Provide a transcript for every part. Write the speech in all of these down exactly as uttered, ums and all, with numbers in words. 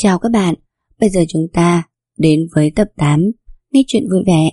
Chào các bạn, bây giờ chúng ta đến với tập tám, nghe chuyện vui vẻ.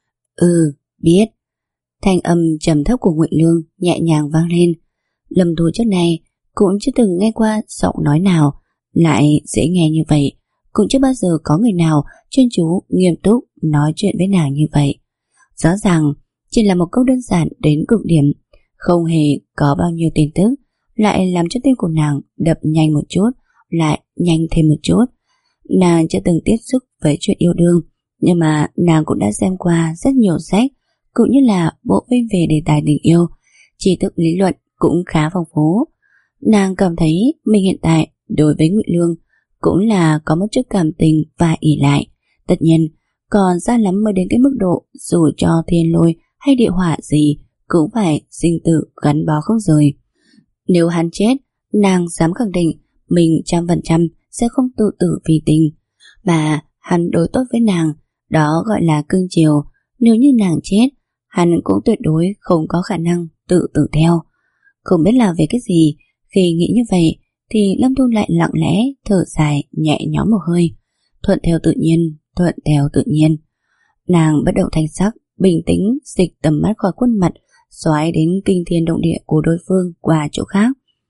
Ừ, biết. Thanh âm trầm thấp của Ngụy Lương nhẹ nhàng vang lên. Lâm Thu trước này cũng chưa từng nghe qua giọng nói nào lại dễ nghe như vậy, cũng chưa bao giờ có người nào chuyên chú nghiêm túc nói chuyện với nàng như vậy. Rõ ràng chỉ là một câu đơn giản đến cực điểm, không hề có bao nhiêu tin tức, lại làm cho tim của nàng đập nhanh một chút, lại nhanh thêm một chút. Nàng chưa từng tiếp xúc với chuyện yêu đương, nhưng mà nàng cũng đã xem qua rất nhiều sách, cũng như là bộ phim về đề tài tình yêu, tri thức lý luận cũng khá phong phú. Nàng cảm thấy mình hiện tại đối với Ngụy Lương cũng là có một chút cảm tình và ỷ lại. Tất nhiên, còn xa lắm mới đến cái mức độ dù cho thiên lôi hay địa hỏa gì cũng phải sinh tử gắn bó không rời. Nếu hắn chết, nàng dám khẳng định mình trăm phần trăm sẽ không tự tử vì tình, mà hắn đối tốt với nàng, đó gọi là cưng chiều. Nếu như nàng chết, hắn cũng tuyệt đối không có khả năng tự tử theo. Không biết là về cái gì, khi nghĩ như vậy thì Lâm Thu lại lặng lẽ thở dài nhẹ nhõm một hơi. Thuận theo tự nhiên, thuận theo tự nhiên. Nàng bất động thanh sắc, bình tĩnh dịch tầm mắt khỏi khuôn mặt xoáy đến kinh thiên động địa của đối phương qua chỗ khác.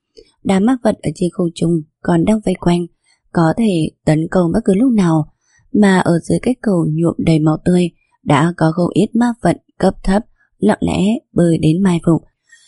Đám ma vật ở trên không trung còn đang vây quanh, có thể tấn công bất cứ lúc nào, mà ở dưới cái cầu nhuộm đầy máu tươi đã có không ít ma vật cấp thấp lặng lẽ bơi đến mai phục,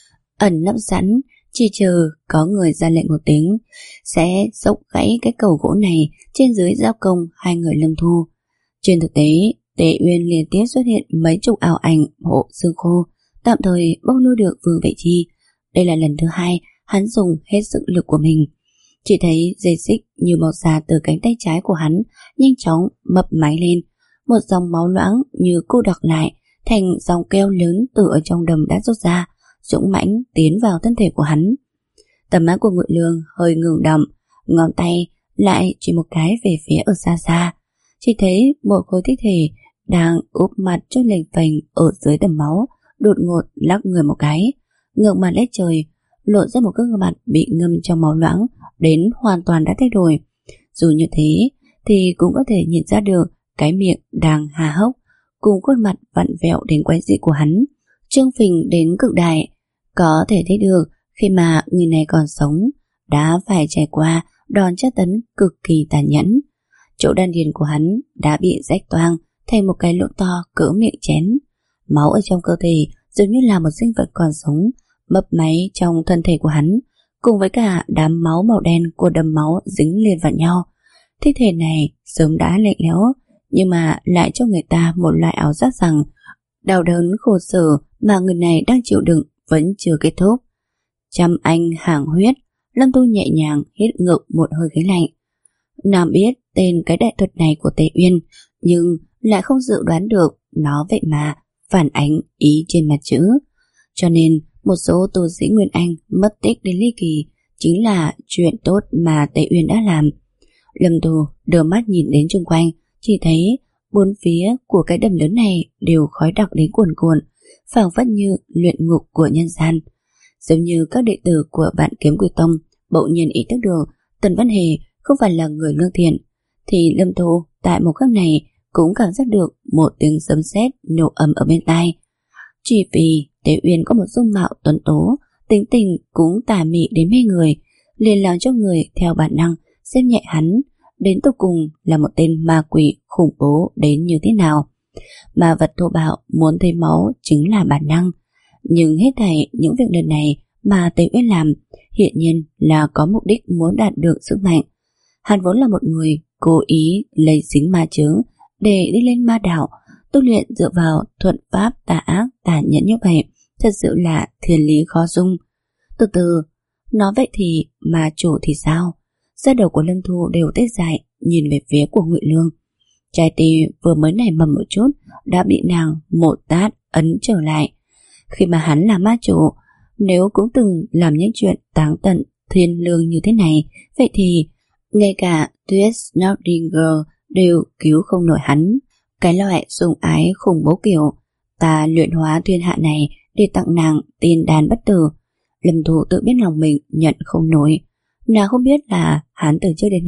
ẩn nấp sẵn, chỉ chờ có người ra lệnh một tiếng sẽ xốc gãy cái cầu gỗ này trên dưới giao công hai người Lâm Thu. Trên thực tế, Tế Uyên liên tiếp xuất hiện mấy chục ảo ảnh hộ xương khô, tạm thời bốc lui được Vương Vệ Chi. Đây là lần thứ hai hắn dùng hết sức lực của mình. Chỉ thấy dây xích như màu xà từ cánh tay trái của hắn nhanh chóng mập máy lên, một dòng máu loãng như cô đặc lại thành dòng keo lớn từ ở trong đầm đã rút ra, dũng mãnh tiến vào thân thể của hắn. Tầm mắt của Ngụy Lương hơi ngừng động, ngón tay lại chỉ một cái về phía ở xa xa, chỉ thấy một khối thi thể đang úp mặt cho lềnh phềnh ở dưới đầm máu, đột ngột lắc người một cái, ngược mặt lên trời, lộ ra một gương mặt bị ngâm trong máu loãng đến hoàn toàn đã thay đổi. Dù như thế thì cũng có thể nhìn ra được cái miệng đang há hốc cùng khuôn mặt vặn vẹo đến quái dị của hắn, trương phình đến cực đại. Có thể thấy được khi mà người này còn sống đã phải trải qua đòn tra tấn cực kỳ tàn nhẫn. Chỗ đan điền của hắn đã bị rách toang thành một cái lỗ to cỡ miệng chén. Máu ở trong cơ thể dường như là một sinh vật còn sống mấp máy trong thân thể của hắn, cùng với cả đám máu màu đen của đầm máu dính liền vào nhau. Thi thể này sớm đã lạnh lẽo, nhưng mà lại cho người ta một loại ảo giác rằng đau đớn khổ sở mà người này đang chịu đựng vẫn chưa kết thúc. Trăm anh hàng huyết, Lâm Tu nhẹ nhàng hít ngực một hơi khí lạnh. Nàng biết tên cái đại thuật này của Tế Uyên, nhưng lại không dự đoán được nó vậy mà phản ánh ý trên mặt chữ. Cho nên một số tu sĩ Nguyên Anh mất tích đến ly kỳ chính là chuyện tốt mà Tế Uyên đã làm. Lâm Tu đưa mắt nhìn đến xung quanh, chỉ thấy bốn phía của cái đầm lớn này đều khói đặc đến cuồn cuộn, phảng phất như luyện ngục của nhân gian. Giống như các đệ tử của Vạn Kiếm Quy Tông bỗng nhiên ý thức được Tần Văn Hề không phải là người lương thiện, thì Lâm Tu tại một khắc này cũng cảm giác được một tiếng sấm sét nổ ầm ở bên tai. Chỉ vì Tế Uyên có một dung mạo tuấn tố, tính tình cũng tà mị đến mê người, liền làm cho người theo bản năng xem nhẹ hắn, đến cuối cùng là một tên ma quỷ khủng bố đến như thế nào. Ma vật thô bạo muốn thấy máu chính là bản năng, nhưng hết thảy những việc lần này mà Tế Uyên làm hiện nhiên là có mục đích muốn đạt được sức mạnh. Hắn vốn là một người cố ý lấy dính ma chướng để đi lên ma đạo, tu luyện dựa vào thuận pháp tà ác tàn nhẫn như vậy, thật sự là thiên lý khó dung. Từ từ, nói vậy thì ma chủ thì sao? Da đầu của Lâm Thu đều tê dại nhìn về phía của Ngụy Lương. Trái tim vừa mới nảy mầm một chút đã bị nàng một tát ấn trở lại. Khi mà hắn là ma chủ, nếu cũng từng làm những chuyện táng tận thiên lương như thế này, vậy thì ngay cả Tuyết Snowdinger đều cứu không nổi hắn. Cái loại sủng ái khủng bố kiểu ta luyện hóa thiên hạ này để tặng nàng tiên đàn bất tử, Lâm Thu tự biết lòng mình nhận không nổi. Nàng không biết là hắn từ trước đến nay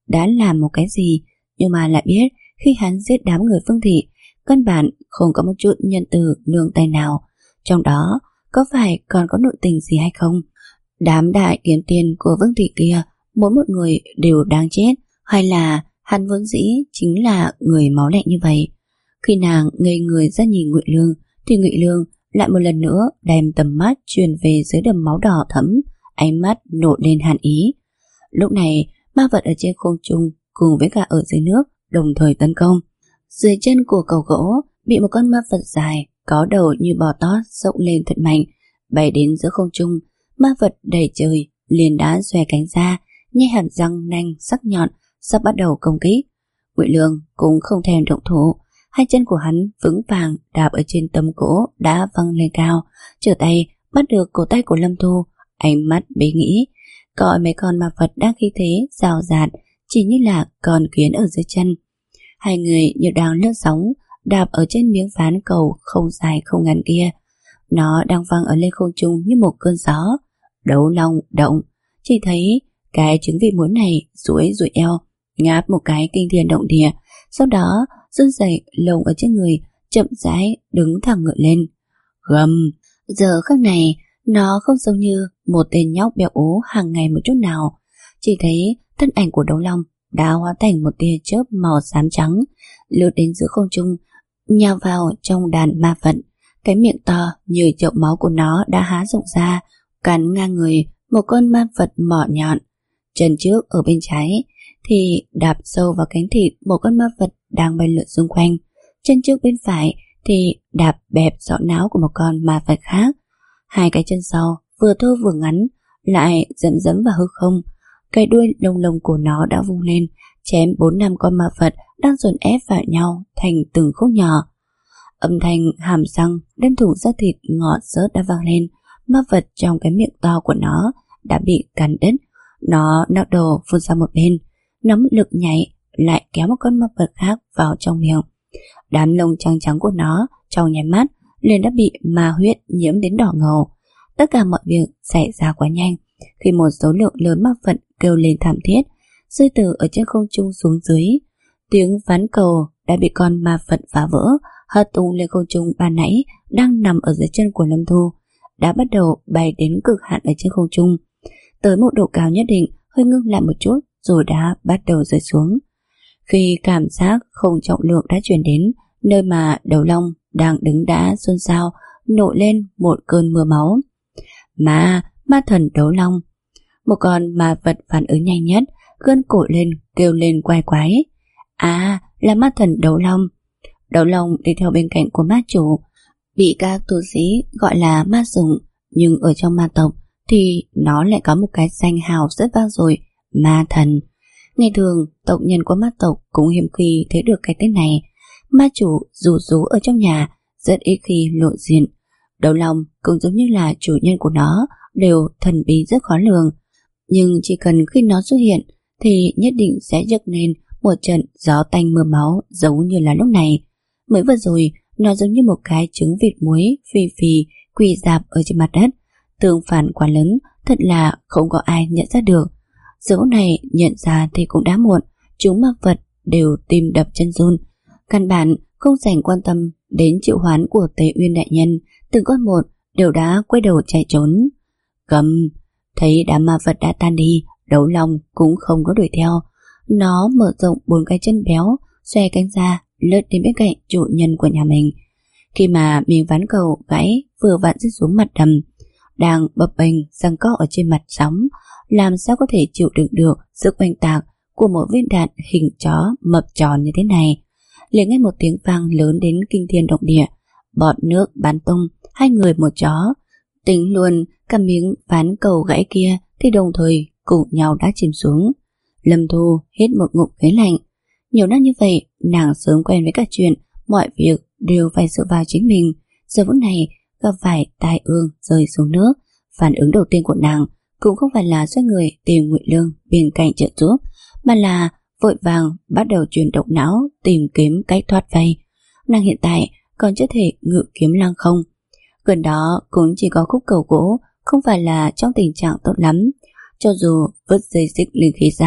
đã làm một cái gì, nhưng mà lại biết khi hắn giết đám người Phương Thị, căn bản không có một chút nhân từ nương tay nào. Trong đó có phải còn có nội tình gì hay không? Đám đại kiếm tiên của Vương Thị kia, mỗi một người đều đáng chết, hay là hắn vốn dĩ chính là người máu lạnh như vậy? Khi nàng ngây người ra nhìn Ngụy Lương, thì Ngụy Lương lại một lần nữa đem tầm mắt truyền về dưới đầm máu đỏ thẫm, ánh mắt nổi lên hàn ý. Lúc này, ma vật ở trên không trung cùng với cả ở dưới nước đồng thời tấn công. Dưới chân của cầu gỗ bị một con ma vật dài có đầu như bò tót rộng lên thật mạnh, bay đến giữa không trung. Ma vật đầy trời liền đã xòe cánh ra, nhe hàm răng nanh sắc nhọn, sắp bắt đầu công kích. Ngụy Lương cũng không thèm động thủ, hai chân của hắn vững vàng đạp ở trên tấm gỗ đã văng lên cao, trở tay bắt được cổ tay của Lâm Thu, ánh mắt bế nghĩ, coi mấy con ma vật đang khí thế rào rạt, chỉ như là con kiến ở dưới chân. Hai người như đang lướt sóng, đạp ở trên miếng ván cầu không dài không ngắn kia. Nó đang văng ở lên không trung như một cơn gió. Đấu long động, chỉ thấy cái trứng vịt muối này duỗi duỗi eo, ngáp một cái kinh thiên động địa, sau đó run rẩy lồng ở trên người, chậm rãi đứng thẳng ngựa lên. Gầm, giờ khắc này nó không giống như một tên nhóc béo ố hàng ngày một chút nào. Chỉ thấy thân ảnh của đấu long đã hóa thành một tia chớp màu xám trắng, lướt đến giữa không trung, nhào vào trong đàn ma vật. Cái miệng to như chậu máu của nó đã há rộng ra, cắn ngang người một con ma vật mỏ nhọn. Chân trước ở bên trái thì đạp sâu vào cánh thịt một con ma vật đang bay lượn xung quanh. Chân trước bên phải thì đạp bẹp sọ não của một con ma vật khác. Hai cái chân sau vừa thô vừa ngắn lại dẫm dẫm vào hư không. Cái đuôi lông lông của nó đã vung lên, chém bốn năm con ma vật đang dồn ép vào nhau thành từng khúc nhỏ. Âm thanh hàm răng đâm thủng da thịt ngọt rớt đã vang lên. Ma vật trong cái miệng to của nó đã bị cắn đứt. Nó nắc đầu phun ra một bên, nó mất lực nhảy lại kéo một con ma vật khác vào trong miệng. Đám lông trắng trắng của nó trong nháy mắt liền đã bị ma huyết nhiễm đến đỏ ngầu. Tất cả mọi việc xảy ra quá nhanh, khi một số lượng lớn ma vật kêu lên thảm thiết, rơi từ ở trên không trung xuống dưới. Tiếng ván cầu đã bị con ma vật phá vỡ, hất tung lên không trung ban nãy đang nằm ở dưới chân của Lâm Thu, đã bắt đầu bay đến cực hạn ở trên không trung. Tới một độ cao nhất định, hơi ngưng lại một chút rồi đã bắt đầu rơi xuống. Khi cảm giác không trọng lượng đã truyền đến nơi mà đầu long đang đứng đã xôn xao, nổi lên một cơn mưa máu. Ma, ma thần đấu long. Một con ma vật phản ứng nhanh nhất, gân cổ lên, kêu lên quái quái. À, là ma thần đấu long. Đấu long đi theo bên cạnh của ma chủ, bị các tu sĩ gọi là ma sủng, nhưng ở trong ma tộc thì nó lại có một cái danh hào rất vang dội, ma thần. Ngày thường, tộc nhân của ma tộc cũng hiếm khi thấy được cái tên này. Ma chủ dù rú ở trong nhà, rất ít khi lộ diện. Đấu long cũng giống như là chủ nhân của nó, đều thần bí rất khó lường. Nhưng chỉ cần khi nó xuất hiện thì nhất định sẽ nhấc lên một trận gió tanh mưa máu, giống như là lúc này. Mới vừa rồi, nó giống như một cái trứng vịt muối phì phì quỳ rạp ở trên mặt đất. Tương phản quá lớn, thật là không có ai nhận ra được. Giờ phút này nhận ra thì cũng đã muộn. Chúng ma vật đều tim đập chân run, căn bản không dành quan tâm đến triệu hoán của Tế Uyên đại nhân. Từng con một đều đã quay đầu chạy trốn. Cầm, thấy đám ma vật đã tan đi, đấu long cũng không có đuổi theo. Nó mở rộng bốn cái chân béo, xòe cánh ra, lướt đến bên cạnh chủ nhân của nhà mình. Khi mà miếng ván cầu gãy vừa vặn rơi xuống mặt đầm, đang bập bềnh giằng co ở trên mặt sóng, làm sao có thể chịu đựng được sức oanh tạc của một viên đạn hình chó mập tròn như thế này. Liền nghe một tiếng vang lớn đến kinh thiên động địa, bọt nước bắn tung, hai người một chó. Tính luôn cả miếng ván cầu gãy kia thì đồng thời cùng nhau đã chìm xuống. Lâm Thu hít một ngụm khí lạnh. Nhiều năm như vậy, nàng sớm quen với cả chuyện mọi việc đều phải dựa vào chính mình. Giờ phút này gặp phải tai ương rơi xuống nước, phản ứng đầu tiên của nàng cũng không phải là xoay người tìm Ngụy Lương bên cạnh trợ giúp, mà là vội vàng bắt đầu chuyển động não tìm kiếm cách thoát vây. Nàng hiện tại còn chưa thể ngự kiếm lăng không. Gần đó cũng chỉ có khúc cầu gỗ, không phải là trong tình trạng tốt lắm. Cho dù vứt dây xích linh khí ra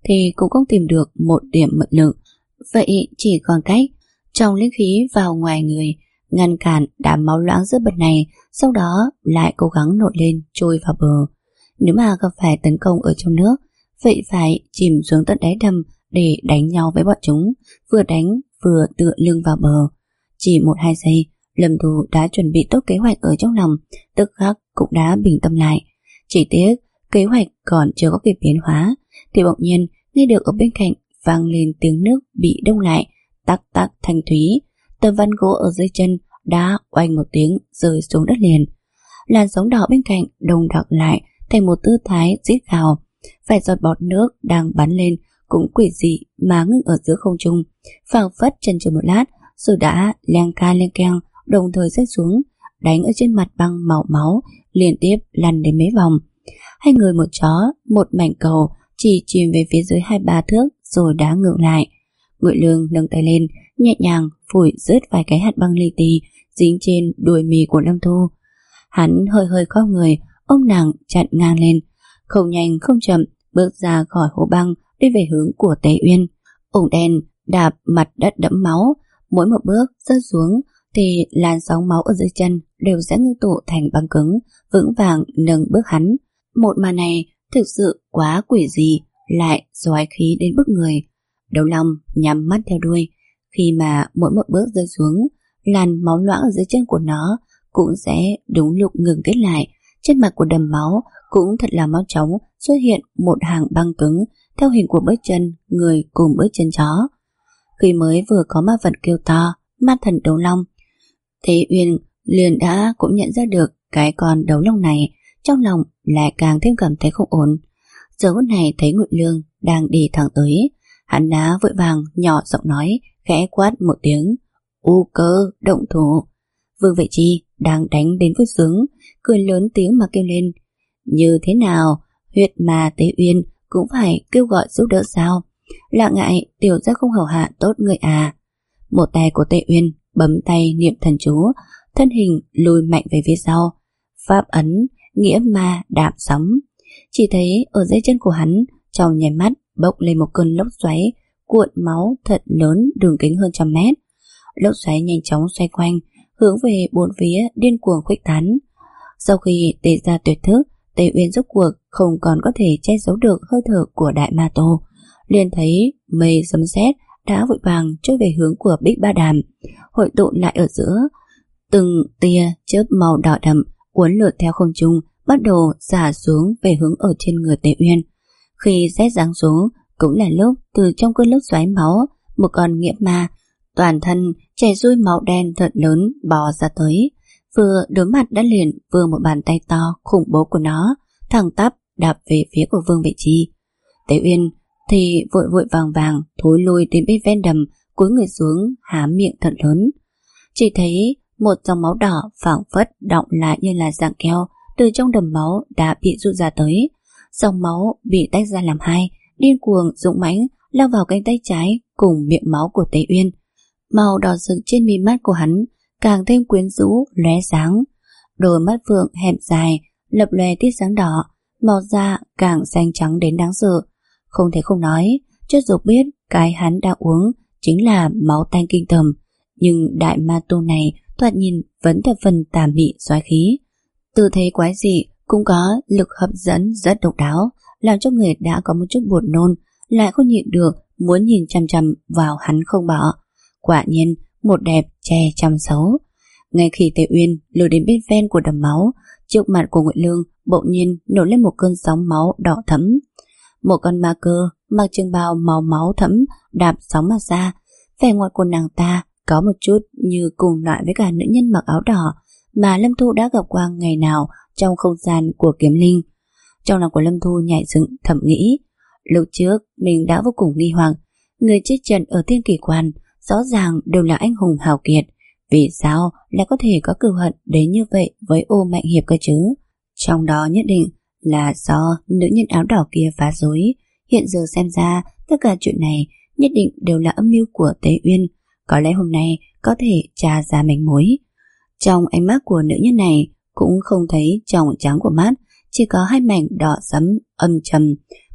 thì cũng không tìm được một điểm mượn lực. Vậy chỉ còn cách trong linh khí vào ngoài người, ngăn cản đám máu loãng giữa bật này, sau đó lại cố gắng nổi lên trôi vào bờ. Nếu mà gặp phải tấn công ở trong nước, vậy phải chìm xuống tận đáy đầm để đánh nhau với bọn chúng, vừa đánh vừa tựa lưng vào bờ. Chỉ một hai giây, Lâm Thu đã chuẩn bị tốt kế hoạch ở trong lòng, tức khắc cũng đã bình tâm lại. Chỉ tiếc kế hoạch còn chưa có kịp biến hóa thì bỗng nhiên nghe được ở bên cạnh vang lên tiếng nước bị đông lại, tắc tắc thanh thúy. Tấm ván gỗ ở dưới chân đã oanh một tiếng rơi xuống đất liền. Làn sóng đỏ bên cạnh đông đặc lại thành một tư thái rít gào. Vài giọt bọt nước đang bắn lên cũng quỷ dị mà ngưng ở giữa không trung, phảng phất chần chừ một lát rồi đã leng ca leng keng đồng thời rơi xuống, đánh ở trên mặt băng màu máu, liên tiếp lăn đến mấy vòng. Hai người một chó, một mảnh cầu chỉ chìm về phía dưới hai ba thước rồi đã ngừng lại. Ngụy Lương nâng tay lên, nhẹ nhàng phủi rớt vài cái hạt băng li ti dính trên đuôi mì của Lâm Thu. Hắn hơi hơi khom người, ôm nàng chặn ngang lên, không nhanh không chậm bước ra khỏi hố băng đi về hướng của Tế Uyên. Ủng đen đạp mặt đất đẫm máu, mỗi một bước rơi xuống thì làn sóng máu ở dưới chân đều sẽ ngưng tụ thành băng cứng, vững vàng nâng bước hắn. Một màn này thực sự quá quỷ dị, lại xoáy khí đến bức người. Đầu Long nhắm mắt theo đuôi, khi mà mỗi một bước rơi xuống, làn máu loãng ở dưới chân của nó cũng sẽ đúng lúc ngừng kết lại. Trên mặt của đầm máu cũng thật là mau chóng xuất hiện một hàng băng cứng theo hình của bước chân người cùng bước chân chó. Khi mới vừa có ma vật kêu to ma thần Đấu Long, Thế Uyên liền đã cũng nhận ra được cái con đấu long này, trong lòng lại càng thêm cảm thấy không ổn. Giờ phút này thấy Ngụy Lương đang đi thẳng tới, hắn đã vội vàng nhỏ giọng nói, khẽ quát một tiếng: "U Cơ, động thủ!" Vương Vệ Chi đang đánh đến vui sướng, cười lớn tiếng mà kêu lên: "Như thế nào, huyết ma Tế Uyên cũng phải kêu gọi giúp đỡ sao? Lạ ngại tiểu gia không hầu hạ tốt người à?" Một tay của Tế Uyên bấm tay niệm thần chú, thân hình lùi mạnh về phía sau, pháp ấn nghĩa ma đạp sóng. Chỉ thấy ở dưới chân của hắn trong nháy mắt bốc lên một cơn lốc xoáy cuộn máu thật lớn, đường kính hơn trăm mét. Lốc xoáy nhanh chóng xoay quanh hướng về bốn phía điên cuồng khuếch tán. Sau khi tế ra tuyệt thức, Tế Uyên rốt cuộc không còn có thể che giấu được hơi thở của Đại Ma Tô, liền thấy mây sấm sét đã vội vàng trôi về hướng của Bích Ba Đàm, hội tụ lại ở giữa. Từng tia chớp màu đỏ đậm uốn lượn theo không trung, bắt đầu rả xuống về hướng ở trên người Tế Uyên. Khi rét giáng xuống cũng là lúc từ trong cơn lốc xoáy máu, một con nghĩa ma toàn thân chảy xuôi máu đen thật lớn bò ra tới, vừa đối mặt đã liền vừa một bàn tay to khủng bố của nó thẳng tắp đạp về phía của Vương Vệ Chi. Tế Uyên thì vội vội vàng vàng thối lui đến bên ven đầm, cúi người xuống há miệng thật lớn. Chỉ thấy một dòng máu đỏ phảng phất đọng lại như là dạng keo từ trong đầm máu đã bị rút ra tới. Dòng máu bị tách ra làm hai, điên cuồng dũng mãnh lao vào cánh tay trái cùng miệng máu của Tế Uyên. Màu đỏ rực trên mi mắt của hắn càng thêm quyến rũ lóe sáng, đôi mắt phượng hẹp dài lập lòe tia sáng đỏ, màu da càng xanh trắng đến đáng sợ. Không thể không nói, cho dù biết cái hắn đang uống chính là máu tanh kinh tởm, nhưng đại ma tu này thoạt nhìn vẫn thập phần tà mị xoáy khí. Tư thế quái dị cũng có lực hấp dẫn rất độc đáo, làm cho người đã có một chút buồn nôn lại không nhịn được muốn nhìn chằm chằm vào hắn không bỏ. Quả nhiên một đẹp che trăm xấu. Ngay khi Tế Uyên lùi đến bên ven của đầm máu, trước mặt của Ngụy Lương bỗng nhiên nổi lên một cơn sóng máu đỏ thẫm. Một con ma cơ mặc trường bào màu máu thẫm đạp sóng mà ra. Vẻ ngoài của nàng ta có một chút như cùng loại với cả nữ nhân mặc áo đỏ mà Lâm Thu đã gặp qua ngày nào trong không gian của Kiếm Linh. Trong lòng của Lâm Thu nhảy dựng thầm nghĩ, lúc trước mình đã vô cùng nghi hoặc, người chết trận ở Thiên Kỳ Quan rõ ràng đều là anh hùng hào kiệt, vì sao lại có thể có cừu hận đến như vậy với Ô Mạnh Hiệp cơ chứ? Trong đó nhất định là do nữ nhân áo đỏ kia phá rối. Hiện giờ xem ra tất cả chuyện này nhất định đều là âm mưu của Tế Uyên. Có lẽ hôm nay có thể tra ra manh mối. Trong ánh mắt của nữ nhân này cũng không thấy tròng trắng của mắt, chỉ có hai mảnh đỏ sẫm âm trầm,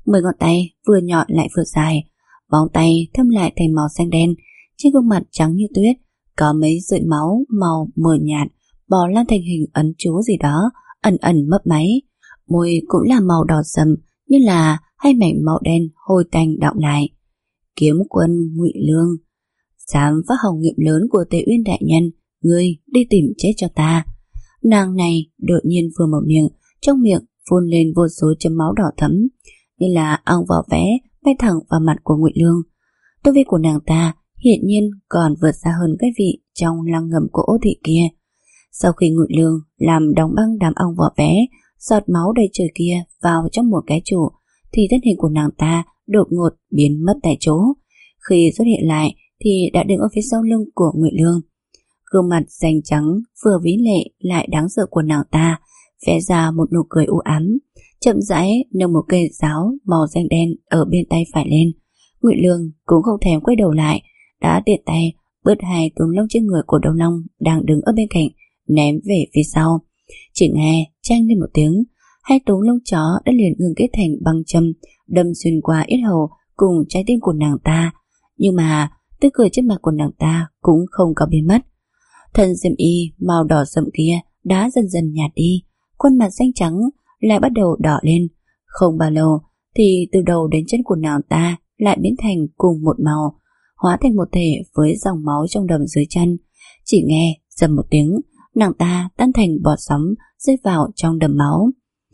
Mười ngón tay vừa nhọn lại vừa dài, móng tay thâm lại thành màu xanh đen. Trên gương mặt trắng như tuyết có mấy sợi máu màu mờ nhạt bò lan thành hình ấn chú gì đó ẩn ẩn mấp máy. Môi cũng là màu đỏ sẫm như là hai mảnh màu đen hôi tanh đọng lại. Kiếm quân Ngụy Lương, dám phá hỏng nghiệp lớn của Tế Uyên đại nhân, ngươi đi tìm chết cho ta. Nàng này đột nhiên vừa mở miệng, trong miệng phun lên vô số chấm máu đỏ thẫm, như là ong vỏ vẽ bay thẳng vào mặt của Ngụy Lương. Tu vi của nàng ta hiển nhiên còn vượt xa hơn cái vị trong lăng ngầm của Ô Thị kia. Sau khi Ngụy Lương làm đóng băng đám ong vỏ vẽ, giọt máu đầy trời kia vào trong một cái trụ, thì thân hình của nàng ta đột ngột biến mất tại chỗ. Khi xuất hiện lại thì đã đứng ở phía sau lưng của Ngụy Lương. Gương mặt xanh trắng vừa ví lệ lại đáng sợ của nàng ta vẽ ra một nụ cười u ám, chậm rãi nâng một cây giáo màu xanh đen ở bên tay phải lên. Ngụy Lương cũng không thèm quay đầu lại, đã tiện tay bứt hai túm lông trên người của Đầu Long đang đứng ở bên cạnh, ném về phía sau. Chỉ nghe chanh lên một tiếng, hai túm lông chó đã liền ngừng kết thành băng châm, đâm xuyên qua yết hầu cùng trái tim của nàng ta. Nhưng mà tươi cười trên mặt của nàng ta cũng không có biến mất. Thân xiêm y màu đỏ sẫm kia đã dần dần nhạt đi, khuôn mặt xanh trắng lại bắt đầu đỏ lên. Không bao lâu thì từ đầu đến chân của nàng ta lại biến thành cùng một màu, hóa thành một thể với dòng máu trong đầm dưới chân. Chỉ nghe rầm một tiếng, nàng ta tan thành bọt sóng rơi vào trong đầm máu.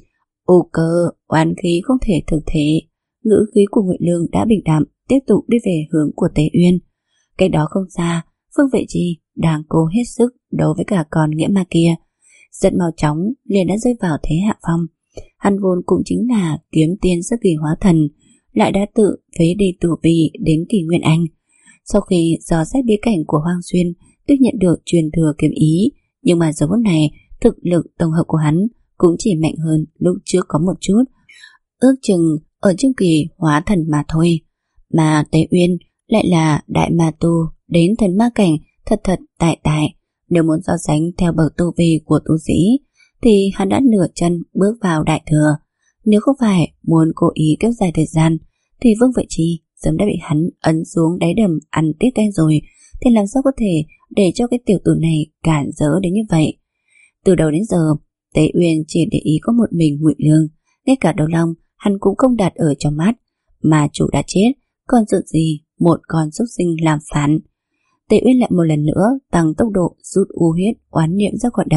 U cơ, oán khí không thể thực thể. Ngữ khí của Ngụy Lương đã bình đạm, tiếp tục đi về hướng của Tế Uyên. Cái đó không xa, Phương Vệ Chi đang cố hết sức đấu với cả con nghĩa ma kia. Rất mau chóng liền đã rơi vào thế hạ phong. Hắn vốn cũng chính là kiếm tiên sơ kỳ hóa thần, lại đã tự phế đi tu vi đến kỳ Nguyên Anh. Sau khi dò xét bí cảnh của Hoang Xuyên, tuy nhận được truyền thừa kiếm ý, nhưng mà giờ phút này thực lực tổng hợp của hắn cũng chỉ mạnh hơn lúc trước có một chút, ước chừng ở trung kỳ hóa thần mà thôi. Mà Tế Uyên lại là đại ma tu đến thần ma cảnh thật thật tại tại. Nếu muốn so sánh theo bậc tu vi của tu sĩ thì hắn đã nửa chân bước vào đại thừa. Nếu không phải muốn cố ý kéo dài thời gian thì Vương Vệ Chi sớm đã bị hắn ấn xuống đáy đầm ăn tiết canh rồi, thì làm sao có thể để cho cái tiểu tử này cản rỡ đến như vậy. Từ đầu đến giờ Tế Uyên chỉ để ý có một mình Ngụy Lương, ngay cả Đầu Long hắn cũng không đặt ở trong mắt. Mà chủ đã chết, còn sự gì một con súc sinh làm phản. Tế Uyên lại một lần nữa tăng tốc độ rút u huyết oán niệm ra khỏi đầm.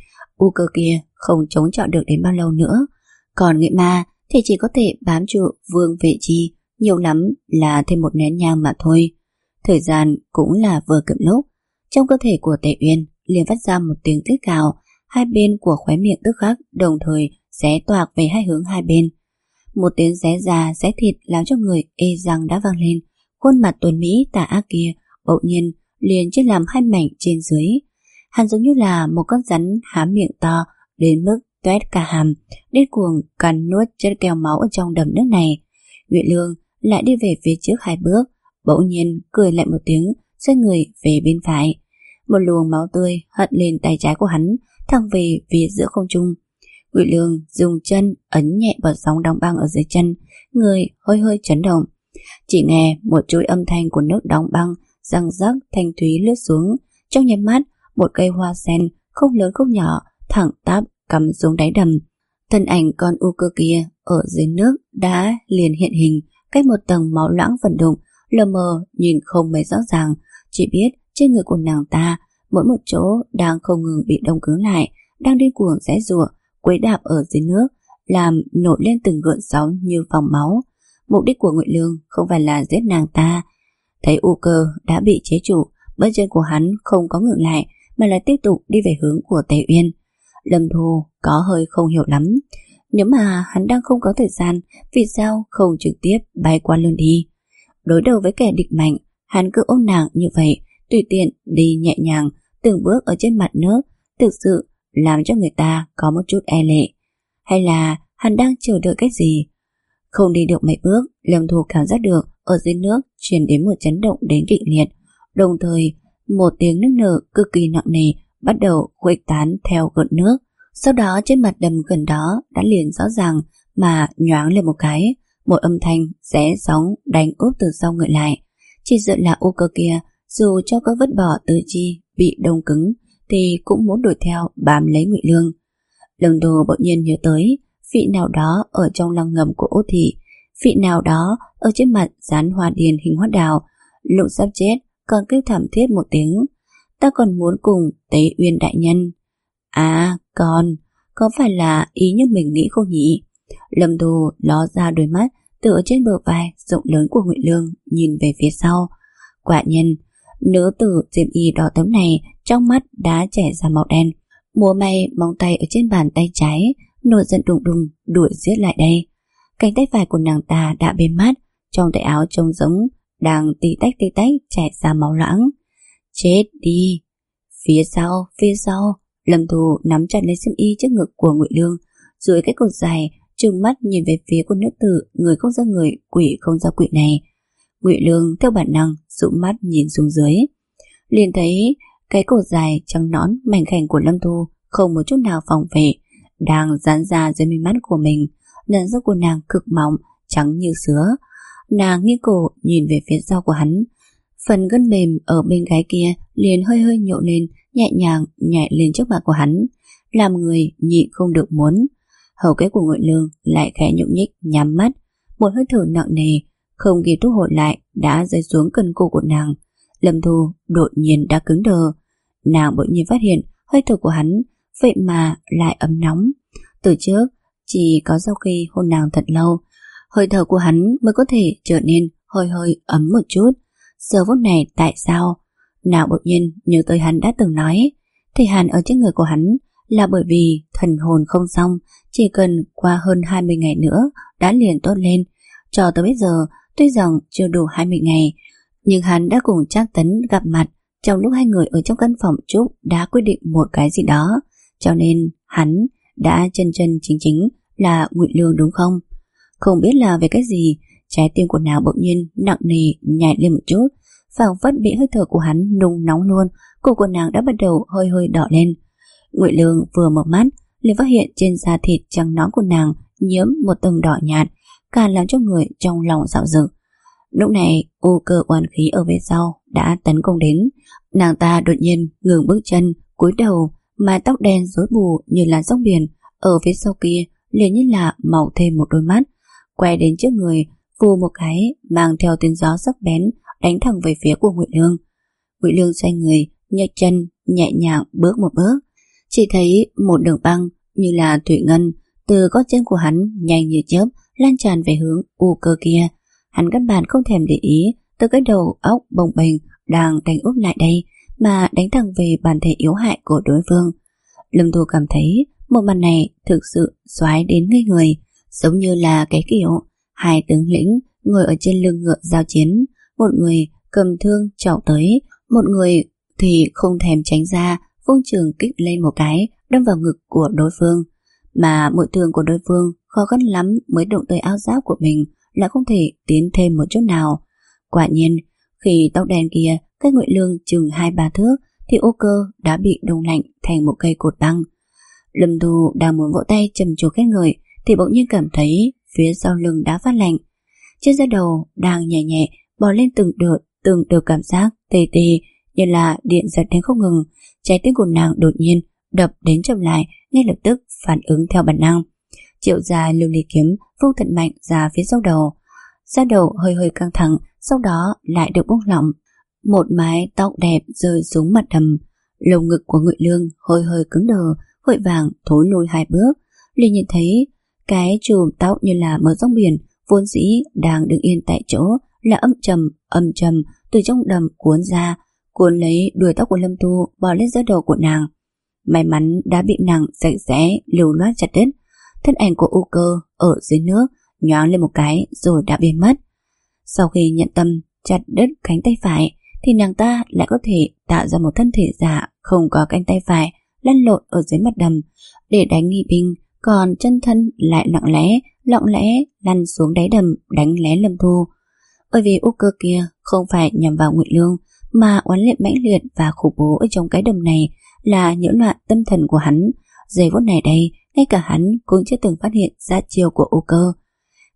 U cơ kia không chống chọi được đến bao lâu nữa, còn Nghệ Ma thì chỉ có thể bám trụ Vương Vệ Chi, nhiều lắm là thêm một nén nhang mà thôi. Thời gian cũng là vừa cận lúc, trong cơ thể của Tế Uyên liền phát ra một tiếng rít gào, hai bên của khóe miệng tức khắc đồng thời xé toạc về hai hướng hai bên. Một tiếng xé da xé thịt làm cho người ê răng đã vang lên. Khuôn mặt tuấn mỹ tà ác kia bỗng nhiên liền chia làm hai mảnh trên dưới. Hắn giống như là một con rắn há miệng to đến mức toét cả hàm, điên cuồng cắn nuốt chất keo máu ở trong đầm nước này. Ngụy Lương lại đi về phía trước hai bước, bỗng nhiên cười lại một tiếng, xoay người về bên phải. Một luồng máu tươi hất lên tay trái của hắn, thẳng về phía giữa không trung. Ngụy Lương dùng chân ấn nhẹ vào sóng đóng băng ở dưới chân, người hơi hơi chấn động. Chỉ nghe một chuỗi âm thanh của nước đóng băng răng rắc thanh thúy lướt xuống. Trong nháy mắt, một cây hoa sen không lớn không nhỏ thẳng tắp cắm xuống đáy đầm. Thân ảnh con u cơ kia ở dưới nước đã liền hiện hình, cách một tầng máu loãng vận động, lờ mờ nhìn không mấy rõ ràng, chỉ biết trên người của nàng ta mỗi một chỗ đang không ngừng bị đông cứng lại, đang điên cuồng giãy giụa, quấy đạp ở dưới nước, làm nổi lên từng gợn sóng như vòng máu. Mục đích của Ngụy Lương không phải là giết nàng ta. Thấy u cơ đã bị chế trụ, bước chân của hắn không có ngừng lại mà là tiếp tục đi về hướng của Tế Uyên. Lâm Thu có hơi không hiểu lắm, nếu mà hắn đang không có thời gian, vì sao không trực tiếp bay qua luôn đi. Đối đầu với kẻ địch mạnh, hắn cứ ôm nàng như vậy, tùy tiện đi nhẹ nhàng từng bước ở trên mặt nước, thực sự làm cho người ta có một chút e lệ. Hay là hắn đang chờ đợi cái gì? Không đi được mấy bước, Lâm Thu cảm giác được ở dưới nước truyền đến một chấn động đến kịch liệt, đồng thời một tiếng nức nở cực kỳ nặng nề bắt đầu khuếch tán theo gợn nước. Sau đó trên mặt đầm gần đó đã liền rõ ràng mà nhoáng lên một cái, một âm thanh rẽ sóng đánh úp từ sau người lại. Chỉ sợ là ô cơ kia dù cho có vứt bỏ tứ chi bị đông cứng thì cũng muốn đuổi theo bám lấy Ngụy Lương. Lâm Đồ bỗng nhiên nhớ tới vị nào đó ở trong lăng ngầm của Ô Thị, vị nào đó ở trên mặt dán hoa điền hình hoa đào, lúc sắp chết còn kêu thảm thiết một tiếng: ta còn muốn cùng Tế Uyên đại nhân. À còn, có phải là ý như mình nghĩ không nhỉ? Lâm Đồ ló ra đôi mắt tựa trên bờ vai rộng lớn của Ngụy Lương nhìn về phía sau. Quả nhiên, nữ tử diệp y đỏ tấm này trong mắt đã chảy ra màu đen, múa may móng tay ở trên bàn tay trái, nổi giận đùng đùng đuổi giết lại đây. Cánh tay phải của nàng ta đã bế mắt, trong tay áo trông giống đang tí tách tí tách chảy ra máu loãng. Chết đi! Phía sau, phía sau, Lâm Thù nắm chặt lấy xiêm y trước ngực của Ngụy Lương, dưới cái cột dài, trừng mắt nhìn về phía của nữ tử người không ra người, quỷ không ra quỷ này. Ngụy Lương theo bản năng dụ mắt nhìn xuống dưới, liền thấy cái cột dài trắng nõn mảnh khảnh của Lâm Thu không một chút nào phòng vệ, đang dán ra dưới mi mắt của mình. Lần dốc của nàng cực mỏng, trắng như sữa. Nàng nghiêng cổ nhìn về phía sau của hắn, phần gân mềm ở bên gáy kia liền hơi hơi nhộn lên, nhẹ nhàng nhảy lên trước mặt của hắn, làm người nhịn không được muốn. Hầu kết của Ngụy Lương lại khẽ nhúc nhích, nhắm mắt, một hơi thở nặng nề không kịp thu hồi lại đã rơi xuống cần cổ của nàng. Lâm Thu đột nhiên đã cứng đờ, nàng bỗng nhiên phát hiện hơi thở của hắn vậy mà lại ấm nóng. Từ trước chỉ có sau khi hôn nàng thật lâu, hơi thở của hắn mới có thể trở nên hơi hơi ấm một chút. Giờ phút này tại sao? Nàng bỗng nhiên nhớ tới hắn đã từng nói thì hàn ở trên người của hắn là bởi vì thần hồn không xong, chỉ cần qua hơn hai mươi ngày nữa đã liền tốt lên. Cho tới bây giờ tuy rằng chưa đủ hai mươi ngày, nhưng hắn đã cùng Trác Tấn gặp mặt trong lúc hai người ở trong căn phòng trúc đã quyết định một cái gì đó, cho nên hắn đã chân chân chính chính là Ngụy Lương đúng không? Không biết là về cái gì, trái tim của nàng bỗng nhiên nặng nề nhảy lên một chút, phảng phất bị hơi thở của hắn nung nóng luôn. Cổ của nàng đã bắt đầu hơi hơi đỏ lên. Ngụy Lương vừa mở mắt liền phát hiện trên da thịt trắng nõn của nàng nhiễm một tầng đỏ nhạt, càng làm cho người trong lòng dạo dực. Lúc này u cơ oán khí ở phía sau đã tấn công đến. Nàng ta đột nhiên ngừng bước chân, cúi đầu, mái tóc đen rối bù như làn sóng biển ở phía sau kia liền như là màu thêm một đôi mắt, quay đến trước người, vù một cái mang theo tiếng gió sắc bén đánh thẳng về phía của Ngụy Lương. Ngụy Lương xoay người, nhấc chân nhẹ nhàng bước một bước, chỉ thấy một đường băng như là thủy ngân từ gót chân của hắn nhanh như chớp lan tràn về hướng u cơ kia. Hắn căn bản không thèm để ý tới cái đầu óc bồng bềnh đang đánh úp lại đây, mà đánh thẳng về bản thể yếu hại của đối phương. Lâm Thu cảm thấy một màn này thực sự xoái đến ngây người, giống như là cái kiểu hai tướng lĩnh ngồi ở trên lưng ngựa giao chiến, một người cầm thương chảo tới, một người thì không thèm tránh ra, vung trường kích lên một cái đâm vào ngực của đối phương, mà mũi thương của đối phương khó khăn lắm mới đụng tới áo giáp của mình là không thể tiến thêm một chút nào. Quả nhiên, khi tóc đen kia cách Ngụy Lương chừng hai ba thước thì ô cơ đã bị đông lạnh thành một cây cột băng. Lâm Thu đang muốn vỗ tay trầm trồ khen ngợi thì bỗng nhiên cảm thấy phía sau lưng đã phát lạnh. Trên da đầu đang nhẹ nhẹ bò lên từng đợt từng đợt cảm giác tê tê như là điện giật đến không ngừng. Trái tim của nàng đột nhiên đập đến chậm lại, ngay lập tức phản ứng theo bản năng. Triệu gia lưu ly kiếm vung thật mạnh ra phía sau đầu. Da đầu hơi hơi căng thẳng, sau đó lại được buông lỏng. Một mái tóc đẹp rơi xuống mặt đầm. Lồng ngực của Ngụy Lương hơi hơi cứng đờ, vội vàng thối lùi hai bước. Liền nhìn thấy cái chùm tóc như là mở rong biển vốn dĩ đang đứng yên tại chỗ là âm trầm âm trầm từ trong đầm cuốn ra, cuốn lấy đuôi tóc của Lâm Thu bò lên giữa đầu của nàng. May mắn đã bị nàng sạch sẽ lưu loát chặt đứt. Thân ảnh của u cơ ở dưới nước nhoáng lên một cái rồi đã biến mất. Sau khi nhận tâm chặt đứt cánh tay phải thì nàng ta lại có thể tạo ra một thân thể giả không có cánh tay phải lăn lộn ở dưới mặt đầm để đánh nghi binh, còn chân thân lại lặng lẽ lặng lẽ lăn xuống đáy đầm đánh lén Lâm Thu. Bởi vì u cơ kia không phải nhằm vào Ngụy Lương, mà oán liệt mãnh liệt và khủng bố ở trong cái đầm này là nhiễu loạn tâm thần của hắn. Giây phút này đây, ngay cả hắn cũng chưa từng phát hiện ra chiêu của u cơ.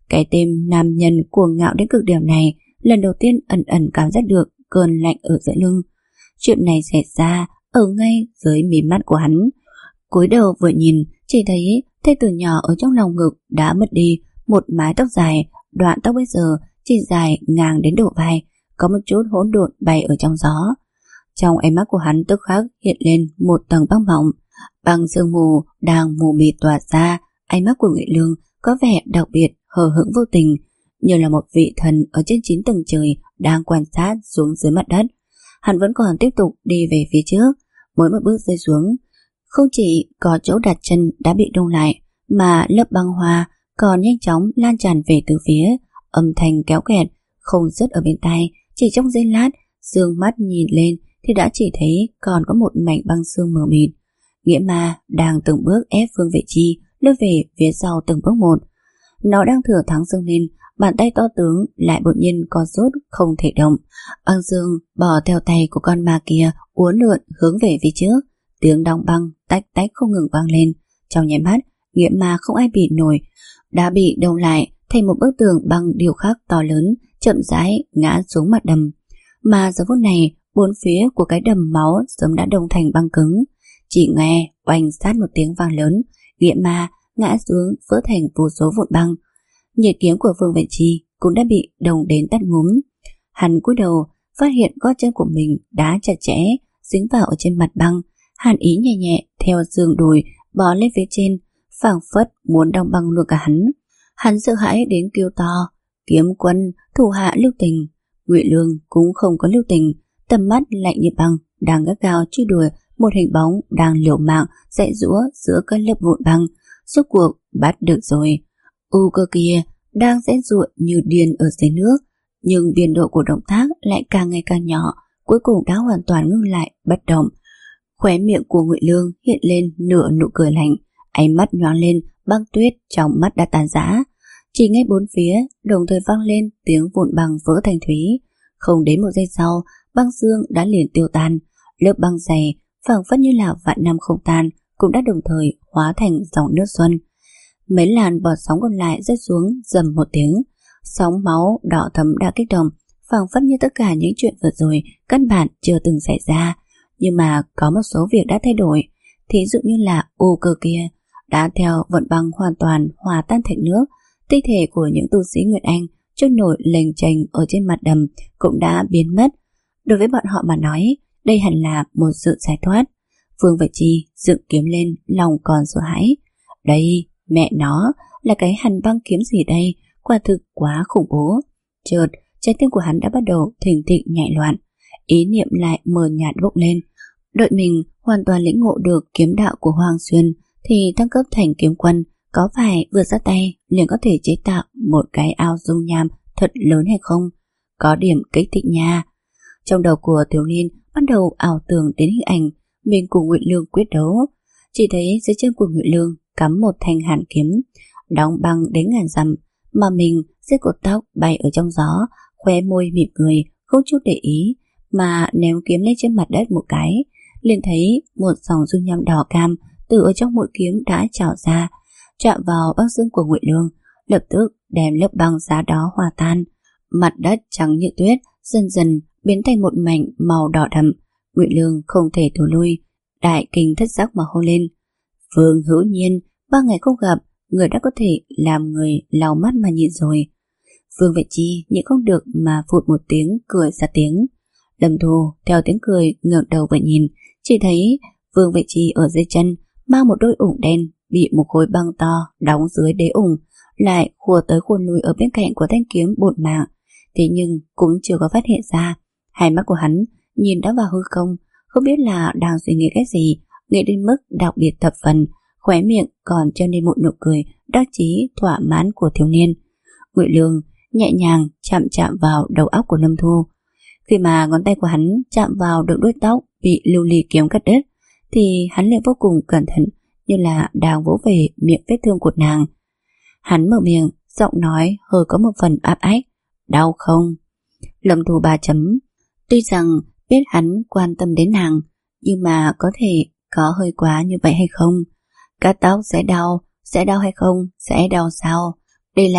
Cái tên nam nhân cuồng ngạo đến cực điểm này lần đầu tiên ẩn ẩn cảm giác được cơn lạnh ở giữa lưng. Chuyện này xảy ra ở ngay dưới mí mắt của hắn. Cúi đầu vừa nhìn, chỉ thấy thê tử nhỏ ở trong lòng ngực đã mất đi một mái tóc dài, đoạn tóc bây giờ chỉ dài ngang đến độ vai, có một chút hỗn độn bay ở trong gió. Trong ánh mắt của hắn tức khắc hiện lên một tầng băng mỏng, băng sương mù đang mù mịt tỏa ra. Ánh mắt của Ngụy Lương có vẻ đặc biệt hờ hững vô tình, như là một vị thần ở trên chín tầng trời đang quan sát xuống dưới mặt đất. Hắn vẫn còn tiếp tục đi về phía trước, mỗi một bước rơi xuống, không chỉ có chỗ đặt chân đã bị đông lại, mà lớp băng hoa còn nhanh chóng lan tràn về từ phía, âm thanh kéo kẹt không dứt ở bên tai. Chỉ trong giây lát, dương mắt nhìn lên thì đã chỉ thấy còn có một mảnh băng sương mờ mịt. Nghĩa Ma đang từng bước ép Vương Vệ Chi lùi về phía sau từng bước một. Nó đang thừa thắng dâng lên, bàn tay to tướng lại bỗng nhiên co rút không thể động. Băng dương bỏ theo tay của con ma kia uốn lượn hướng về phía trước, tiếng đóng băng tách tách không ngừng vang lên. Trong nháy mắt, Nghĩa Ma không ai bị nổi, đã bị đông lại thành một bức tường băng điêu khắc to lớn, chậm rãi ngã xuống mặt đầm. Mà giờ phút này, bốn phía của cái đầm máu sớm đã đông thành băng cứng. Chỉ nghe oanh sát một tiếng vang lớn, Nghĩa Ma ngã xuống vỡ thành vô số vụn băng. Nhiệt kiếm của Vương Vệ Chi cũng đã bị đông đến tắt ngúm. Hắn cúi đầu phát hiện gót chân của mình đã chặt chẽ dính vào ở trên mặt băng. Hàn ý nhẹ nhẹ theo giường đùi bò lên phía trên, phảng phất muốn đong băng luôn cả hắn. Hắn sợ hãi đến kêu to: Kiếm Quân, thủ hạ lưu tình! Ngụy Lương cũng không có lưu tình, tầm mắt lạnh như băng, đang gắt gao truy đuổi một hình bóng đang liều mạng giãy giũa giữa các lớp vụn băng. Rốt cuộc bắt được rồi. U cơ kia đang giãy giụa như điên ở dưới nước, nhưng biên độ của động tác lại càng ngày càng nhỏ, cuối cùng đã hoàn toàn ngưng lại bất động. Khóe miệng của Ngụy Lương hiện lên nửa nụ cười lạnh, ánh mắt nhoáng lên, băng tuyết trong mắt đã tan rã. Chỉ nghe bốn phía đồng thời vang lên tiếng vụn băng vỡ thành thúy. Không đến một giây sau, băng xương đã liền tiêu tan. Lớp băng dày phảng phất như là vạn năm không tan cũng đã đồng thời hóa thành dòng nước xuân. Mấy làn bọt sóng còn lại rơi xuống rầm một tiếng, sóng máu đỏ thẫm đã kích động, phảng phất như tất cả những chuyện vừa rồi căn bản chưa từng xảy ra. Nhưng mà có một số việc đã thay đổi, thí dụ như là u cơ kia đã theo vận băng hoàn toàn hòa tan thành nước. Thi thể của những tu sĩ Nguyệt Anh trôi nổi lềnh chềnh ở trên mặt đầm cũng đã biến mất. Đối với bọn họ mà nói, đây hẳn là một sự giải thoát. Vương Vệ Chi dựng kiếm lên, lòng còn sợ hãi. Đây, mẹ nó, là cái hàn băng kiếm gì đây? Quả thực quá khủng bố. Chợt, trái tim của hắn đã bắt đầu thình thịch nhảy loạn, ý niệm lại mờ nhạt bốc lên. Đợi mình hoàn toàn lĩnh ngộ được kiếm đạo của Hoàng Xuyên thì thăng cấp thành kiếm quân, có phải vừa ra tay liền có thể chế tạo một cái ao dung nham thật lớn hay không? Có điểm kích thích nha. Trong đầu của thiếu niên bắt đầu ảo tưởng đến hình ảnh mình cùng Ngụy Lương quyết đấu. Chỉ thấy dưới chân của Ngụy Lương cắm một thanh hàn kiếm đóng băng đến ngàn dặm, mà mình dưới cột tóc bay ở trong gió, khóe môi mỉm cười không chút để ý, mà ném kiếm lên trên mặt đất một cái, liền thấy một dòng dung nham đỏ cam từ ở trong mũi kiếm đã trào ra, chạm vào băng xương của Ngụy Lương, lập tức đem lớp băng giá đó hòa tan. Mặt đất trắng như tuyết dần dần biến thành một mảnh màu đỏ đậm. Ngụy Lương không thể thối lui, đại kinh thất giác mà hô lên: Vương Hữu Nhiên, ba ngày không gặp, người đã có thể làm người lau mắt mà nhìn rồi. Vương Vệ Chi nhịn không được mà phụt một tiếng cười ra tiếng. Lâm Thu theo tiếng cười ngẩng đầu vừa nhìn, chỉ thấy Vương Vệ Chi ở dưới chân mang một đôi ủng đen bị một khối băng to đóng dưới đế ủng, lại khua tới khua lui ở bên cạnh của thanh kiếm bột mạng. Thế nhưng cũng chưa có phát hiện ra. Hai mắt của hắn nhìn đã vào hư không, không biết là đang suy nghĩ cái gì, nghĩ đến mức đặc biệt thập phần, khóe miệng còn treo lên một nụ cười đắc chí thỏa mãn của thiếu niên. Ngụy Lương nhẹ nhàng chạm chạm vào đầu óc của Lâm Thu. Khi mà ngón tay của hắn chạm vào được đuôi tóc bị lưu ly kiếm cắt đứt, thì hắn liền vô cùng cẩn thận, như là đang vỗ về miệng vết thương của nàng. Hắn mở miệng, giọng nói hơi có một phần áp ách: Đau không? Lâm Thu ba chấm. Tuy rằng biết hắn quan tâm đến nàng, nhưng mà có thể có hơi quá như vậy hay không? Cắt tóc sẽ đau, sẽ đau hay không? Sẽ đau sao? Đây là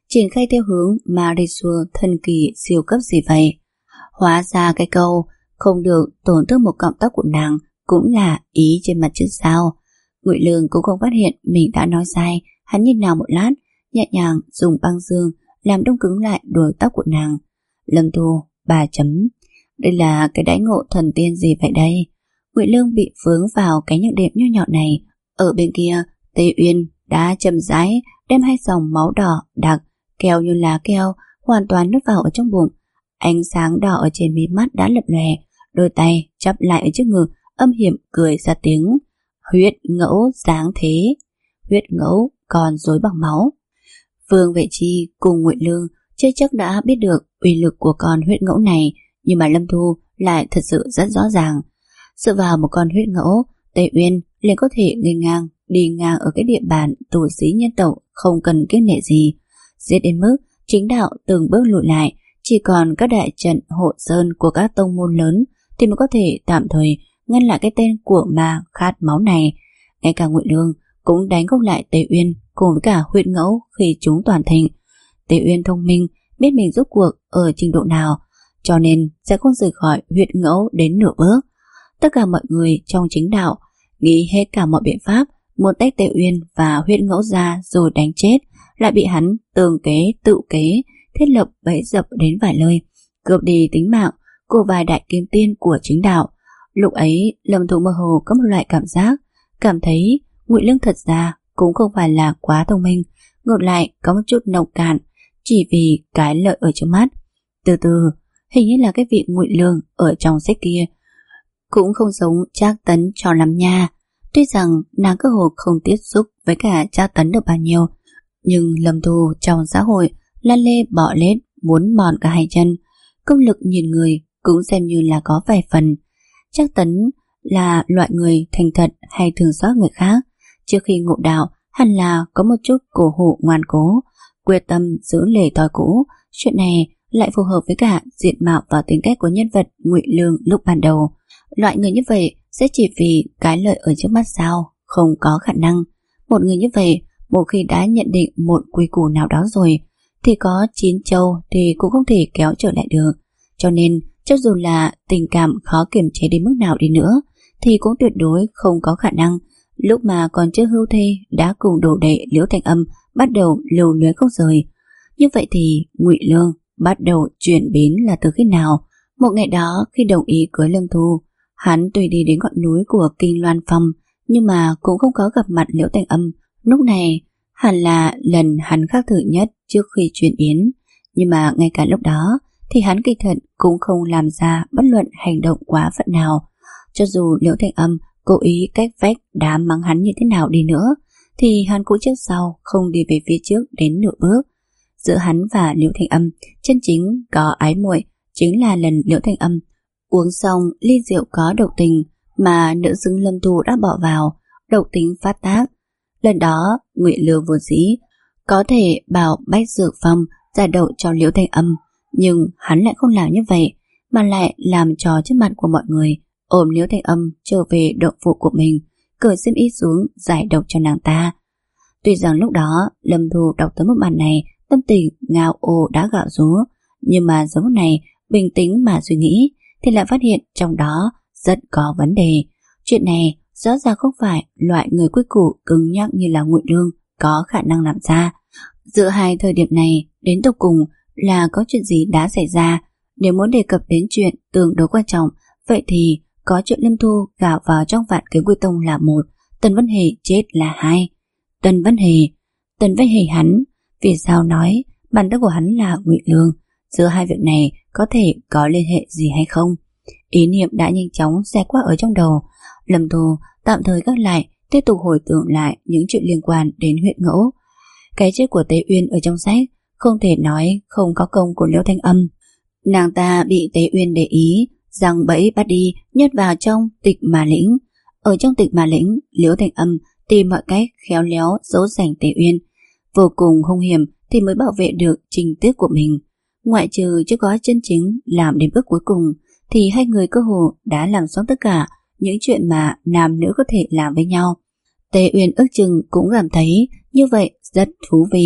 triển khai theo hướng Marisua thần kỳ siêu cấp gì vậy. Hóa ra cái câu không được tổn thương một cọng tóc của nàng cũng là ý trên mặt chữ sao. Ngụy Lương cũng không phát hiện mình đã nói sai. Hắn nhìn nào một lát, nhẹ nhàng dùng băng dương làm đông cứng lại đuôi tóc của nàng. Lâm Thu, bà chấm. Đây là cái đãi ngộ thần tiên gì vậy đây? Ngụy Lương bị vướng vào cái nhược điểm nho nhỏ này. Ở bên kia, Tê Uyên đã chậm rãi đem hai dòng máu đỏ đặc keo như lá keo hoàn toàn nuốt vào ở trong bụng. Ánh sáng đỏ ở trên mí mắt đã lập lòe, đôi tay chắp lại ở trước ngực, âm hiểm cười ra tiếng. Huyết ngẫu dáng thế. Huyết ngẫu còn rối bằng máu. Vương Vệ Chi cùng Ngụy Lương chưa chắc đã biết được uy lực của con huyết ngẫu này, nhưng mà Lâm Thu lại thật sự rất rõ ràng. Dựa vào một con huyết ngẫu, Tề Uyên liền có thể nghênh ngang đi ngang ở cái địa bàn tù sĩ nhân tộc, không cần kiêng nể gì, giết đến mức chính đạo từng bước lùi lại, chỉ còn các đại trận hộ sơn của các tông môn lớn thì mới có thể tạm thời ngăn lại cái tên của ma khát máu này. Ngay cả Ngụy Lương cũng đánh không lại Tề Uyên cùng với cả huyết ngẫu khi chúng toàn thịnh. Tề Uyên thông minh, biết mình rốt cuộc ở trình độ nào, cho nên sẽ không rời khỏi huyết ngẫu đến nửa bước. Tất cả mọi người trong chính đạo nghĩ hết cả mọi biện pháp muốn tách Tề Uyên và huyết ngẫu ra rồi đánh chết, lại bị hắn tường kế tự kế thiết lập bẫy dập đến vài nơi, cướp đi tính mạng của vài đại kiếm tiên của chính đạo. Lúc ấy Lâm Thu mơ hồ có một loại cảm giác, cảm thấy Ngụy Lương thật ra cũng không phải là quá thông minh, ngược lại có một chút nông cạn, chỉ vì cái lợi ở trước mắt. Từ từ, hình như là cái vị Ngụy Lương ở trong sách kia cũng không giống Trác Tấn cho lắm nha. Tuy rằng nàng cơ hồ không tiếp xúc với cả Trác Tấn được bao nhiêu, nhưng Lâm Thu trong xã hội lăn lê bọ lết muốn mòn cả hai chân, công lực nhìn người cũng xem như là có vài phần. Trác Tấn là loại người thành thật hay thường xót người khác, trước khi ngộ đạo hẳn là có một chút cổ hủ ngoan cố, quyết tâm giữ lời thói cũ. Chuyện này lại phù hợp với cả diện mạo và tính cách của nhân vật Ngụy Lương lúc ban đầu. Loại người như vậy sẽ chỉ vì cái lợi ở trước mắt sao? Không có khả năng. Một người như vậy, một khi đã nhận định một quy củ nào đó rồi, thì có chín châu thì cũng không thể kéo trở lại được. Cho nên, cho dù là tình cảm khó kiềm chế đến mức nào đi nữa, thì cũng tuyệt đối không có khả năng lúc mà còn chưa hưu thê đã cùng đổ đệ Liễu Thanh Âm bắt đầu lưu luyến không rời. Như vậy thì Ngụy Lương bắt đầu chuyển biến là từ khi nào? Một ngày đó khi đồng ý cưới Lâm Thu, hắn tuy đi đến ngọn núi của Kinh Loan Phong, nhưng mà cũng không có gặp mặt Liễu Thanh Âm. Lúc này hẳn là lần hắn khác thử nhất trước khi chuyển biến, nhưng mà ngay cả lúc đó thì hắn kỳ thật cũng không làm ra bất luận hành động quá phận nào. Cho dù Liễu Thanh Âm cố ý cách vách đá mắng hắn như thế nào đi nữa, thì hắn cũng trước sau không đi về phía trước đến nửa bước. Giữa hắn và Liễu Thanh Âm chân chính có ái muội chính là lần Liễu Thanh Âm uống xong ly rượu có độc tình mà nữ xứng Lâm Thu đã bỏ vào, độc tính phát tác. Lần đó Ngụy Lương vốn dĩ có thể bảo Bách Dược Phong giải độc cho Liễu Thanh Âm, nhưng hắn lại không làm như vậy, mà lại làm trò trước mặt của mọi người, ôm Liễu Thanh Âm trở về động phủ của mình, cởi xiêm y xuống giải độc cho nàng ta. Tuy rằng lúc đó Lâm Thu đọc tới một màn này, tâm tình ngao ồ đã gạo rú, nhưng mà giờ phút này bình tĩnh mà suy nghĩ thì lại phát hiện trong đó rất có vấn đề. Chuyện này rõ ràng không phải loại người quy củ cứng nhắc như là Ngụy Lương có khả năng làm ra. Giữa hai thời điểm này đến tột cùng là có chuyện gì đã xảy ra? Nếu muốn đề cập đến chuyện tương đối quan trọng, vậy thì có chuyện Lâm Thu gạo vào trong Vạn Kiếm Quy Tông là một, Tần Vân Hề chết là hai. Tần Vân Hề, Tần Vân Hề hắn, vì sao nói bản thân của hắn là Ngụy Lương? Giữa hai việc này có thể có liên hệ gì hay không? Ý niệm đã nhanh chóng xẹt qua ở trong đầu. Lâm Thu tạm thời gác lại, tiếp tục hồi tưởng lại những chuyện liên quan đến huyện Ngẫu. Cái chết của Tế Uyên ở trong sách không thể nói không có công của Liễu Thanh Âm. Nàng ta bị Tế Uyên để ý, rằng bẫy bắt đi nhét vào trong Tịch Mà Lĩnh. Ở trong Tịch Mà Lĩnh, Liễu Thanh Âm tìm mọi cách khéo léo dỗ dành Tế Uyên, vô cùng hung hiểm thì mới bảo vệ được trình tước của mình. Ngoại trừ chưa có chân chính làm đến bước cuối cùng, thì hai người cơ hồ đã làm xong tất cả những chuyện mà nam nữ có thể làm với nhau. Tế Uyên ước chừng cũng cảm thấy như vậy rất thú vị.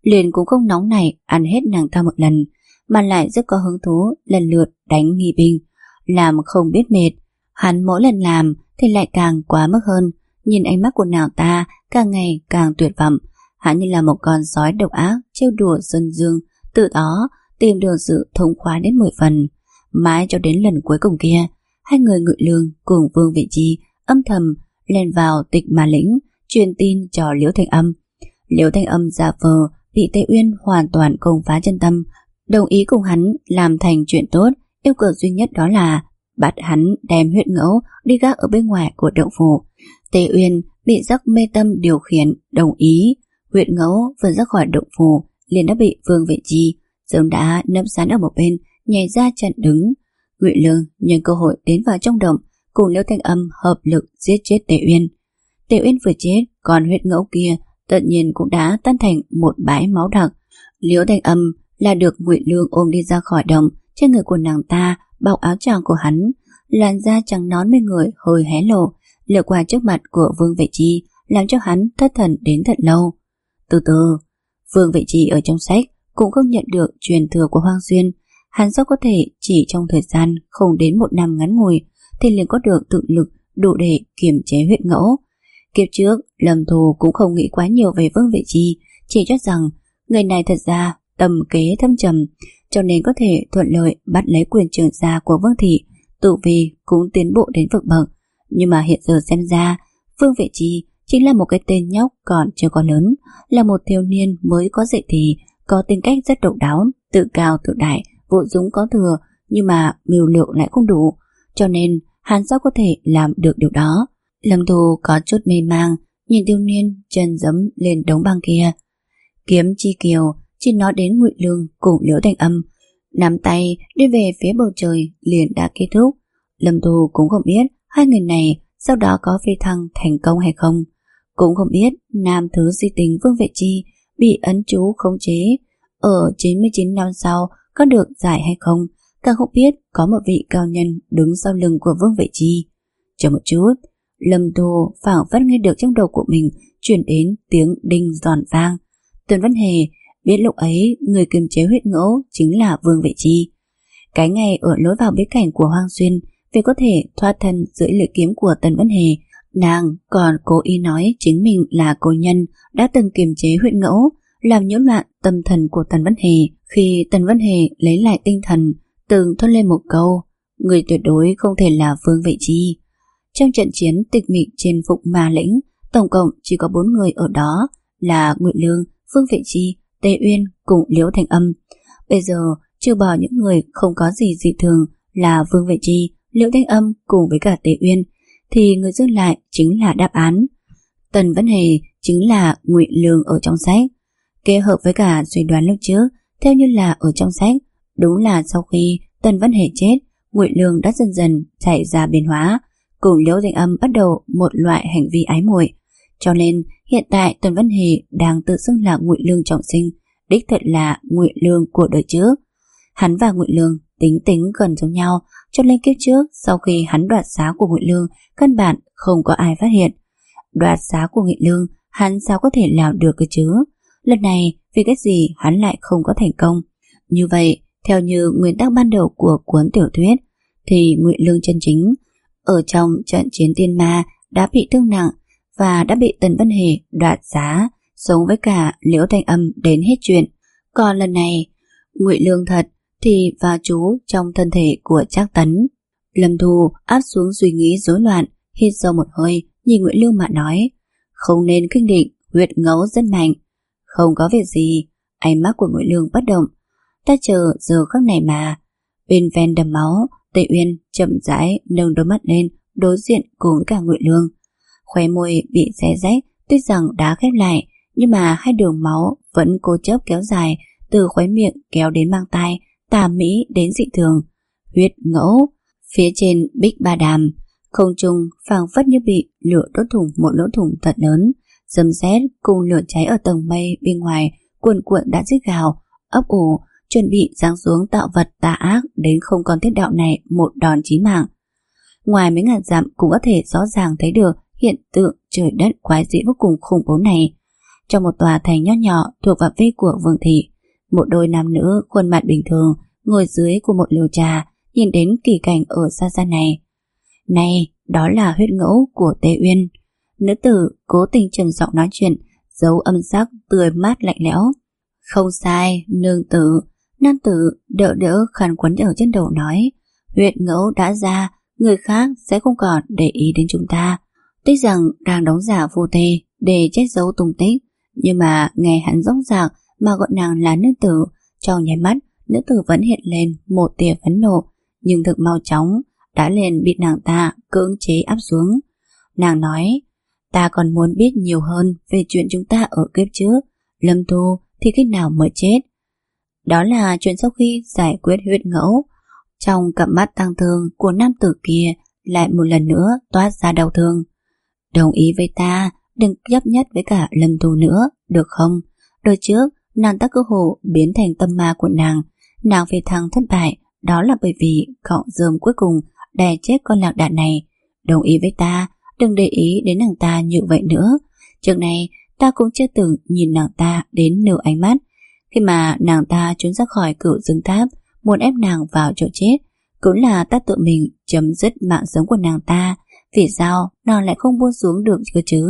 liền cũng không nóng nảy ăn hết nàng ta một lần, mà lại rất có hứng thú lần lượt đánh nghi binh, làm không biết mệt. Hắn mỗi lần làm thì lại càng quá mức hơn, nhìn ánh mắt của nàng ta càng ngày càng tuyệt vọng. Hắn như là một con sói độc ác trêu đùa Sơn Dương, từ đó tìm được sự thống khoái đến mười phần. Mãi cho đến lần cuối cùng kia, hai người Ngụy Lương cùng Vương Vị Chi âm thầm lên vào Tịch Ma Lĩnh truyền tin cho Liễu Thanh Âm. Liễu Thanh Âm giả vờ bị Tề Uyên hoàn toàn công phá chân tâm, đồng ý cùng hắn làm thành chuyện tốt. Yêu cầu duy nhất đó là bắt hắn đem huyết ngẫu đi gác ở bên ngoài của động phủ. Tề Uyên bị giấc mê tâm điều khiển, đồng ý. Huyết ngẫu vừa ra khỏi động phủ liền đã bị Vương Vệ Chi sớm đã nấp sẵn ở một bên, nhảy ra chặn đứng. Ngụy Lương nhân cơ hội đến vào trong động, cùng Liễu Thanh Âm hợp lực giết chết Tề Uyên. Tề Uyên vừa chết, còn huyết ngẫu kia tự nhiên cũng đã tan thành một bãi máu đặc. Liễu Thanh Âm là được Ngụy Lương ôm đi ra khỏi động, trên người của nàng ta bọc áo choàng của hắn, làn da trắng nón bên người hơi hé lộ, lướt qua trước mặt của Vương Vệ Chi, làm cho hắn thất thần đến thật lâu. Từ từ, Vương Vệ Chi ở trong sách cũng không nhận được truyền thừa của Hoang Xuyên. Hắn sao có thể chỉ trong thời gian không đến một năm ngắn ngủi thì liền có được tự lực đủ để kiềm chế huyết ngẫu. Kiếp trước, Lâm Thù cũng không nghĩ quá nhiều về Vương Vệ Chi, chỉ cho rằng người này thật ra tầm kế thâm trầm, cho nên có thể thuận lợi bắt lấy quyền trưởng gia của Vương Thị, tự vì cũng tiến bộ đến vực bậc. Nhưng mà hiện giờ xem ra, Vương Vệ Chi chính là một cái tên nhóc còn chưa có lớn, là một thiếu niên mới có dậy thì, có tính cách rất độc đáo, tự cao tự đại, vũ dũng có thừa, nhưng mà mưu lược lại không đủ, cho nên hắn sao có thể làm được điều đó. Lâm Thù có chút mê mang, nhìn thiếu niên chân dẫm lên đống băng kia. Kiếm chi kiều chỉ nói đến Ngụy Lương cùng Liễu Thanh Âm, nắm tay đi về phía bầu trời liền đã kết thúc. Lâm Thù cũng không biết hai người này sau đó có phi thăng thành công hay không, cũng không biết nam thứ di tình Vương Vệ Chi bị ấn chú khống chế ở chín mươi chín năm sau có được giải hay không, càng không biết có một vị cao nhân đứng sau lưng của Vương Vệ Chi. Chờ một chút, Lâm Thù phảng phất nghe được trong đầu của mình truyền đến tiếng đinh giòn vang. Tần Văn Hề biết lúc ấy người kiềm chế huyết ngẫu chính là Vương Vệ Chi. Cái ngày ở lối vào bí cảnh của Hoang Xuyên, vì có thể thoát thân dưới lưỡi kiếm của Tần Văn Hề, nàng còn cố ý nói chính mình là cô nhân đã từng kiềm chế huyết ngẫu, làm nhiễu loạn tâm thần của Tần Văn Hề. Khi Tần Văn Hề lấy lại tinh thần, từng thốt lên một câu, người tuyệt đối không thể là Vương Vệ Chi. Trong trận chiến tịch mịch trên Phục Ma Lĩnh, tổng cộng chỉ có bốn người ở đó là Ngụy Lương, Vương Vệ Chi, Tề Uyên cùng Liễu Thanh Âm. Bây giờ trừ bỏ những người không có gì dị thường là Vương Vệ Chi, Liễu Thanh Âm cùng với cả Tề Uyên, thì người dư lại chính là đáp án. Tần Văn Hề chính là Ngụy Lương ở trong sách. Kết hợp với cả suy đoán lúc trước, theo như là ở trong sách, đúng là sau khi Tần Văn Hề chết, Ngụy Lương đã dần dần xảy ra biến hóa, cùng Liễu Thanh Âm bắt đầu một loại hành vi ái muội. Cho nên hiện tại Tần Văn Hề đang tự xưng là Ngụy Lương trọng sinh, đích thật là Ngụy Lương của đời trước. Hắn và Ngụy Lương tính tính gần giống nhau, cho nên kiếp trước sau khi hắn đoạt xá của Ngụy Lương, căn bản không có ai phát hiện. Đoạt xá của Ngụy Lương, hắn sao có thể làm được cơ chứ? Lần này vì cái gì hắn lại không có thành công? Như vậy, theo như nguyên tắc ban đầu của cuốn tiểu thuyết, thì Ngụy Lương chân chính ở trong trận chiến tiên ma đã bị thương nặng và đã bị Tần Văn Hề đoạt xá, sống với cả Liễu Thanh Âm đến hết chuyện. Còn lần này, Ngụy Lương thật thì vào trú trong thân thể của Trác Tấn. Lâm Thù áp xuống suy nghĩ rối loạn, hít sâu một hơi, nhìn Ngụy Lương mà nói, không nên kinh định, huyết ngẫu rất mạnh. Không có việc gì. Ánh mắt của Ngụy Lương bất động. Ta chờ giờ khắc này mà. Bên ven đầm máu, Tề Uyên chậm rãi nâng đôi mắt lên, đối diện cùng với cả Ngụy Lương. Khóe môi bị xé rách, tuy rằng đã khép lại, nhưng mà hai đường máu vẫn cố chấp kéo dài từ khóe miệng kéo đến mang tai, tà mỹ đến dị thường. Huyết ngẫu. Phía trên Bích Ba Đàm, không trung phảng phất như bị lửa đốt thủng một lỗ thủng thật lớn. Sấm sét cùng lửa cháy ở tầng mây bên ngoài cuồn cuộn đã rít gào, ấp ủ, chuẩn bị giáng xuống tạo vật tà ác đến không còn thiết đạo này một đòn chí mạng. Ngoài mấy ngàn dặm cũng có thể rõ ràng thấy được hiện tượng trời đất quái dị vô cùng khủng bố này. trong một tòa thành nho nhỏ thuộc phạm vi của Vương thị. Một đôi nam nữ khuôn mặt bình thường ngồi dưới của một liều trà, nhìn đến kỳ cảnh ở xa xa này. Này, đó là huyết ngẫu của Tê Uyên. Nữ tử cố tình trầm giọng nói chuyện, giấu âm sắc tươi mát lạnh lẽo. Không sai, nương tử. Nam tử đỡ đỡ khăn quấn ở trên đầu nói, huyết ngẫu đã ra, người khác sẽ không còn để ý đến chúng ta. Tuy rằng đang đóng giả vô tê để che giấu tung tích, nhưng mà nghe hắn rõ ràng mà gọi nàng là nữ tử, trong nháy mắt nữ tử vẫn hiện lên một tia phẫn nộ, nhưng thực mau chóng đã liền bị nàng ta cưỡng chế áp xuống. Nàng nói, ta còn muốn biết nhiều hơn về chuyện chúng ta ở kiếp trước. Lâm Thu thì khi nào mới chết? Đó là chuyện sau khi giải quyết huyết ngẫu. Trong cặp mắt tăng thương của nam tử kia lại một lần nữa toát ra đau thương. Đồng ý với ta, đừng chấp nhất với cả Lâm Thu nữa, được không? Đời trước, nàng ta cơ hồ biến thành tâm ma của nàng. Nàng phi thăng thất bại, đó là bởi vì cọng rơm cuối cùng đè chết con lạc đạn này. Đồng ý với ta, đừng để ý đến nàng ta như vậy nữa. Trước này, ta cũng chưa từng nhìn nàng ta đến nửa ánh mắt. Khi mà nàng ta trốn ra khỏi cửu dương tháp, muốn ép nàng vào chỗ chết, cũng là ta tự mình chấm dứt mạng sống của nàng ta. Vì sao nàng lại không buông xuống được cơ chứ?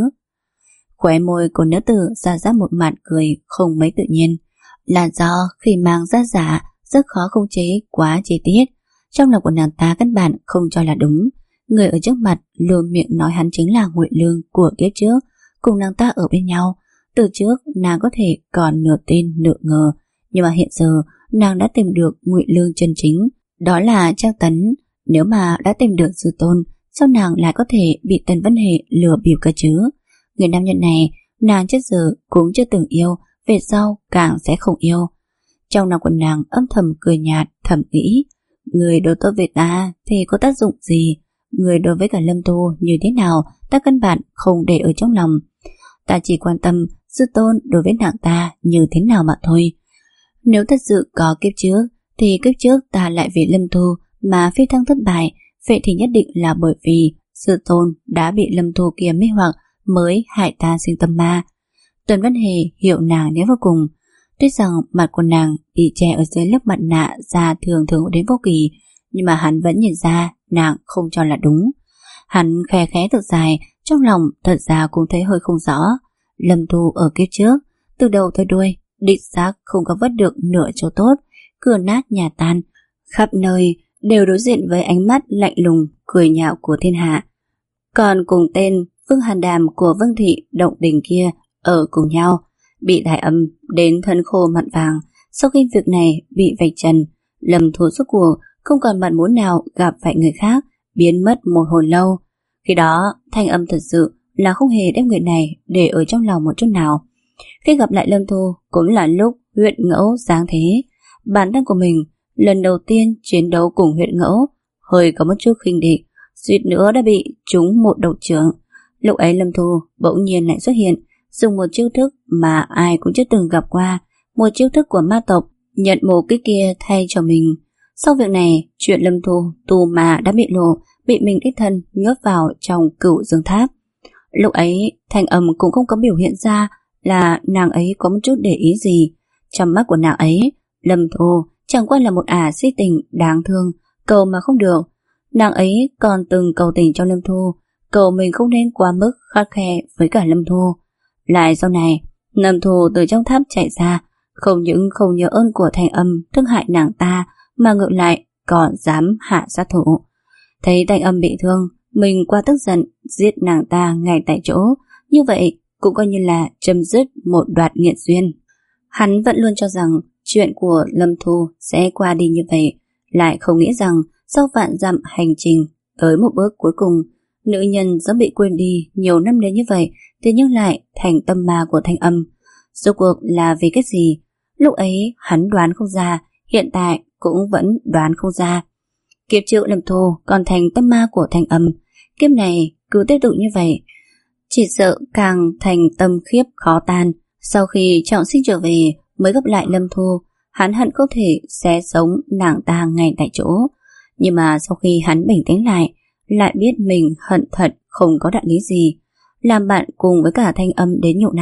Khóe môi của nữ tử ra ra một mặt cười không mấy tự nhiên. Là do khi mang ra giả rất khó khống chế quá chi tiết. Trong lòng của nàng ta căn bản không cho là đúng. Người ở trước mặt luôn miệng nói hắn chính là Ngụy Lương của kiếp trước, cùng nàng ta ở bên nhau. Từ trước nàng có thể còn nửa tin nửa ngờ, nhưng mà hiện giờ nàng đã tìm được Ngụy Lương chân chính, đó là Trang Tấn. Nếu mà đã tìm được sư tôn, sao nàng lại có thể bị Tần Văn Hệ lừa bịp cơ chứ? Người nam nhân này nàng trước giờ cũng chưa từng yêu, về sau càng sẽ không yêu. Trong lòng của nàng âm thầm cười nhạt, thầm nghĩ, người đối tốt với ta thì có tác dụng gì? Người đối với cả Lâm Thu như thế nào ta căn bản không để ở trong lòng. Ta chỉ quan tâm sư tôn đối với nàng ta như thế nào mà thôi. Nếu thật sự có kiếp trước, thì kiếp trước ta lại vì Lâm Thu mà phi thăng thất bại, vậy thì nhất định là bởi vì sư tôn đã bị Lâm Thu kia mê hoặc mới hại ta sinh tâm ma. Tuần Văn Hề hiểu nàng đến vô cùng. Tuy rằng mặt của nàng bị che ở dưới lớp mặt nạ da thường thường đến vô kỳ, nhưng mà hắn vẫn nhìn ra nàng không cho là đúng. Hắn khẽ khẽ thở dài, trong lòng thật ra cũng thấy hơi không rõ. Lâm Thu ở kiếp trước, từ đầu tới đuôi, đích xác không có vớt được nửa chỗ tốt, cửa nát nhà tan, khắp nơi đều đối diện với ánh mắt lạnh lùng, cười nhạo của thiên hạ. Còn cùng tên Vương Hàn Đàm của Vương thị Động Đình kia ở cùng nhau, bị đại âm đến thân khô mặn vàng. Sau khi việc này bị vạch trần, Lâm Thu suốt cuộc không còn mặt mũi nào gặp phải người khác, biến mất một hồi lâu. Khi đó Thanh Âm thật sự là không hề đem người này để ở trong lòng một chút nào. Khi gặp lại Lâm Thu cũng là lúc huyết ngẫu sáng thế. Bản thân của mình lần đầu tiên chiến đấu cùng huyết ngẫu, hơi có một chút khinh địch, suýt nữa đã bị trúng một độc trưởng. Lúc ấy Lâm Thu bỗng nhiên lại xuất hiện, dùng một chiêu thức mà ai cũng chưa từng gặp qua, một chiêu thức của ma tộc, nhận mồ cái kia thay cho mình. Sau việc này, chuyện Lâm Thu tù mà đã bị lộ, bị mình đích thân nhốt vào trong cửu dương tháp. Lúc ấy Thanh Âm cũng không có biểu hiện ra là nàng ấy có một chút để ý gì. Trong mắt của nàng ấy, Lâm Thu chẳng qua là một ả si tình đáng thương, cầu mà không được. Nàng ấy còn từng cầu tình cho Lâm Thu, cầu mình không nên quá mức khắt khe với cả Lâm Thu. Lại sau này, Lâm Thu từ trong tháp chạy ra, không những không nhớ ơn của Thanh Âm thương hại nàng ta, mà ngược lại còn dám hạ sát thủ. Thấy Thanh Âm bị thương, mình qua tức giận giết nàng ta ngay tại chỗ, như vậy cũng coi như là chấm dứt một đoạn nghiệt duyên. Hắn vẫn luôn cho rằng chuyện của Lâm Thu sẽ qua đi như vậy, lại không nghĩ rằng sau vạn dặm hành trình tới một bước cuối cùng, nữ nhân đã bị quên đi nhiều năm đến như vậy, thế nhưng lại thành tâm ma của Thanh Âm. Rốt cuộc là vì cái gì? Lúc ấy hắn đoán không ra, hiện tại cũng vẫn đoán không ra. Kiếp trước Lâm Thu còn thành tâm ma của Thanh Âm, kiếp này cứ tiếp tục như vậy, chỉ sợ càng thành tâm khiếp khó tan. Sau khi trọng sinh trở về mới gặp lại Lâm Thu, hắn hận có thể xé sống nàng ta ngay tại chỗ. Nhưng mà sau khi hắn bình tĩnh lại, lại biết mình hận thật không có đạo lý gì. Làm bạn cùng với cả Thanh Âm đến nhiều năm,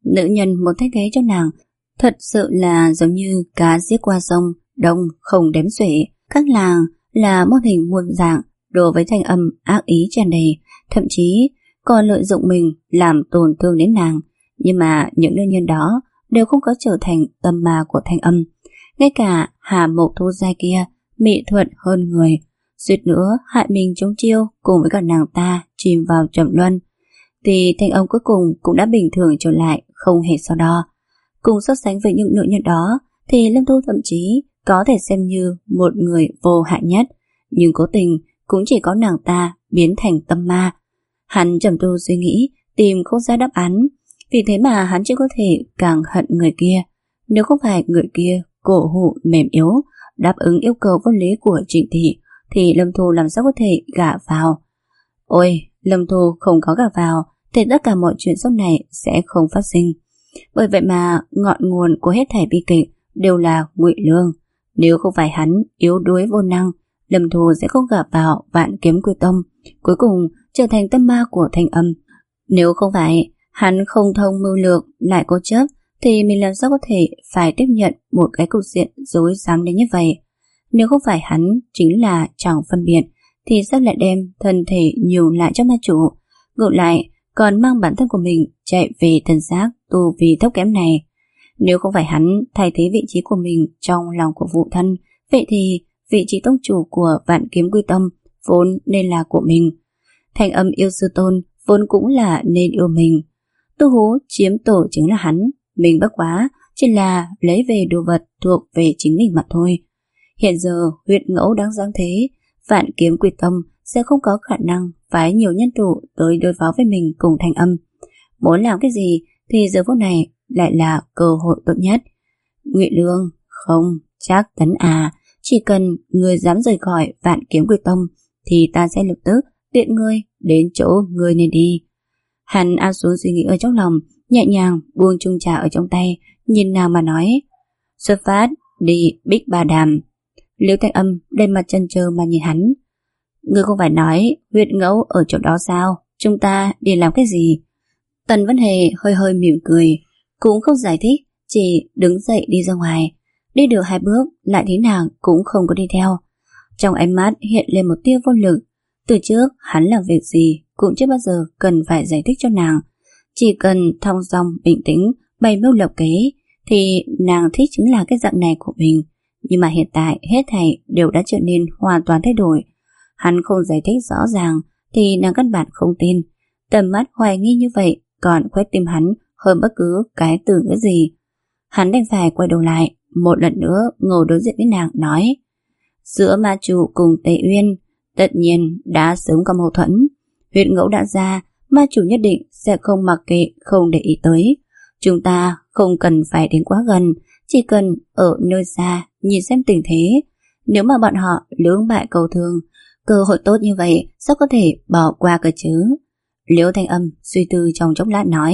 Nữ nhân muốn thay thế cho nàng thật sự là giống như cá giết qua sông, đông không đếm xuể. Các làng là môn hình muôn dạng, đối với Thanh Âm ác ý tràn đầy, thậm chí còn lợi dụng mình làm tổn thương đến nàng. Nhưng mà những nữ nhân đó đều không có trở thành tâm ma của Thanh Âm. Ngay cả Hà Mộc Thu Giai kia, mỹ thuận hơn người, suýt nữa hại mình chống chiêu cùng với cả nàng ta chìm vào trầm luân. Thì Thanh Âm cuối cùng cũng đã bình thường trở lại, không hề so đo. Cùng so sánh với những nữ nhân đó thì Lâm Thu thậm chí có thể xem như một người vô hại nhất, nhưng cố tình cũng chỉ có nàng ta biến thành tâm ma. Hắn trầm tư suy nghĩ, tìm không ra đáp án, vì thế mà hắn chỉ có thể càng hận người kia. Nếu không phải người kia cổ hủ mềm yếu, đáp ứng yêu cầu vô lý của Trịnh Thị, thì Lâm Thu làm sao có thể gả vào. Ôi, Lâm Thu không có gả vào thì tất cả mọi chuyện sau này sẽ không phát sinh. Bởi vậy mà ngọn nguồn của hết thảy bi kịch đều là Ngụy Lương. Nếu không phải hắn yếu đuối vô năng, Lâm Thu sẽ không gả vào Vạn Kiếm Quy Tông, cuối cùng trở thành tâm ma của Thanh Âm. Nếu không phải hắn không thông mưu lược lại cố chấp, thì mình làm sao có thể phải tiếp nhận một cái cục diện dối dám đến như vậy. Nếu không phải hắn chính là chẳng phân biệt, thì sao lại đem thân thể nhường lại cho ma chủ, ngược lại còn mang bản thân của mình chạy về thân xác tu vi thấp kém này. Nếu không phải hắn thay thế vị trí của mình trong lòng của Vũ Thân, vậy thì vị trí tông chủ của Vạn Kiếm Quy Tông vốn nên là của mình. Thanh Âm yêu sư tôn vốn cũng là nên yêu mình. Tu Hú chiếm tổ chính là hắn, mình bất quá chỉ là lấy về đồ vật thuộc về chính mình mà thôi. Hiện giờ huyết ngẫu đáng giáng thế, Vạn Kiếm Quy Tông sẽ không có khả năng phái nhiều nhân thủ tới đối phó với mình cùng Thanh Âm. Muốn làm cái gì thì giờ phút này lại là cơ hội tốt nhất. Ngụy Lương, không, chắc Tấn à, chỉ cần người dám rời khỏi Vạn Kiếm Quy Tông thì ta sẽ lập tức tiện ngươi đến chỗ ngươi nên đi. Hắn áp xuống suy nghĩ ở trong lòng, nhẹ nhàng buông chung trà ở trong tay, nhìn nàng mà nói: xuất phát đi Bích Ba Đàm. Liễu Thanh Âm đầy mặt chần chờ mà nhìn hắn. Ngươi không phải nói huyết ngẫu ở chỗ đó sao? Chúng ta đi làm cái gì? Tần Vân Hề hơi hơi mỉm cười, cũng không giải thích, chỉ đứng dậy đi ra ngoài. Đi được hai bước lại thấy nàng cũng không có đi theo. Trong ánh mắt hiện lên một tia vô lực. Từ trước hắn làm việc gì cũng chưa bao giờ cần phải giải thích cho nàng. Chỉ cần thong dong bình tĩnh bày mưu lập kế thì nàng thích chính là cái dạng này của mình. Nhưng mà hiện tại hết thảy đều đã trở nên hoàn toàn thay đổi. Hắn không giải thích rõ ràng thì nàng căn bản không tin. Tầm mắt hoài nghi như vậy còn khuét tim hắn hơn bất cứ cái từ ngữ gì. Hắn đành phải quay đầu lại, một lần nữa ngồi đối diện với nàng nói: giữa ma chủ cùng Tề Uyên tất nhiên đã sớm có mâu thuẫn. Huyết ngẫu đã ra, ma chủ nhất định sẽ không mặc kệ, không để ý tới. Chúng ta không cần phải đến quá gần, chỉ cần ở nơi xa nhìn xem tình thế. Nếu mà bọn họ lưỡng bại cầu thường, cơ hội tốt như vậy sao có thể bỏ qua cơ chứ? Liễu Thanh Âm suy tư trong chốc lát nói: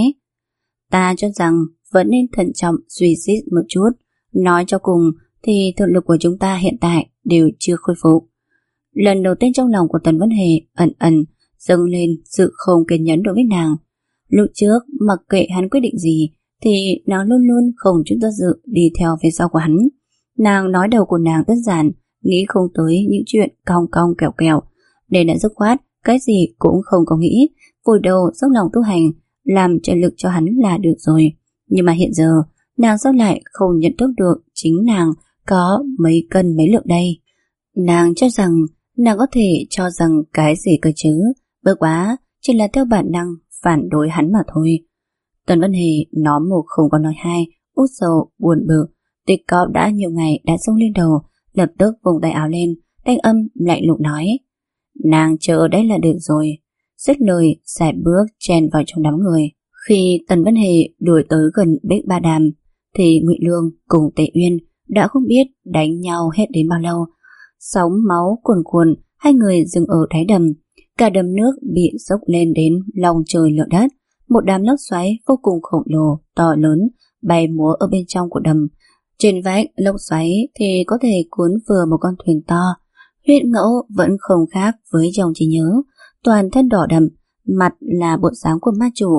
ta cho rằng vẫn nên thận trọng suy xét một chút. Nói cho cùng thì thực lực của chúng ta hiện tại đều chưa khôi phục. Lần đầu tiên trong lòng của Tần Vân Hề ẩn ẩn dâng lên sự không kiên nhẫn đối với nàng. Lúc trước mặc kệ hắn quyết định gì thì nàng luôn luôn không chút do dự đi theo phía sau của hắn. Nàng nói đầu của nàng đơn giản, nghĩ không tới những chuyện cong cong kẹo kẹo, nên đã dứt khoát cái gì cũng không có nghĩ, vùi đầu dốc lòng tu hành, làm trợ lực cho hắn là được rồi. Nhưng mà hiện giờ nàng sao lại không nhận thức được chính nàng có mấy cân mấy lượng đây? Nàng cho rằng nàng có thể cho rằng cái gì cơ chứ, bất quá chỉ là theo bản năng phản đối hắn mà thôi. Tần Vân Hề nói một không có nói hai, út sầu buồn bực, tịch cọp đã nhiều ngày đã xông lên đầu, lập tức vùng tay áo lên, Thanh Âm lạnh lùng nói: nàng chờ ở đây là được rồi. Dứt lời xài bước chen vào trong đám người. Khi Tần Vân Hề đuổi tới gần Bích Ba Đàm thì Ngụy Lương cùng Tề Uyên đã không biết đánh nhau hết đến bao lâu. Sóng máu cuồn cuộn, hai người dừng ở đáy đầm. Cả đầm nước bị dốc lên đến lòng trời lở đất. Một đám lốc xoáy vô cùng khổng lồ, to lớn bay múa ở bên trong của đầm. Trên vách lốc xoáy thì có thể cuốn vừa một con thuyền to. Huyết ngẫu vẫn không khác với dòng trí nhớ, toàn thân đỏ đậm, mặt là bộ dáng của ma chủ,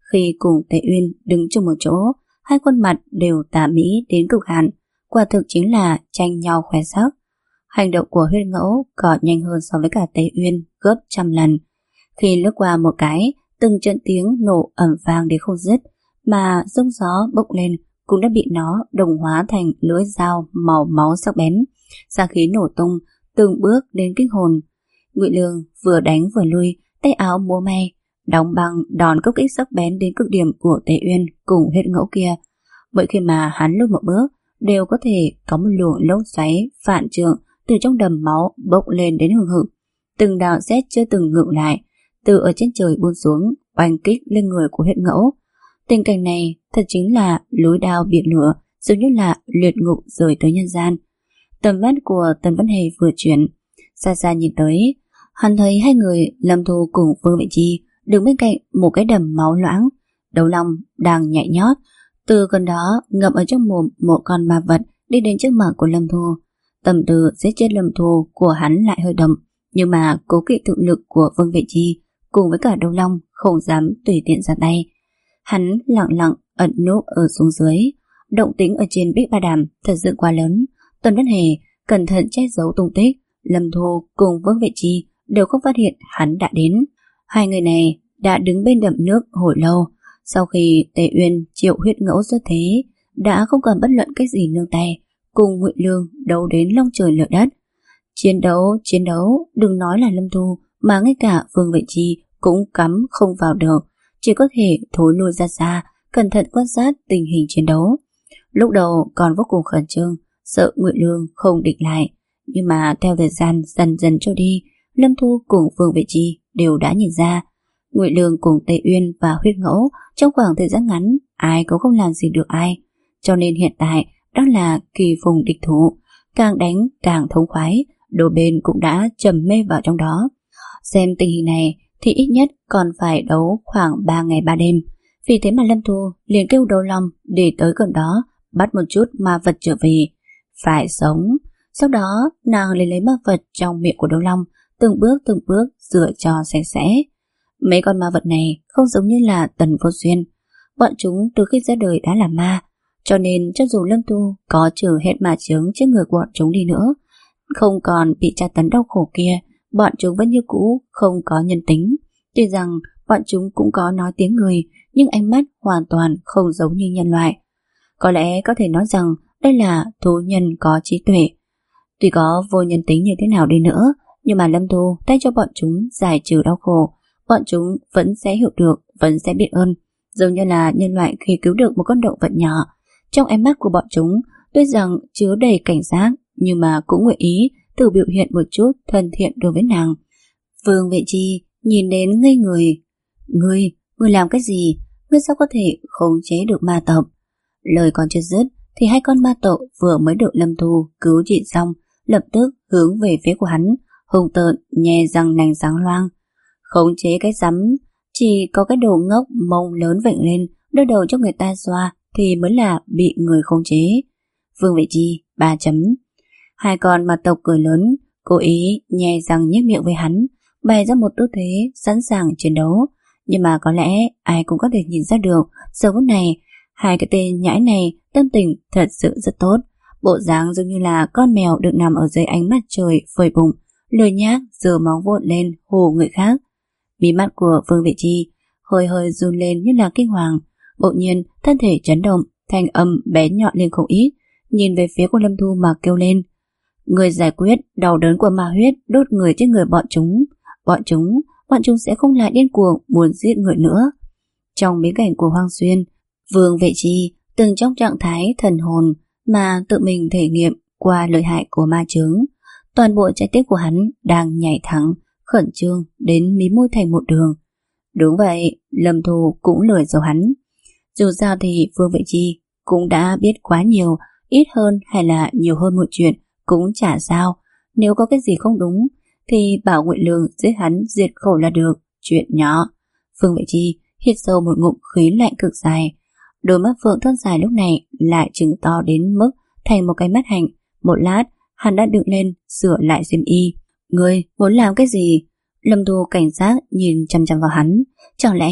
Khi cùng Tề Uyên đứng chung một chỗ, hai khuôn mặt đều tà mỹ đến cực hạn, quả thực chính là tranh nhau khoe sắc. Hành động của huyết ngẫu còn nhanh hơn so với cả Tề Uyên gấp trăm lần. Khi lướt qua một cái, từng trận tiếng nổ ầm vang đến không dứt, mà rông gió bốc lên cũng đã bị nó đồng hóa thành lưỡi dao màu máu sắc bén, sát khí nổ tung từng bước đến kinh hồn. Ngụy Lương vừa đánh vừa lui, tay áo múa may, đóng băng đòn công kích sắc bén đến cực điểm của Tề Uyên cùng huyết ngẫu kia. Mỗi khi mà hắn lùi một bước, đều có thể có một luồng lốc xoáy phản trượng từ trong đầm máu bốc lên đến hừng hực. Từng đạo sét chưa từng ngừng lại, từ ở trên trời buông xuống, oanh kích lên người của huyết ngẫu. Tình cảnh này thật chính là lối đao biển lửa, giống như là luyện ngục rời tới nhân gian. Tầm mắt của Tần Văn Hề vừa chuyển, xa xa nhìn tới, hắn thấy hai người Lâm Thu cùng Vương Vệ Chi đứng bên cạnh một cái đầm máu loãng. Đấu Long đang nhảy nhót, từ gần đó ngậm ở trong mồm một con ma vật đi đến trước mặt của Lâm Thu. Tâm tư giết chết Lâm Thu của hắn lại hơi đậm, nhưng mà cố kỵ thực lực của Vương Vệ Chi cùng với cả Đấu Long không dám tùy tiện ra tay. Hắn lặng lặng ẩn núp ở xuống dưới. Động tĩnh ở trên Bích Ba Đàm thật sự quá lớn. Tần Văn Hề cẩn thận che giấu tung tích. Lâm Thu cùng Vương Vệ Chi đều không phát hiện hắn đã đến. Hai người này đã đứng bên đầm nước hồi lâu. Sau khi Tề Uyên triệu huyết ngẫu xuất thế, đã không còn bất luận cách gì nương tay, cùng Ngụy Lương đấu đến long trời lở đất. Chiến đấu, chiến đấu, đừng nói là Lâm Thu, mà ngay cả Vương Vệ Chi cũng cắm không vào được, chỉ có thể thối lui ra xa, cẩn thận quan sát tình hình chiến đấu. Lúc đầu còn vô cùng khẩn trương, sợ Ngụy Lương không địch lại, nhưng mà theo thời gian dần dần trôi đi, Lâm Thu cùng Vương Vệ Chi đều đã nhìn ra, Ngụy Lương cùng Tề Uyên và huyết ngẫu trong khoảng thời gian ngắn ai cũng không làm gì được ai, cho nên hiện tại đó là kỳ phùng địch thủ, càng đánh càng thống khoái, đôi bên cũng đã trầm mê vào trong đó. Xem tình hình này thì ít nhất còn phải đấu khoảng ba ngày ba đêm. Vì thế mà Lâm Thu liền kêu Đấu Long để tới gần đó bắt một chút ma vật trở về, phải sống. Sau đó nàng liền lấy ma vật trong miệng của Đấu Long, từng bước từng bước rửa cho sạch sẽ. Mấy con ma vật này không giống như là Tần Vô Xuyên, bọn chúng từ khi ra đời đã là ma, cho nên cho dù Lâm Thu có trừ hết ma chướng trên người của bọn chúng đi nữa, không còn bị tra tấn đau khổ kia, bọn chúng vẫn như cũ không có nhân tính. Tuy rằng bọn chúng cũng có nói tiếng người, nhưng ánh mắt hoàn toàn không giống như nhân loại. Có lẽ có thể nói rằng đây là thú nhân có trí tuệ. Tuy có vô nhân tính như thế nào đi nữa, nhưng mà Lâm Thu tay cho bọn chúng giải trừ đau khổ, bọn chúng vẫn sẽ hiểu được, vẫn sẽ biết ơn. Giống như là nhân loại khi cứu được một con động vật nhỏ, trong ánh mắt của bọn chúng tuy rằng chứa đầy cảnh giác, nhưng mà cũng nguyện ý tự biểu hiện một chút thân thiện đối với nàng. Vương Vệ Chi nhìn đến ngây người. Ngươi, ngươi làm cái gì? Ngươi sao có thể khống chế được ma tộc? Lời còn chưa dứt thì hai con ma tộc vừa mới được Lâm Thu cứu trị xong, lập tức hướng về phía của hắn, hung tợn nhe răng nành sáng loang. Khống chế cái rắm, chỉ có cái đồ ngốc mông lớn vểnh lên đưa đầu cho người ta xoa thì mới là bị người khống chế. Vương Vệ Chi ba chấm. Hai con ma tộc cười lớn, cố ý nhe răng nhếch miệng với hắn, bày ra một tư thế sẵn sàng chiến đấu. Nhưng mà có lẽ ai cũng có thể nhìn ra được, giờ phút này hai cái tên nhãi này tâm tình thật sự rất tốt, bộ dáng giống như là con mèo được nằm ở dưới ánh mặt trời phơi bụng, lười nhác giơ móng vuốt lên hù người khác. Mí mắt của Vương Vệ Chi hơi hơi run lên như là kinh hoàng, bỗng nhiên thân thể chấn động, thanh âm bé nhọn lên không ít, nhìn về phía của Lâm Thu mà kêu lên: người giải quyết đau đớn của ma huyết đốt người trên người bọn chúng, bọn chúng, bọn chúng sẽ không lại điên cuồng muốn giết người nữa. Trong bí cảnh của Hoang Xuyên, Vương Vệ Chi từng trong trạng thái thần hồn mà tự mình thể nghiệm qua lợi hại của ma chướng. Toàn bộ trái tim của hắn đang nhảy thẳng, khẩn trương đến mí môi thành một đường. Đúng vậy, Lâm Thu cũng lười dầu hắn. Dù sao thì Vương Vệ Chi cũng đã biết quá nhiều, ít hơn hay là nhiều hơn một chuyện cũng chả sao. Nếu có cái gì không đúng thì bảo Ngụy Lương giết hắn diệt khẩu là được, chuyện nhỏ. Vương Vệ Chi hít sâu một ngụm khí lạnh cực dài, đôi mắt phượng thon dài lúc này lại trừng to đến mức thành một cái mắt hạnh. Một lát hắn đã đứng lên sửa lại xiêm y. Ngươi muốn làm cái gì? Lâm Thu cảnh giác nhìn chằm chằm vào hắn. Chẳng lẽ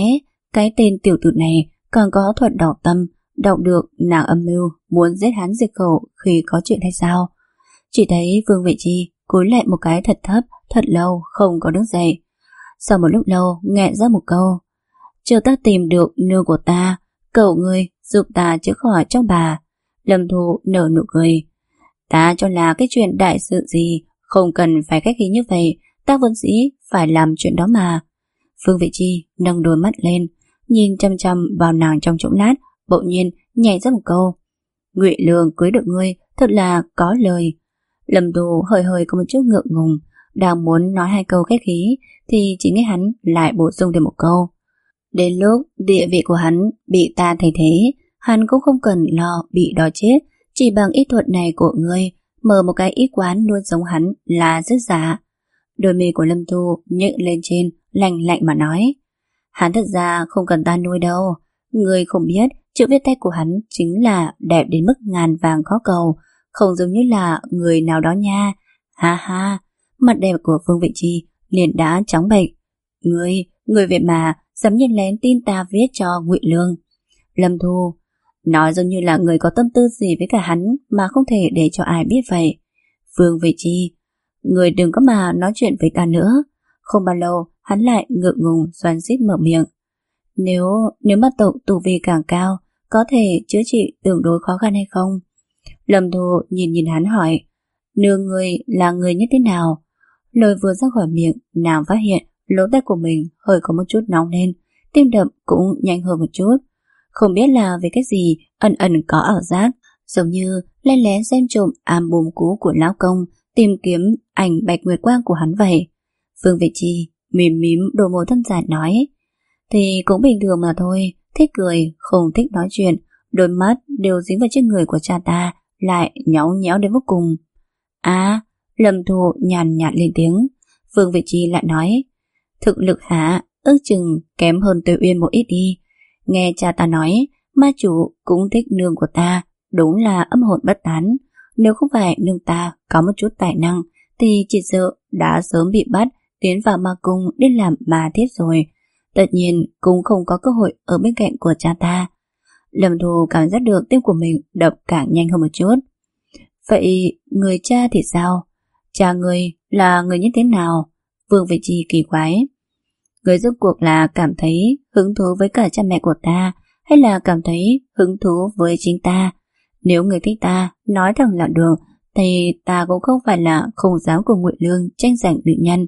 cái tên tiểu tử này còn có thuật đọc tâm, đọc được nàng âm mưu muốn giết hắn diệt khẩu khi có chuyện hay sao. Chỉ thấy Vương Vị Chi cúi lại một cái thật thấp, thật lâu không có đứng dậy. Sau một lúc lâu nghẹn ra một câu: "Chờ ta tìm được nương của ta, cầu ngươi giúp ta chữa khỏi cho bà." Lâm Thu nở nụ cười: "Ta cho là cái chuyện đại sự gì không cần phải khách khí như vậy, ta vốn dĩ phải làm chuyện đó mà." Vương Vị Chi nâng đôi mắt lên, nhìn chăm chăm vào nàng trong chốc lát, bỗng nhiên nhảy ra một câu: "Ngụy Lương cưới được ngươi thật là có lời." Lâm Thu hơi hơi có một chút ngượng ngùng, đang muốn nói hai câu khách khí thì chỉ nghe hắn lại bổ sung thêm một câu: "Đến lúc địa vị của hắn bị ta thay thế, hắn cũng không cần lo bị đói chết, chỉ bằng ý thuật này của ngươi, mở một cái y quán nuôi giống hắn là rất giả." Đôi mi của Lâm Thu nhếch lên trên, lạnh lạnh mà nói: "Hắn thật ra không cần ta nuôi đâu, ngươi không biết chữ viết tay của hắn chính là đẹp đến mức ngàn vàng khó cầu, không giống như là người nào đó nha." Ha ha, mặt đẹp của Vương Vị Chi liền đã chóng bệch. Ngươi, ngươi vậy mà dám nhìn lén tin ta viết cho Ngụy Lương." Lâm Thu nói giống như là người có tâm tư gì với cả hắn mà không thể để cho ai biết vậy. "Vương Vị Chi, người đừng có mà nói chuyện với ta nữa." Không bao lâu hắn lại ngượng ngùng xoắn xít mở miệng: Nếu nếu mà tộc tu vi càng cao, có thể chữa trị tương đối khó khăn hay không?" Lâm Thu nhìn nhìn hắn hỏi: "Nương người là người như thế nào?" Lời vừa ra khỏi miệng, nàng phát hiện lỗ tai của mình hơi có một chút nóng lên, tim đập cũng nhanh hơn một chút. Không biết là về cái gì, ẩn ẩn có ảo giác, giống như lén lén xem trộm album cũ của lão công, tìm kiếm ảnh bạch nguyệt quang của hắn vậy. Vương Vị Chi mím mím đôi môi thân dài nói: "Thì cũng bình thường mà thôi, thích cười, không thích nói chuyện, đôi mắt đều dính vào trên người của cha ta, lại nhõng nhẽo đến vô cùng." "À," Lâm Thu nhàn nhạt lên tiếng. Vương Vị Chi lại nói: "Thực lực hả, ước chừng kém hơn Tuệ Uyên một ít đi. Nghe cha ta nói, ma chủ cũng thích nương của ta, đúng là âm hồn bất tán. Nếu không phải nương ta có một chút tài năng, thì chỉ sợ đã sớm bị bắt tiến vào ma cung để làm ma thiết rồi. Tất nhiên cũng không có cơ hội ở bên cạnh của cha ta." Lâm Thu cảm giác được tim của mình đập càng nhanh hơn một chút. "Vậy người cha thì sao? Cha người là người như thế nào?" Vương Vị Chi kỳ quái. "Người rốt cuộc là cảm thấy hứng thú với cả cha mẹ của ta, hay là cảm thấy hứng thú với chính ta? Nếu người thích ta nói thẳng là được, thì ta cũng không phải là không dám cùng Ngụy Lương tranh giành nữ nhân."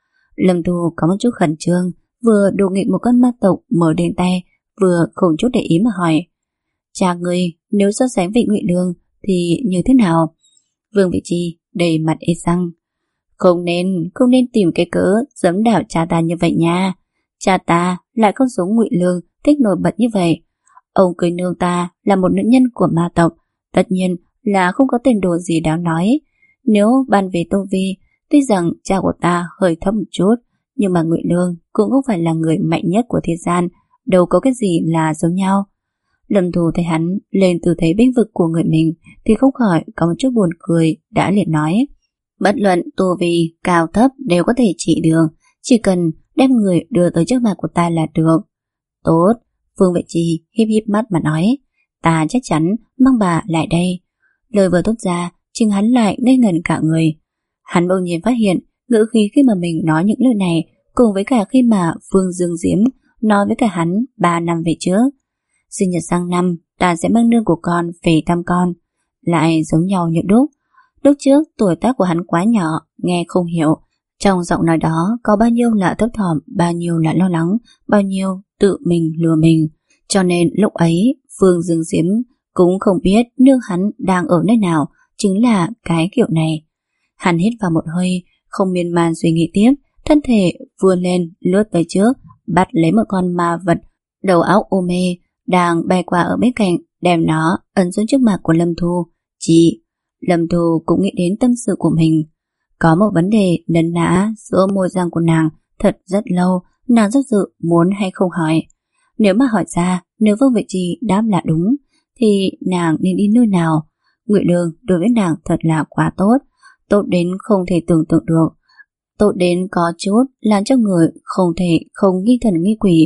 Lâm Thu có một chút khẩn trương, vừa đổ nghịch một con ma tộc mở đến tay, vừa không chút để ý mà hỏi: "Cha ngươi nếu so sánh với Ngụy Lương thì như thế nào?" Vương Vị Chi đầy mặt ê xăng: Không nên, không nên tìm cái cớ giẫm đạp cha ta như vậy nha. Cha ta lại không giống Ngụy Lương thích nổi bật như vậy. Ông cưới nương ta là một nữ nhân của ma tộc, tất nhiên là không có tiền đồ gì đáng nói. Nếu bàn về tu vi, tuy rằng cha của ta hơi thấp một chút, nhưng mà Ngụy Lương cũng không phải là người mạnh nhất của thế gian, đâu có cái gì là giống nhau. Lâm Thu thấy hắn lên từ thế bênh vực của người mình thì không khỏi có một chút buồn cười, đã liền nói: Bất luận tu vi cao thấp đều có thể trị được, chỉ cần đem người đưa tới trước mặt của ta là được. Tốt, Vương Vệ Trì híp híp mắt mà nói: Ta chắc chắn mang bà lại đây. Lời vừa thốt ra, chính hắn lại ngây ngẩn cả người. Hắn bỗng nhiên phát hiện ngữ khí khi mà mình nói những lời này cùng với cả khi mà Phương Dương Diễm nói với cả hắn ba năm về trước. Sinh nhật sang năm ta sẽ mang nương của con về thăm con, lại giống nhau như đúc. Lúc trước tuổi tác của hắn quá nhỏ, nghe không hiểu trong giọng nói đó có bao nhiêu là thấp thỏm, bao nhiêu là lo lắng, bao nhiêu tự mình lừa mình. Cho nên lúc ấy Phương Dương Diễm cũng không biết nương hắn đang ở nơi nào, chính là cái kiểu này. Hắn hít vào một hơi, không miên man suy nghĩ tiếp, thân thể vươn lên lướt tới trước, bắt lấy một con ma vật đầu óc u mê đang bay qua ở bên cạnh, đem nó ấn xuống trước mặt của Lâm Thu. Chị Lâm Thu cũng nghĩ đến tâm sự của mình. Có một vấn đề nấn ná giữa môi răng của nàng thật rất lâu, nàng rất dự muốn hay không hỏi. Nếu mà hỏi ra, nếu Vương Vệ Trì đáp là đúng, thì nàng nên đi nơi nào? Ngụy Lương đối với nàng thật là quá tốt, tốt đến không thể tưởng tượng được, tốt đến có chút làm cho người không thể không nghi thần nghi quỷ.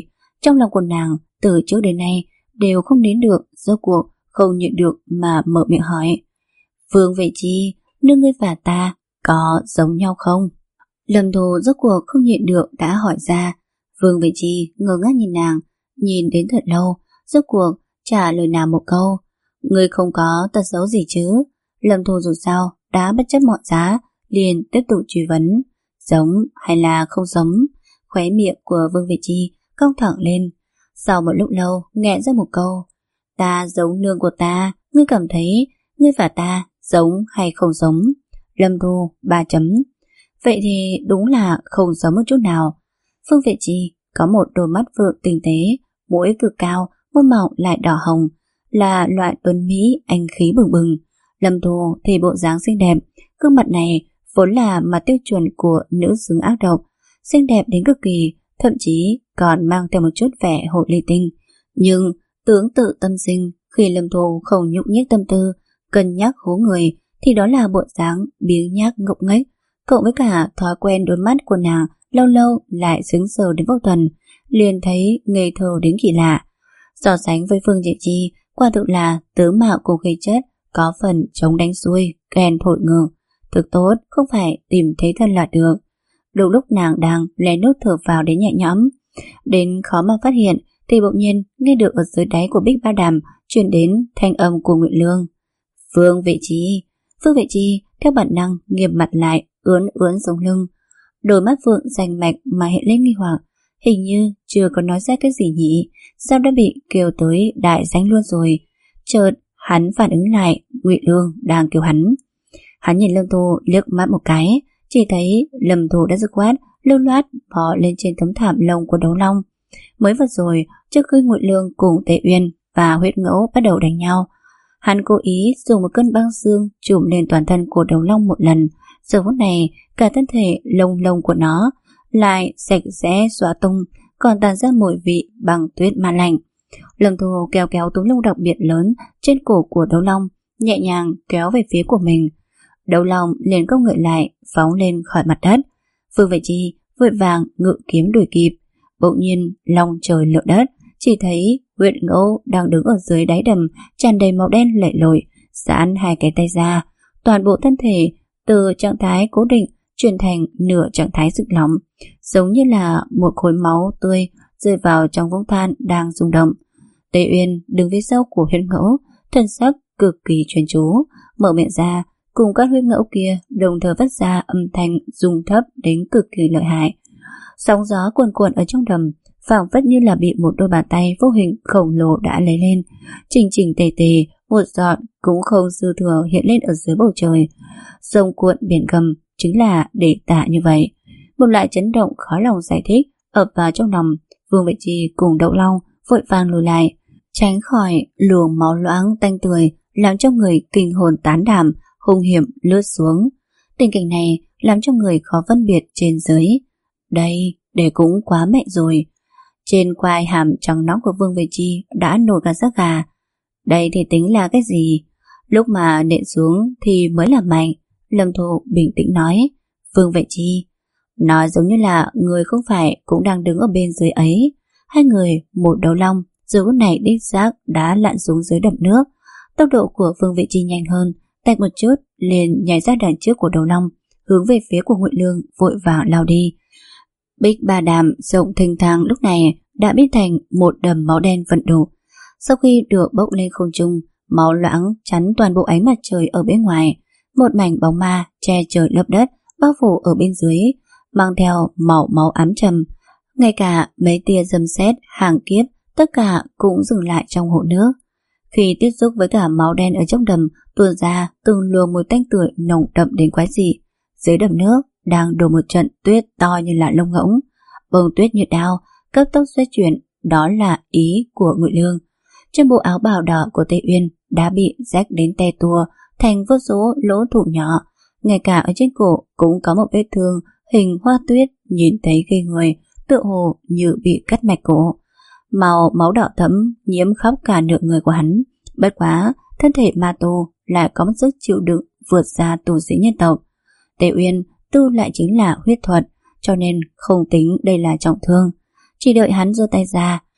Trong lòng của nàng từ trước đến nay đều không đến được, rốt cuộc không nhịn được mà mở miệng hỏi: Vương Vệ Chi, nương ngươi và ta có giống nhau không? Lâm Thu rốt cuộc không nhịn được đã hỏi ra. Vương Vệ Chi ngơ ngác nhìn nàng, nhìn đến thật lâu, rốt cuộc trả lời nàng một câu: Ngươi không có tật xấu gì chứ? Lâm Thu dù sao đã bất chấp mọi giá, liền tiếp tục truy vấn: Giống hay là không giống? Khóe miệng của Vương Vệ Chi cong thẳng lên, sau một lúc lâu nghẹn ra một câu: Ta giống nương của ta, ngươi cảm thấy ngươi và ta giống hay không giống? Lâm Thu ba chấm. Vậy thì đúng là không giống một chút nào. Vương Vệ Chi có một đôi mắt vượng tinh tế, mũi cực cao, môi mỏng lại đỏ hồng, là loại tuấn mỹ anh khí bừng bừng. Lâm Thu thì bộ dáng xinh đẹp, gương mặt này vốn là mặt tiêu chuẩn của nữ xứng ác độc, xinh đẹp đến cực kỳ, thậm chí còn mang theo một chút vẻ hồ ly tinh. Nhưng tướng tự tâm sinh, khi Lâm Thu không nhúc nhích tâm tư, cân nhắc hố người, thì đó là bộ dáng biếng nhác ngốc nghếch, cộng với cả thói quen đôi mắt của nàng lâu lâu lại sững sờ đến vô tuần, liền thấy ngây thơ đến kỳ lạ. So sánh với Phương Vệ Chi, quả thực là tướng mạo cùng khí chất có phần chống đánh xuôi, ghen thổi ngược. Thực tốt không phải tìm thấy thân là được. Đúng lúc nàng đang lén lút thở vào đến nhẹ nhõm, đến khó mà phát hiện, thì bỗng nhiên nghe được ở dưới đáy của Bích Ba Đàm truyền đến thanh âm của Ngụy Lương. Phương Vệ Chi. Phương Vệ Chi theo bản năng nghiêm mặt lại, ướn ướn sống lưng, đôi mắt vượng rành mạch mà hiện lên nghi hoặc, hình như chưa có nói ra cái gì nhỉ, sao đã bị kêu tới đại danh luôn rồi. Chợt hắn phản ứng lại, Ngụy Lương đang kêu hắn. Hắn nhìn Lâm Thu liếc mắt một cái, chỉ thấy Lâm Thu đã dứt khoát lưu loát bò lên trên tấm thảm lông của đấu long. Mới vừa rồi, trước khi Ngụy Lương cùng Tề Uyên và Huyết Ngẫu bắt đầu đánh nhau, hắn cố ý dùng một cơn băng xương trùm lên toàn thân của đấu long một lần. Giờ phút này, cả thân thể lông lông của nó lại sạch sẽ xóa tung, còn tàn ra mùi vị bằng tuyết ma lạnh. Lâm Thu kéo kéo túi lông đặc biệt lớn trên cổ của đấu long, nhẹ nhàng kéo về phía của mình. Đấu long liền công ngợi lại, phóng lên khỏi mặt đất. Phương Vệ Chi vội vàng ngự kiếm đuổi kịp. Bỗng nhiên long trời lở đất, chỉ thấy Huyết Ngẫu đang đứng ở dưới đáy đầm tràn đầy màu đen lệ lội, giãn hai cái tay ra, toàn bộ thân thể từ trạng thái cố định chuyển thành nửa trạng thái dựng lỏng, giống như là một khối máu tươi rơi vào trong vũng than đang rung động. Tề Uyên đứng phía sau của Huyết Ngẫu, thân sắc cực kỳ chuyên chú, mở miệng ra, cùng các Huyết Ngẫu kia đồng thời phát ra âm thanh rung thấp đến cực kỳ lợi hại. Sóng gió cuồn cuộn ở trong đầm, phảng phất như là bị một đôi bàn tay vô hình khổng lồ đã lấy lên, chỉnh chỉnh tề tề, một giọt cũng không dư thừa hiện lên ở dưới bầu trời. Sông cuộn biển gầm chính là để tả như vậy. Một loại chấn động khó lòng giải thích ập vào trong lòng. Vương Vệ Chi cùng Đậu Long vội vàng lùi lại, tránh khỏi luồng máu loãng tanh tươi làm cho người kinh hồn tán đảm, hung hiểm lướt xuống. Tình cảnh này làm cho người khó phân biệt trên dưới. Đây, để cũng quá mẹ rồi. Trên quai hàm trắng nõn của Vương Vệ Chi đã nổi cả xác gà. Đây thì tính là cái gì? Lúc mà nện xuống thì mới là mạnh. Lâm Thu bình tĩnh nói. Vương Vệ Chi, nói giống như là người không phải cũng đang đứng ở bên dưới ấy. Hai người, một đấu long, giờ phút này đích xác đã lặn xuống dưới đầm nước. Tốc độ của Vương Vệ Chi nhanh hơn, tạch một chút liền nhảy ra đằng trước của đấu long, hướng về phía của Ngụy Lương vội vàng lao đi. Bích Ba Đàm rộng thênh thang lúc này đã biến thành một đầm máu đen vận đủ. Sau khi được bốc lên không trung, máu loãng chắn toàn bộ ánh mặt trời ở bên ngoài, một mảnh bóng ma che trời lấp đất bao phủ ở bên dưới, mang theo màu máu ám trầm. Ngay cả mấy tia dầm sét hàng kiếp tất cả cũng dừng lại trong hồ nước. Khi tiếp xúc với cả máu đen ở trong đầm, tuôn ra từng luồng mùi tanh tưởi nồng đậm đến quái dị. Dưới đầm nước đang đổ một trận tuyết to như là lông ngỗng, bông tuyết như đao cấp tốc xoay chuyển, đó là ý của Ngụy Lương. Trên bộ áo bào đỏ của Tề Uyên đã bị rách đến te tua thành vô số lỗ thủng nhỏ, ngay cả ở trên cổ cũng có một vết thương hình hoa tuyết, nhìn thấy ghê người, tựa hồ như bị cắt mạch cổ. Màu máu đỏ thẫm nhiễm khắp cả nửa người của hắn. Bất quá thân thể ma tu lại có một sức chịu đựng vượt xa tu sĩ nhân tộc. Tề Uyên tu lại chính là huyết thuật, cho nên không tính đây là trọng thương. Chỉ đợi hắn giơ tay ra,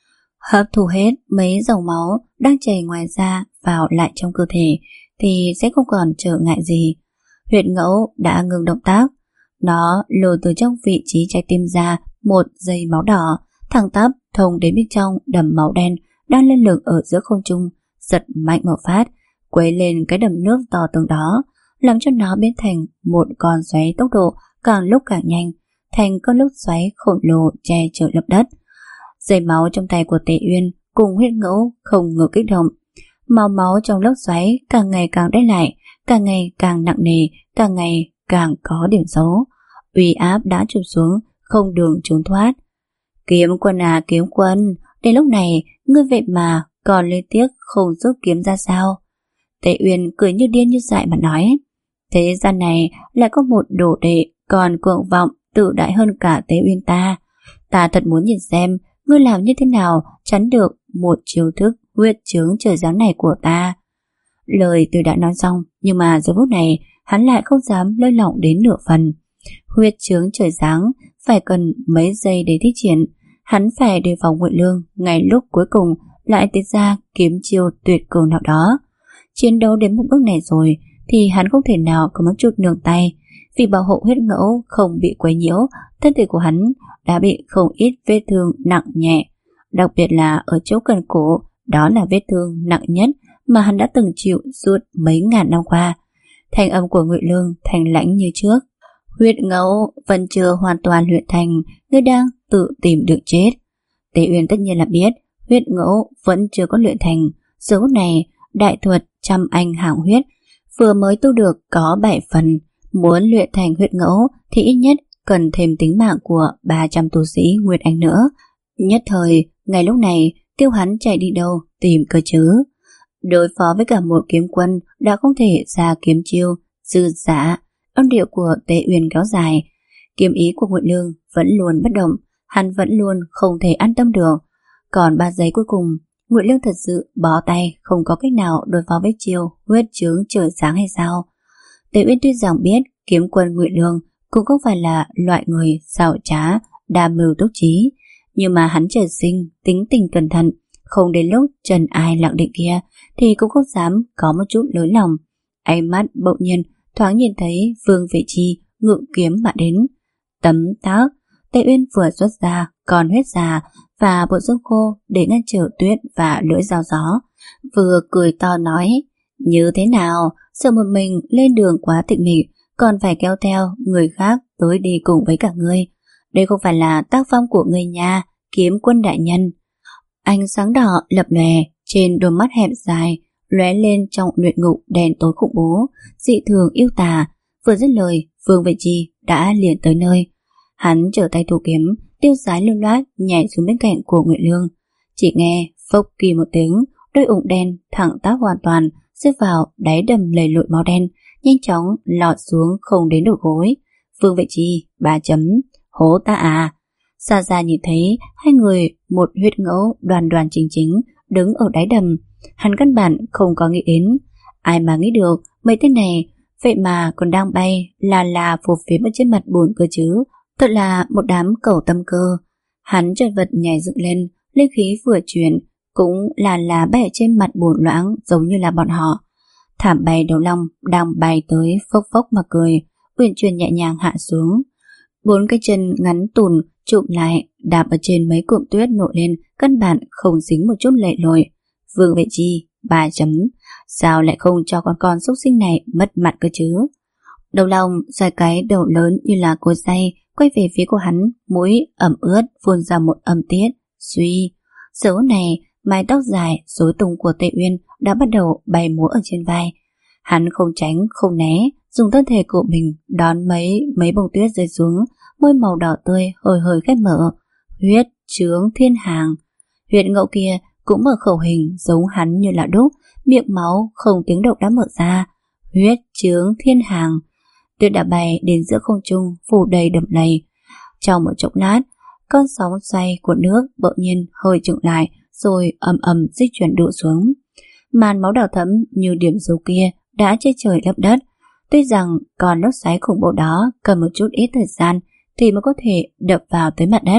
hấp thu hết mấy dòng máu đang chảy ngoài da vào lại trong cơ thể thì sẽ không còn trở ngại gì. Huyệt ngẫu đã ngừng động tác. Nó lôi từ trong vị trí trái tim ra một dây máu đỏ, thẳng tắp thông đến bên trong đầm máu đen đang lơ lửng ở giữa không trung, giật mạnh một phát, quấy lên cái đầm nước to tướng đó, làm cho nó biến thành một con xoáy tốc độ càng lúc càng nhanh, thành con lốc xoáy khổng lồ che chở lập đất. Dây máu trong tay của Tề Uyên cùng huyết ngẫu không ngừng kích động. Màu máu trong lốc xoáy càng ngày càng đen lại, càng ngày càng nặng nề, càng ngày càng có điểm xấu. Uy áp đã chụp xuống, không đường trốn thoát. Kiếm quân à, kiếm quân, đến lúc này ngươi vậy mà còn liên tiếc không giúp kiếm ra sao? Tề Uyên cười như điên như dại mà nói. Thế gian này lại có một đồ đệ còn cuồng vọng tự đại hơn cả Tề Uyên ta. Ta thật muốn nhìn xem ngươi làm như thế nào chắn được một chiêu thức huyết chướng trời giáng này của ta. Lời tôi đã nói xong, nhưng mà giờ phút này hắn lại không dám lơi lỏng đến nửa phần. Huyết chướng trời giáng phải cần mấy giây để thi triển. Hắn phải đề phòng Ngụy Lương ngay lúc cuối cùng lại tiết ra kiếm chiêu tuyệt cường nào đó. Chiến đấu đến một bước này rồi thì hắn không thể nào có một chút nương tay. Vì bảo hộ huyết ngẫu không bị quấy nhiễu, thân thể của hắn đã bị không ít vết thương nặng nhẹ, đặc biệt là ở chỗ cần cổ. Đó là vết thương nặng nhất mà hắn đã từng chịu suốt mấy ngàn năm qua. Thanh âm của Ngụy Lương thành lãnh như trước. Huyết ngẫu vẫn chưa hoàn toàn luyện thành, ngươi đang tự tìm đường chết. Tề Uyên tất nhiên là biết huyết ngẫu vẫn chưa có luyện thành. Giờ phút này đại thuật trăm anh hàng huyết vừa mới tu được có bảy phần. Muốn luyện thành huyết ngẫu thì ít nhất cần thêm tính mạng của ba trăm tu sĩ Nguyên Anh nữa. Nhất thời, ngay lúc này Tiêu hắn chạy đi đâu tìm cơ chứ? Đối phó với cả một kiếm quân đã không thể ra kiếm chiêu dư giả. Âm điệu của Tề Uyên kéo dài. Kiếm ý của Ngụy Lương vẫn luôn bất động, hắn vẫn luôn không thể an tâm được. Còn ba giây cuối cùng, Ngụy Lương thật sự bó tay, không có cách nào đối phó với chiêu huyết chướng trời sáng hay sao? Tề Uyên tuy rằng biết kiếm quân Ngụy Lương cũng không phải là loại người xảo trá, đa mưu túc trí, nhưng mà hắn trời sinh tính tình cẩn thận, không đến lúc trần ai lặng định kia thì cũng không dám có một chút lối lòng. Ánh mắt bỗng nhiên thoáng nhìn thấy Vương Vệ Chi ngự kiếm mà đến. Tấm tắc, Tề Uyên vừa xuất ra còn huyết già và bộ xương khô để ngăn trở tuyết và lưỡi dao gió, vừa cười to nói: như thế nào, sợ một mình lên đường quá tịnh mịch, còn phải kéo theo người khác tới đi cùng với cả ngươi. Đây không phải là tác phong của người nhà, kiếm quân đại nhân. Ánh sáng đỏ lập lòe trên đôi mắt hẹp dài, lóe lên trong luyện ngục đèn tối khủng bố, dị thường yêu tà. Vừa dứt lời, Vương Vệ Chi đã liền tới nơi. Hắn trở tay thủ kiếm, tiêu sái lưu loát nhảy xuống bên cạnh của Ngụy Lương. Chỉ nghe phốc kỳ một tiếng, đôi ủng đen thẳng tắp hoàn toàn rơi vào đáy đầm lầy lội máu đen, nhanh chóng lọt xuống không đến đầu gối. Vương Vệ Chi ba chấm hố ta à. Xa xa nhìn thấy hai người một huyết ngẫu đoàn đoàn chính chính đứng ở đáy đầm. Hắn căn bản không có nghĩ đến. Ai mà nghĩ được mấy tên này vậy mà còn đang bay là là phù phiếm ở trên mặt bùn cơ chứ. Thật là một đám cẩu tâm cơ. Hắn chợt vật nhảy dựng lên, linh khí vừa chuyển cũng là là bay ở trên mặt bùn loãng giống như là bọn họ. Thảm bay đầu long đang bay tới phốc phốc mà cười, uyển chuyển nhẹ nhàng hạ xuống. Bốn cái chân ngắn tùn chụm lại đạp ở trên mấy cụm tuyết nổi lên, căn bản không dính một chút lệ lội. Vương Vệ Chi ba chấm sao lại không cho con con xúc sinh này mất mặt cơ chứ? Đầu long xoay cái đầu lớn như là cối xay quay về phía của hắn, mũi ẩm ướt phun ra một âm tiết. Suy, số này mái tóc dài rối tung của Tề Uyên đã bắt đầu bay múa ở trên vai. Hắn không tránh không né, dùng thân thể của mình đón mấy mấy bông tuyết rơi xuống, môi màu đỏ tươi hơi hơi khép mở. Huyết chướng thiên hàng. Huyết ngẫu kia cũng mở khẩu hình giống hắn như là đúc, miệng máu không tiếng động đã mở ra. Huyết chướng thiên hàng. Tuyết đã bay đến giữa không trung phủ đầy đầm lầy. Trong một chốc lát, con sóng xoay của nước bỗng nhiên hơi chững lại, rồi ầm ầm di chuyển đổ xuống. Màn máu đỏ thẫm như điểm dấu kia đã che trời lấp đất. Tuy rằng con lốc xoáy khủng bố đó cần một chút ít thời gian thì mới có thể đập vào tới mặt đất,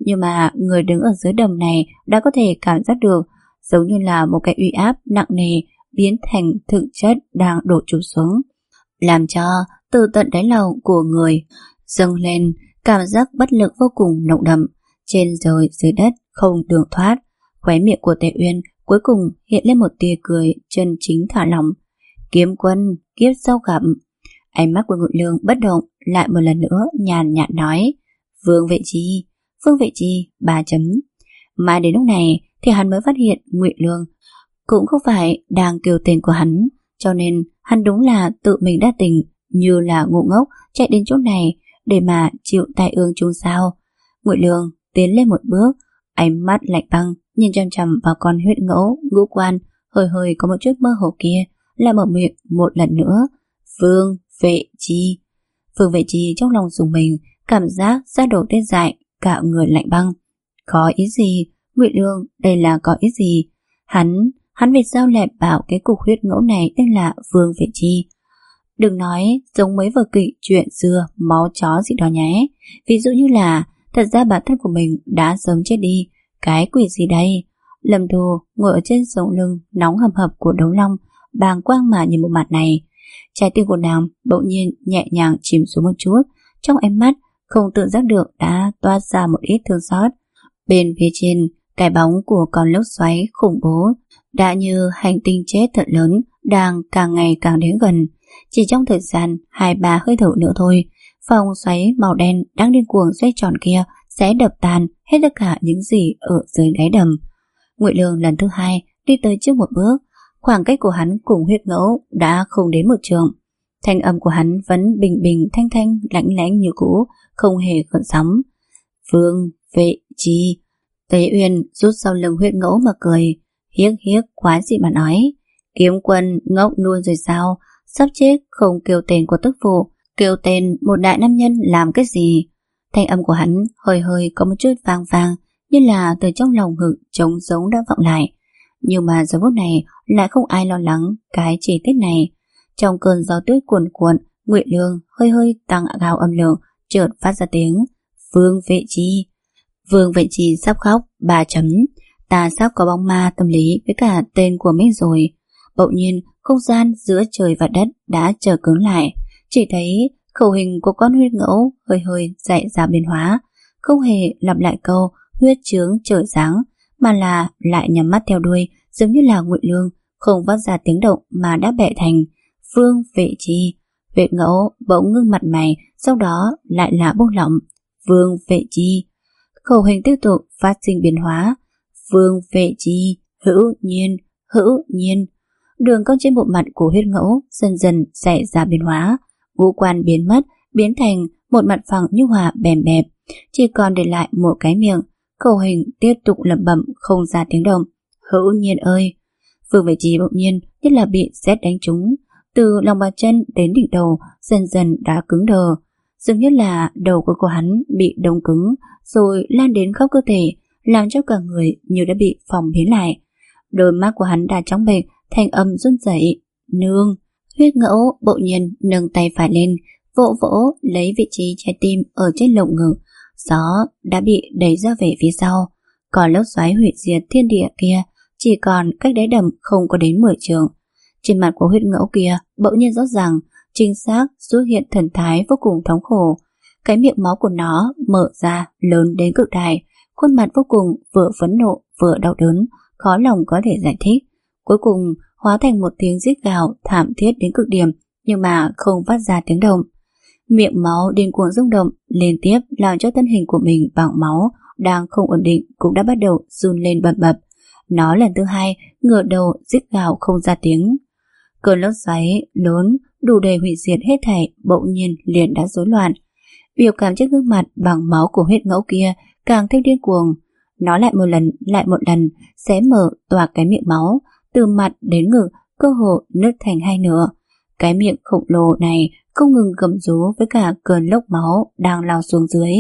nhưng mà người đứng ở dưới đầm này đã có thể cảm giác được, giống như là một cái uy áp nặng nề biến thành thực chất đang đổ trút xuống, làm cho từ tận đáy lòng của người dâng lên cảm giác bất lực vô cùng nồng đậm, trên trời dưới đất không đường thoát. Khóe miệng của Tề Uyên cuối cùng hiện lên một tia cười chân chính thả lỏng. Kiếm quân, kiếp sau gặp. Ánh mắt của Ngụy Lương bất động, lại một lần nữa nhàn nhạt nói: Vương Vệ Chi, Vương Vệ Chi, ba chấm. Mà đến lúc này thì hắn mới phát hiện Ngụy Lương cũng không phải đang kêu tên của hắn, cho nên hắn đúng là tự mình đã tỉnh, như là ngu ngốc chạy đến chỗ này để mà chịu tai ương chung sao. Ngụy Lương tiến lên một bước, ánh mắt lạnh băng nhìn chằm chằm vào con huyết ngẫu ngũ quan hơi hơi có một chút mơ hồ kia, lại mở miệng một lần nữa: Vương Vệ Chi. Vương Vệ Chi trong lòng dùng mình, cảm giác da đầu tê dại, cả người lạnh băng. Có ý gì? Ngụy Lương đây là có ý gì? Hắn, hắn vì sao lại bảo cái cục huyết ngẫu này tên là Vương Vệ Chi? Đừng nói giống mấy vở kịch chuyện xưa máu chó gì đó nhé. Ví dụ như là thật ra bản thân của mình đã sớm chết đi. Cái quỷ gì đây? Lâm Thu ngồi ở trên sống lưng nóng hầm hập của đấu long, bàng quang mà nhìn một mặt này. Trái tim của nàng bỗng nhiên nhẹ nhàng chìm xuống một chút, trong ánh mắt không tự giác được đã toát ra một ít thương xót. Bên phía trên, cái bóng của con lốc xoáy khủng bố đã như hành tinh chết thật lớn đang càng ngày càng đến gần. Chỉ trong thời gian hai ba hơi thở nữa thôi, vòng xoáy màu đen đang điên cuồng xoay tròn kia sẽ đập tan hết tất cả những gì ở dưới đáy đầm. Ngụy Lương lần thứ hai đi tới trước một bước, khoảng cách của hắn cùng huyết ngẫu đã không đến một trượng. Thanh âm của hắn vẫn bình bình thanh thanh lãnh lãnh như cũ, không hề gợn sóng. Vương Vệ Chi. Tế Uyên rút sau lưng huyết ngẫu mà cười, hiếc hiếc quái dị mà nói: Kiếm quân ngốc luôn rồi sao? Sắp chết không kêu tên của tức phụ, kêu tên một đại nam nhân làm cái gì? Thanh âm của hắn hơi hơi có một chút vang vang, như là từ trong lòng ngực trống giống đã vọng lại. Nhưng mà giờ phút này lại không ai lo lắng cái chi tiết này. Trong cơn gió tuyết cuồn cuộn, Ngụy Lương hơi hơi tăng cao âm lượng, chợt phát ra tiếng: Vương Vệ Chi. Vương Vệ Chi sắp khóc, ba chấm. Ta sắp có bóng ma tâm lý với cả tên của mình rồi. Bỗng nhiên không gian giữa trời và đất đã trở cứng lại, chỉ thấy khẩu hình của con huyết ngẫu hơi hơi dậy ra biến hóa, không hề lặp lại câu huyết chướng trở dáng, mà là lại nhắm mắt theo đuôi, giống như là Ngụy Lương không phát ra tiếng động mà đã bẻ thành Vương Vệ Chi. Huyết ngẫu bỗng ngưng mặt mày, sau đó lại là buông lỏng. Vương Vệ Chi. Khẩu hình tiếp tục phát sinh biến hóa. Vương Vệ Chi. Hữu nhiên, hữu nhiên. Đường cong trên bộ mặt của huyết ngẫu dần dần xảy ra biến hóa, ngũ quan biến mất, biến thành một mặt phẳng nhu hòa bèm bẹp, chỉ còn để lại một cái miệng. Khẩu hình tiếp tục lẩm bẩm không ra tiếng động: Hữu nhiên ơi. Vương Vệ Chi bỗng nhiên như là bị sét đánh trúng, từ lòng bàn chân đến đỉnh đầu dần dần đã cứng đờ, dường như là đầu của hắn bị đông cứng rồi lan đến khắp cơ thể, làm cho cả người như đã bị phồng biến lại. Đôi mắt của hắn đã trắng bệch, thanh âm run rẩy: Nương. Huyết ngẫu bỗng nhiên nâng tay phải lên, vỗ vỗ lấy vị trí trái tim ở trên lồng ngực. Gió đã bị đẩy ra về phía sau, còn lốc xoáy hủy diệt thiên địa kia chỉ còn cách đáy đầm không có đến mười trượng. Trên mặt của huyết ngẫu kia bỗng nhiên rõ ràng, chính xác xuất hiện thần thái vô cùng thống khổ. Cái miệng máu của nó mở ra lớn đến cực đại, khuôn mặt vô cùng vừa phẫn nộ vừa đau đớn, khó lòng có thể giải thích. Cuối cùng hóa thành một tiếng rít gào thảm thiết đến cực điểm, nhưng mà không phát ra tiếng động. Miệng máu điên cuồng rung động liên tiếp, làm cho thân hình của mình bằng máu đang không ổn định cũng đã bắt đầu run lên bập bập. Nó lần thứ hai ngửa đầu rít gào không ra tiếng. Cơn lốc xoáy lớn đủ để hủy diệt hết thảy bỗng nhiên liền đã rối loạn. Biểu cảm trên gương mặt bằng máu của huyết ngẫu kia càng thêm điên cuồng. Nó lại một lần lại một lần xé mở toạc cái miệng máu, từ mặt đến ngực cơ hồ nứt thành hai nửa. Cái miệng khổng lồ này không ngừng gầm rú với cả cơn lốc máu đang lao xuống dưới.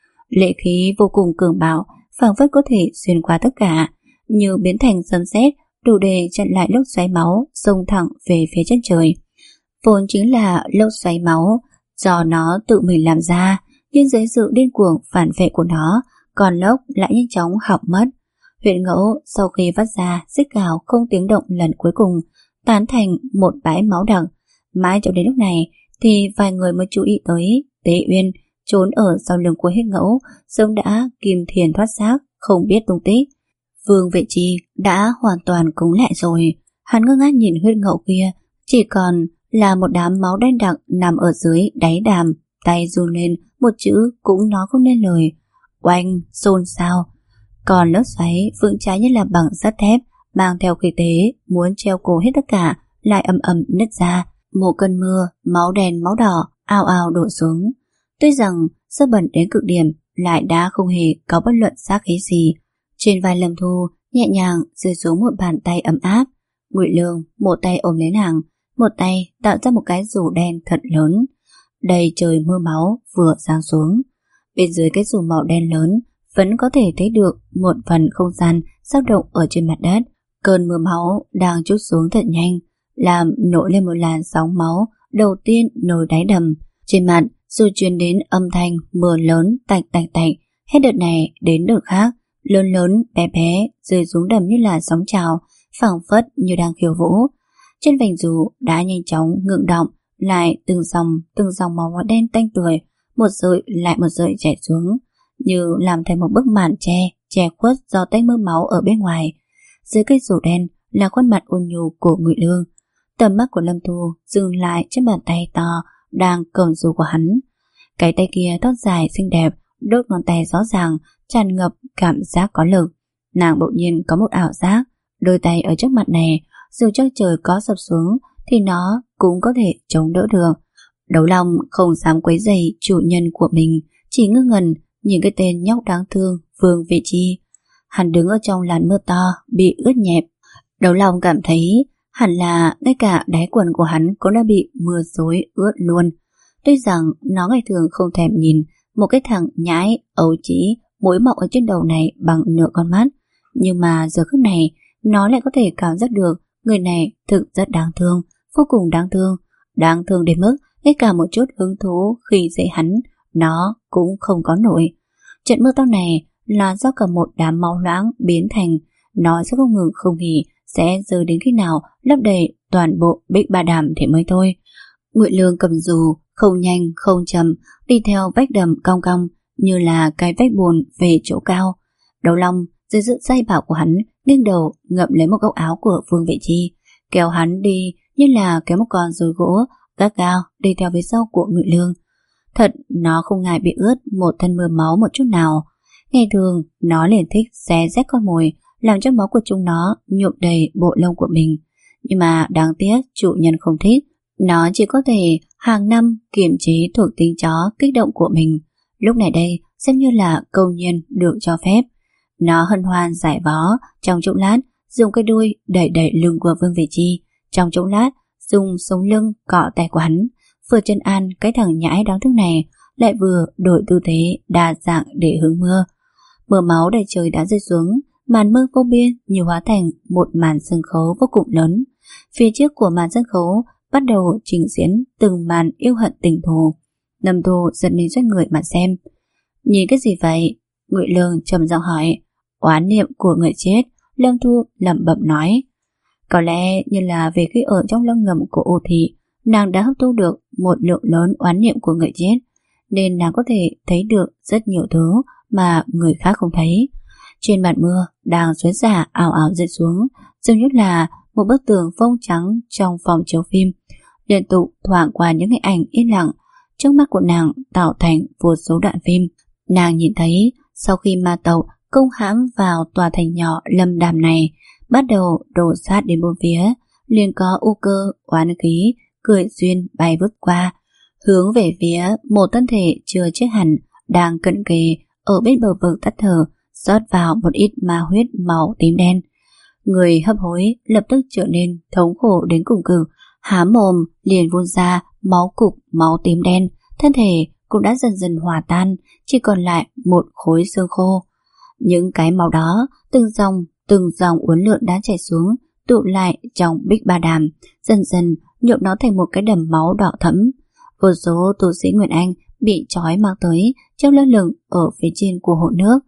Lệ khí vô cùng cường bạo, phảng phất có thể xuyên qua tất cả, như biến thành sấm sét đủ để chặn lại lốc xoáy máu xông thẳng về phía chân trời. Vốn chính là lốc xoáy máu do nó tự mình làm ra, nhưng dưới sự điên cuồng phản vệ của nó, còn lốc lại nhanh chóng hỏng mất. Huyện Ngẫu sau khi vắt ra rít gào không tiếng động lần cuối cùng, tán thành một bãi máu đặc. Mãi cho đến lúc này thì vài người mới chú ý tới Tế Uyên trốn ở sau lưng của Huyết Ngẫu, sớm đã kim thiền thoát xác, không biết tung tích. Vương Vệ Chi đã hoàn toàn cứng lại rồi. Hắn ngơ ngác nhìn Huyết Ngẫu kia, chỉ còn là một đám máu đen đặc nằm ở dưới đáy đàm, tay run lên, một chữ cũng nói không nên lời. Oanh, xôn xao. Còn lốc xoáy vững trái như là bằng sắt thép, mang theo khí thế muốn treo cổ hết tất cả, lại ầm ầm nứt ra. Một cơn mưa máu đen máu đỏ ào ào đổ xuống. Tuy rằng sơ bẩn đến cực điểm, lại đã không hề có bất luận sát khí gì. Trên vai Lâm Thu nhẹ nhàng rơi xuống một bàn tay ấm áp. Ngụy Lương một tay ôm lấy nàng, một tay tạo ra một cái rủ đen thật lớn. Đầy trời mưa máu vừa giáng xuống. Bên dưới cái rủ màu đen lớn vẫn có thể thấy được một phần không gian dao động ở trên mặt đất. Cơn mưa máu đang trút xuống thật nhanh, làm nổi lên một làn sóng máu đầu tiên nổi đáy đầm. Trên mặt rồi truyền đến âm thanh mưa lớn tạch tạch tạch, hết đợt này đến đợt khác, lớn lớn bé bé rơi xuống đầm như là sóng trào, phảng phất như đang khiêu vũ. Trên vành dù đã nhanh chóng ngượng động, lại từng dòng từng dòng máu đen tanh tưởi, một sợi lại một sợi chảy xuống, như làm thành một bức màn che che khuất do tách mưa máu ở bên ngoài. Dưới cây dù đen là khuôn mặt ôn nhu của Ngụy Lương. Tầm mắt của Lâm Thu dừng lại trên bàn tay to đang cầm dù của hắn. Cái tay kia thon dài xinh đẹp, đốt ngón tay rõ ràng, tràn ngập cảm giác có lực. Nàng bỗng nhiên có một ảo giác, đôi tay ở trước mặt này, dù cho trời có sập xuống thì nó cũng có thể chống đỡ được. Đấu Long không dám quấy rầy chủ nhân của mình, chỉ ngơ ngẩn nhìn cái tên nhóc đáng thương Vương Vệ Chi. Hắn đứng ở trong làn mưa to bị ướt nhẹp. Đấu Long cảm thấy hẳn là ngay cả đáy quần của hắn cũng đã bị mưa xối ướt luôn. Tuy rằng nó ngày thường không thèm nhìn một cái thằng nhãi ấu trĩ mũi mọc ở trên đầu này bằng nửa con mắt, nhưng mà giờ khắc này nó lại có thể cảm giác được người này thực rất đáng thương, vô cùng đáng thương, đáng thương đến mức ngay cả một chút hứng thú khi dễ hắn nó cũng không có nổi. Trận mưa to này là do cả một đám máu loãng biến thành, nó sẽ không ngừng không nghỉ, sẽ rơi đến khi nào lấp đầy toàn bộ Bích Ba Đàm thì mới thôi. Ngụy Lương cầm dù không nhanh không chậm đi theo vách đầm cong cong như là cái vách bùn về chỗ cao. Đấu Long dưới sự dây bảo của hắn nghiêng đầu ngậm lấy một góc áo của Vương Vệ Chi, kéo hắn đi như là kéo một con rối gỗ gắt gao đi theo phía sau của Ngụy Lương. Thật nó không ngại bị ướt một thân mưa máu một chút nào. Ngày thường nó liền thích xé rách con mồi, làm cho máu của chúng nó nhuộm đầy bộ lông của mình. Nhưng mà đáng tiếc chủ nhân không thích. Nó chỉ có thể hàng năm kiềm chế thuộc tính chó kích động của mình. Lúc này đây xem như là câu nhiên được cho phép. Nó hân hoan giải vó, trong chốc lát dùng cái đuôi đẩy đẩy lưng của Vương Vệ Chi, trong chốc lát dùng sống lưng cọ tay của hắn, vừa chân an cái thằng nhãi đáng thương này, lại vừa đổi tư thế đa dạng để hứng mưa. Mưa máu đầy trời đã rơi xuống, màn mưa vô biên như hóa thành một màn sân khấu vô cùng lớn. Phía trước của màn sân khấu bắt đầu trình diễn từng màn yêu hận tình thù. Lâm Thu giật mình xoay người mà xem. Nhìn cái gì vậy? Ngụy Lương trầm giọng hỏi. Oán niệm của người chết. Lâm Thu lẩm bẩm nói. Có lẽ như là về khi ở trong lông ngầm của Ô Thị, nàng đã hấp thu được một lượng lớn oán niệm của người chết, nên nàng có thể thấy được rất nhiều thứ mà người khác không thấy. Trên mặt mưa đang xối xả ảo ảo rơi xuống, giống như là một bức tường phông trắng trong phòng chiếu phim. Liên tục thoảng qua những hình ảnh yên lặng, trước mắt của nàng tạo thành vô số đoạn phim. Nàng nhìn thấy sau khi ma tộc công hãm vào tòa thành nhỏ Lâm Đàm này, bắt đầu đổ sát đến bốn phía, liền có u cơ oán khí cười duyên bay vút qua, hướng về phía một thân thể chưa chết hẳn đang cận kề ở bên bờ vực tắt thở, rót vào một ít ma huyết màu tím đen. Người hấp hối lập tức trở nên thống khổ đến cùng cực, há mồm liền phun ra máu cục máu tím đen, thân thể cũng đã dần dần hòa tan, chỉ còn lại một khối xương khô. Những cái máu đó từng dòng từng dòng uốn lượn đã chảy xuống, tụ lại trong Bích Ba Đàm, dần dần nhuộm nó thành một cái đầm máu đỏ thẫm. Vô số tu sĩ Nguyên Anh bị trói mang tới, treo lơ lửng ở phía trên của hồ nước.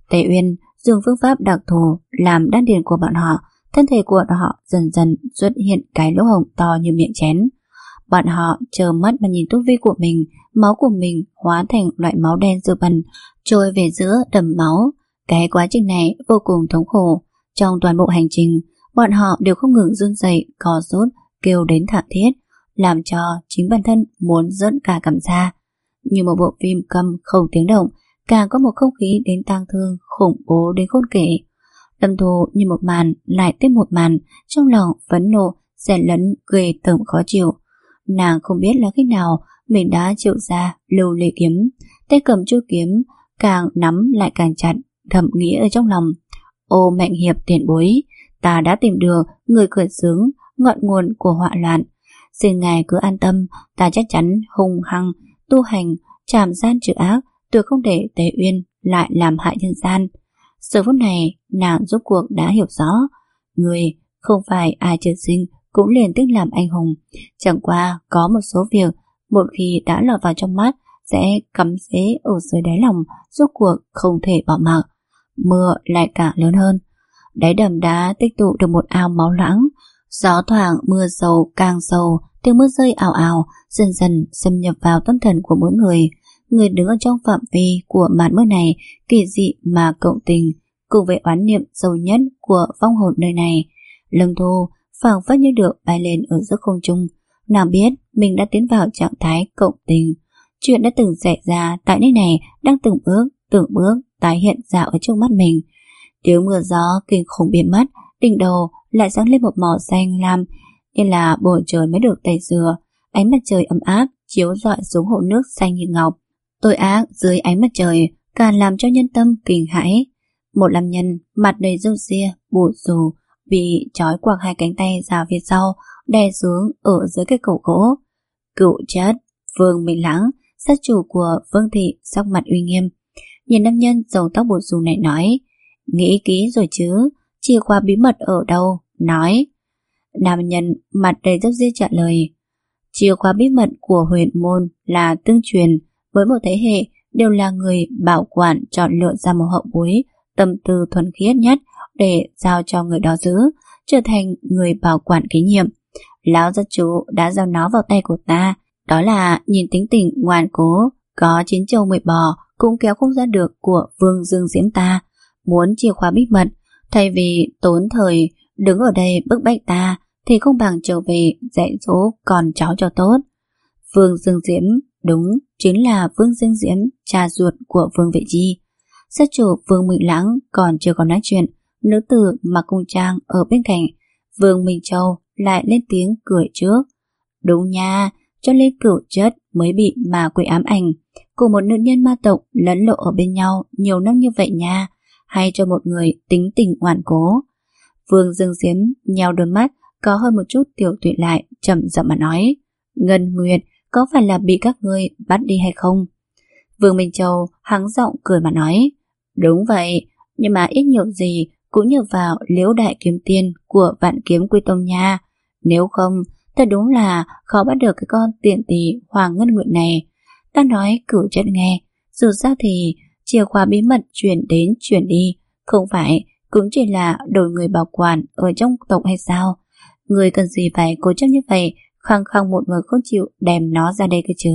Tề Uyên dùng phương pháp đặc thù làm đan điền của bọn họ, thân thể của họ dần dần xuất hiện cái lỗ hổng to như miệng chén. Bọn họ trơ mắt mà nhìn tu vi của mình, máu của mình hóa thành loại máu đen dơ bẩn, trôi về giữa đầm máu. Cái quá trình này vô cùng thống khổ. Trong toàn bộ hành trình, bọn họ đều không ngừng run rẩy, co rút, kêu đến thảm thiết, làm cho chính bản thân muốn rớn cả cảm ra. Như một bộ phim câm không tiếng động, càng có một không khí đến tang thương khủng bố đến khôn kể. Lâm Thu như một màn lại tiếp một màn, trong lòng phẫn nộ xen lẫn ghê tởm khó chịu. Nàng không biết là khi nào mình đã chịu ra lưu ly kiếm, tay cầm chuôi kiếm càng nắm lại càng chặt, thầm nghĩ ở trong lòng: ô Mạnh Hiệp tiền bối, ta đã tìm được người khởi xướng ngọn nguồn của họa loạn. Xin ngài cứ an tâm, ta chắc chắn hung hăng tu hành, trảm gian trừ ác, tuyệt không để Tề Uyên lại làm hại nhân gian. Giờ phút này nàng rốt cuộc đã hiểu rõ, người không phải ai trời sinh cũng liền thích làm anh hùng. Chẳng qua có một số việc một khi đã lọt vào trong mắt sẽ cắm rễ ở dưới đáy lòng, rốt cuộc không thể bỏ mặc. Mưa lại càng lớn hơn, đáy đầm đã tích tụ được một ao máu loãng. Gió thoảng mưa sầu càng sầu, tiếng mưa rơi ào ào dần dần xâm nhập vào tâm thần của mỗi người. Người đứng ở trong phạm vi của màn mưa này kỳ dị mà cộng tình cùng với oán niệm sâu nhất của vong hồn nơi này. Lâm Thu phảng phất như được bay lên ở giữa không trung. Nàng biết mình đã tiến vào trạng thái cộng tình. Chuyện đã từng xảy ra tại nơi này đang từng bước từng bước tái hiện ra ở trước mắt mình. Tiếng mưa gió kinh khủng biến mất, đỉnh đầu lại sáng lên một màu xanh lam như là bầu trời mới được tẩy rửa. Ánh mặt trời ấm áp chiếu rọi xuống hồ nước xanh như ngọc. Tội ác dưới ánh mặt trời càng làm cho nhân tâm kinh hãi. Một nam nhân mặt đầy râu ria bù xù bị trói quàng hai cánh tay ra phía sau, đè xuống ở dưới cái cổ gỗ. Cựu chất Vương Minh Lãng, sát chủ của Vương thị, sắc mặt uy nghiêm nhìn nam nhân râu tóc bù xù này nói: nghĩ kỹ rồi chứ, chìa khóa bí mật ở đâu, nói. Nam nhân mặt đầy râu ria trả lời: chìa khóa bí mật của huyền môn là tương truyền, với một thế hệ đều là người bảo quản chọn lựa ra một hậu bối tâm tư thuần khiết nhất để giao cho người đó giữ, trở thành người bảo quản kế nhiệm. Lão gia chủ đã giao nó vào tay của ta, đó là nhìn tính tình ngoan cố, có chín châu mười bò cũng kéo không ra được của Vương Dương Diễm ta. Muốn chìa khóa bí mật, thay vì tốn thời đứng ở đây bức bách ta thì không bằng trở về dạy dỗ con cháu cho tốt. Vương Dương Diễm đúng chính là Vương Dương Diễm, cha ruột của Vương Vệ Chi. Sát chủ Vương Minh Lãng còn chưa có nói chuyện, nữ tử mặc cung trang ở bên cạnh Vương Minh Châu lại lên tiếng cười trước: đúng nha, cho nên cửu chất mới bị ma quỷ ám ảnh, cùng một nữ nhân ma tộc lẫn lộ ở bên nhau nhiều năm như vậy nha, hay cho một người tính tình ngoan cố. Vương Dương Diễm nheo đôi mắt có hơn một chút tiểu tụy lại, chậm giọng mà nói: Ngân Nguyệt có phải là bị các ngươi bắt đi hay không? Vương Minh Châu hắng giọng cười mà nói: đúng vậy, nhưng mà ít nhiều gì cũng nhờ vào Liễu Đại Kiếm Tiên của Vạn Kiếm Quy Tông nha. Nếu không, thật đúng là khó bắt được cái con tiện tỳ Hoàng Ngân Nguyệt này. Ta nói cửu chất nghe, dù sao thì chìa khóa bí mật chuyển đến chuyển đi, không phải cũng chỉ là đổi người bảo quản ở trong tộc hay sao? Người cần gì phải cố chấp như vậy, khăng khăng một người không chịu đem nó ra đây cơ chứ?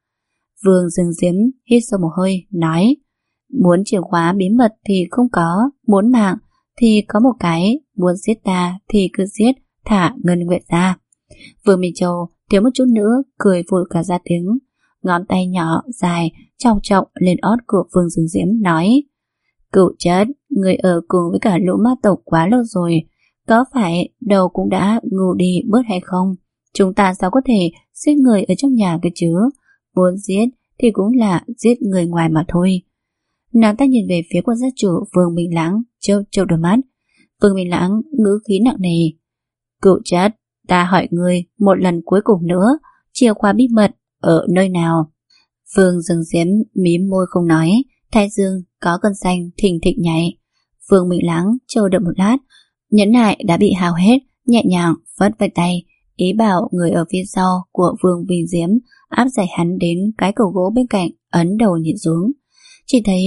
Vương Dương Diễm hít sâu một hơi, nói: muốn chìa khóa bí mật thì không có, muốn mạng thì có một cái, muốn giết ta thì cứ giết, thả Ngân Nguyệt ra. Vương Minh Châu thiếu một chút nữa cười vội cả ra tiếng, ngón tay nhỏ dài chọc chọc lên ót của Vương Dương Diễm, nói: cựu chất, người ở cùng với cả lũ ma tộc quá lâu rồi, có phải đầu cũng đã ngu đi bớt hay không? Chúng ta sao có thể giết người ở trong nhà cơ chứ? Muốn giết thì cũng là giết người ngoài mà thôi. Nàng ta nhìn về phía quan gia chủ Vương Minh Lãng, chớp chớp đôi mắt. Vương Minh Lãng ngữ khí nặng nề: cựu chất, ta hỏi ngươi một lần cuối cùng nữa, chìa khóa bí mật ở nơi nào? Vương Dương Diễm mím môi không nói, thái dương có cơn xanh thình thịch nhảy. Vương Minh Lãng chờ đợi một lát, nhẫn nại đã bị hao hết, nhẹ nhàng vất vạch tay, ý bảo người ở phía sau của Vương Minh Diễm áp giải hắn đến cái cầu gỗ bên cạnh, ấn đầu nhìn xuống. Chỉ thấy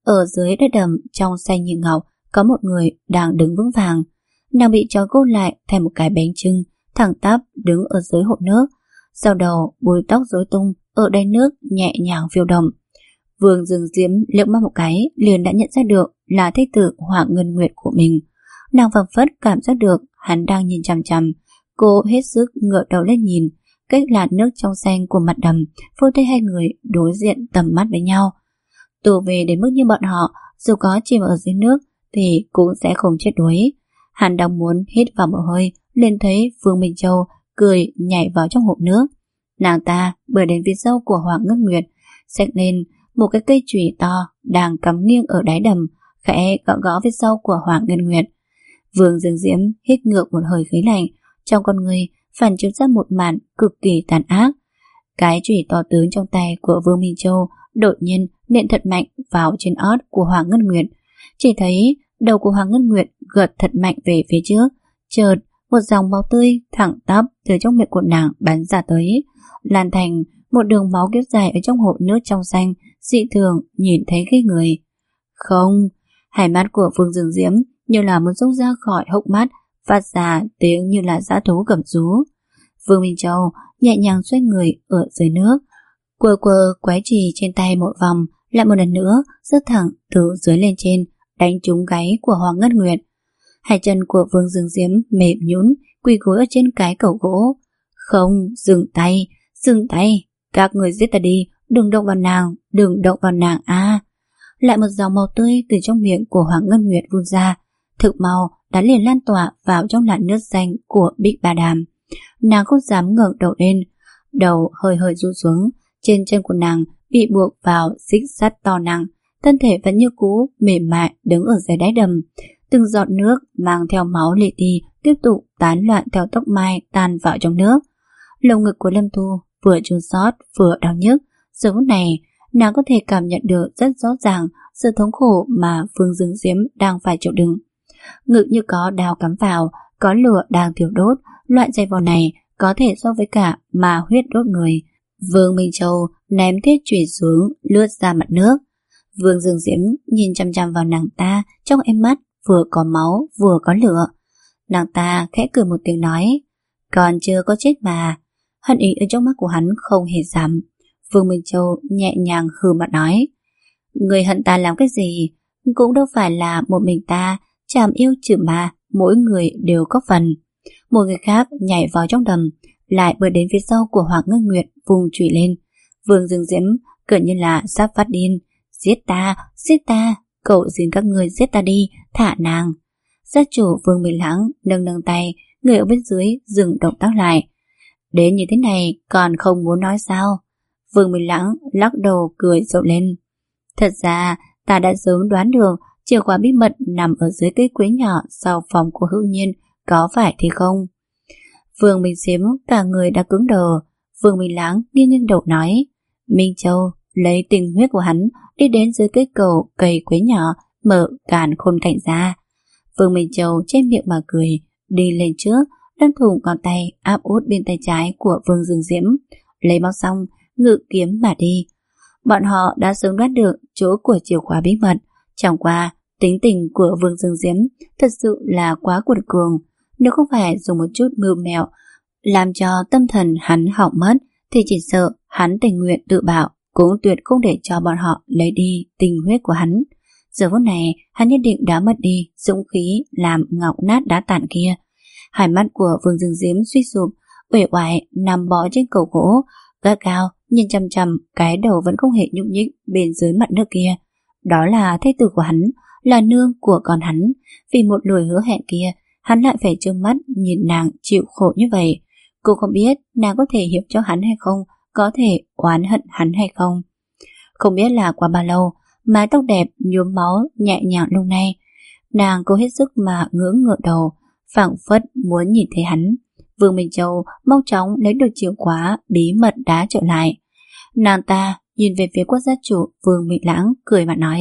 Ở dưới đất đầm trong xanh như ngọc có một người đang đứng vững vàng. Nàng bị trói gô lại thành một cái bánh chưng, thẳng tắp đứng ở dưới hồ nước. Sau đầu búi tóc rối tung, ở đáy nước nhẹ nhàng phiêu động. Vương Dương Diễm liếc mắt một cái liền đã nhận ra được là thê tử Hoàng Ngân Nguyệt của mình. Nàng phảng phất cảm giác được hắn đang nhìn chằm chằm. Cô hết sức ngửa đầu lên nhìn cách làn nước trong xanh của mặt đầm, phôi thấy hai người đối diện tầm mắt với nhau. Tù về đến mức như bọn họ, dù có chìm ở dưới nước thì cũng sẽ không chết đuối. Hắn đang muốn hít vào một hơi, liền thấy Vương Minh Châu cười nhảy vào trong hồ nước. Nàng ta bơi đến phía sau của Hoàng Ngân Nguyệt, xách lên một cái cây chùy to đang cắm nghiêng ở đáy đầm, khẽ gõ gõ phía sau của Hoàng Ngân Nguyệt. Vương Dương Diễm hít ngược một hơi khí lạnh, trong con người phản chiếu ra một màn cực kỳ tàn ác. Cái chùy to tướng trong tay của Vương Minh Châu đột nhiên nện thật mạnh vào trên ót của Hoàng Ngân Nguyệt. Chỉ thấy đầu của Hoàng Ngân Nguyệt gật thật mạnh về phía trước, chợt một dòng máu tươi thẳng tắp từ trong miệng của nàng bắn ra tới, lan thành một đường máu kéo dài ở trong hồ nước trong xanh, dị thường nhìn thấy ghê người. Không, hai mắt của Vương Dương Diễm như là muốn rông ra khỏi hốc mắt, phát ra tiếng như là dã thú gầm rú. Vương Minh Châu nhẹ nhàng xoay người ở dưới nước, quơ quơ quái chì trên tay một vòng, lại một lần nữa rớt thẳng từ dưới lên trên, đánh trúng gáy của Hoàng Ngân Nguyệt. Hai chân của Vương Dương Diễm mềm nhũn, quỳ gối ở trên cái cầu gỗ. Không, dừng tay, dừng tay, các người giết ta đi, đừng động vào nàng, đừng động vào nàng a. Lại một dòng máu tươi từ trong miệng của Hoàng Ngân Nguyệt vun ra, thực mau đã liền lan tỏa vào trong làn nước xanh của Bích Ba Đàm. Nàng không dám ngẩng đầu lên, đầu hơi hơi rũ xuống, trên chân của nàng bị buộc vào xích sắt to nặng, thân thể vẫn như cũ mềm mại đứng ở dưới đáy đầm. Từng giọt nước mang theo máu li ti tiếp tục tán loạn theo tóc mai tan vào trong nước. Lồng ngực của Lâm Thu vừa chua xót vừa đau nhức. Giờ phút này nàng có thể cảm nhận được rất rõ ràng sự thống khổ mà Vương Dương Diễm đang phải chịu đựng. Ngực như có đao cắm vào, có lửa đang thiêu đốt. Loại dây vò này có thể so với cả mà huyết đốt người. Vương Minh Châu ném thiết chùy xuống, lướt ra mặt nước. Vương Dương Diễm nhìn chăm chăm vào nàng ta, trong em mắt vừa có máu vừa có lửa. Nàng ta khẽ cười một tiếng nói, còn chưa có chết mà. Hận ý ở trong mắt của hắn không hề giảm. Vương Minh Châu nhẹ nhàng hừ mặt nói, người hận ta làm cái gì? Cũng đâu phải là một mình ta, chàm yêu trừ ma, mỗi người đều có phần. Một người khác nhảy vào trong đầm, lại bơi đến phía sau của Hoàng Ngân Nguyệt, vùng chùy lên. Vương Dương Diễm gần như là sắp phát điên, giết ta, giết ta, cậu xin các người giết ta đi, thả nàng. Giác chủ Vương Minh Lãng nâng nâng tay, người ở bên dưới dừng động tác lại. Đến như thế này còn không muốn nói sao? Vương Minh Lãng lắc đầu cười rộ lên. Thật ra ta đã sớm đoán được chìa khóa bí mật nằm ở dưới cây quế nhỏ sau phòng của Hữu Nhiên, có phải thì không? Vương Minh Diễm cả người đã cứng đờ. Vương Minh Lãng nghiêng nghiêng đầu nói, Minh Châu lấy tình huyết của hắn đi đến dưới cây cầu cây quế nhỏ, mở càn khôn cảnh ra. Vương Minh Châu che miệng mà cười, đi lên trước, đâm thủng ngón tay áp út bên tay trái của Vương Dương Diễm, lấy máu xong ngự kiếm mà đi. Bọn họ đã sớm đoán được chỗ của chìa khóa bí mật, chẳng qua tính tình của Vương Dương Diễm thật sự là quá cuột cường. Nếu không phải dùng một chút mưu mẹo làm cho tâm thần hắn hỏng mất, thì chỉ sợ hắn tình nguyện tự bạo cũng tuyệt không để cho bọn họ lấy đi tình huyết của hắn. Giờ phút này hắn nhất định đã mất đi dũng khí làm ngọc nát đá tàn kia. Hai mắt của Vương Dương Diễm suy sụp, uể oải nằm bó trên cầu gỗ, gắt gao nhìn chăm chăm cái đầu vẫn không hề nhúc nhích bên dưới mặt nước kia. Đó là thê tử của hắn, là nương của con hắn. Vì một lời hứa hẹn kia, hắn lại phải trơ mắt nhìn nàng chịu khổ như vậy. Cô không biết nàng có thể hiểu cho hắn hay không, có thể oán hận hắn hay không. Không biết là qua bao lâu, mái tóc đẹp nhuốm máu nhẹ nhàng lúc này, nàng cố hết sức mà ngưỡng ngửa đầu, phảng phất muốn nhìn thấy hắn. Vương Minh Châu mau chóng lấy được chìa khóa bí mật đã trở lại. Nàng ta nhìn về phía quốc gia chủ Vương Minh Lãng, cười mà nói,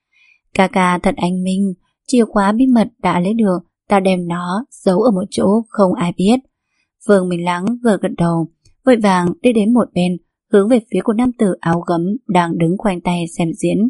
ca ca thật anh minh, chìa khóa bí mật đã lấy được, ta đem nó giấu ở một chỗ không ai biết. Vương Minh Lãng gật gật đầu, vội vàng đi đến một bên, hướng về phía của nam tử áo gấm đang đứng khoanh tay xem diễn.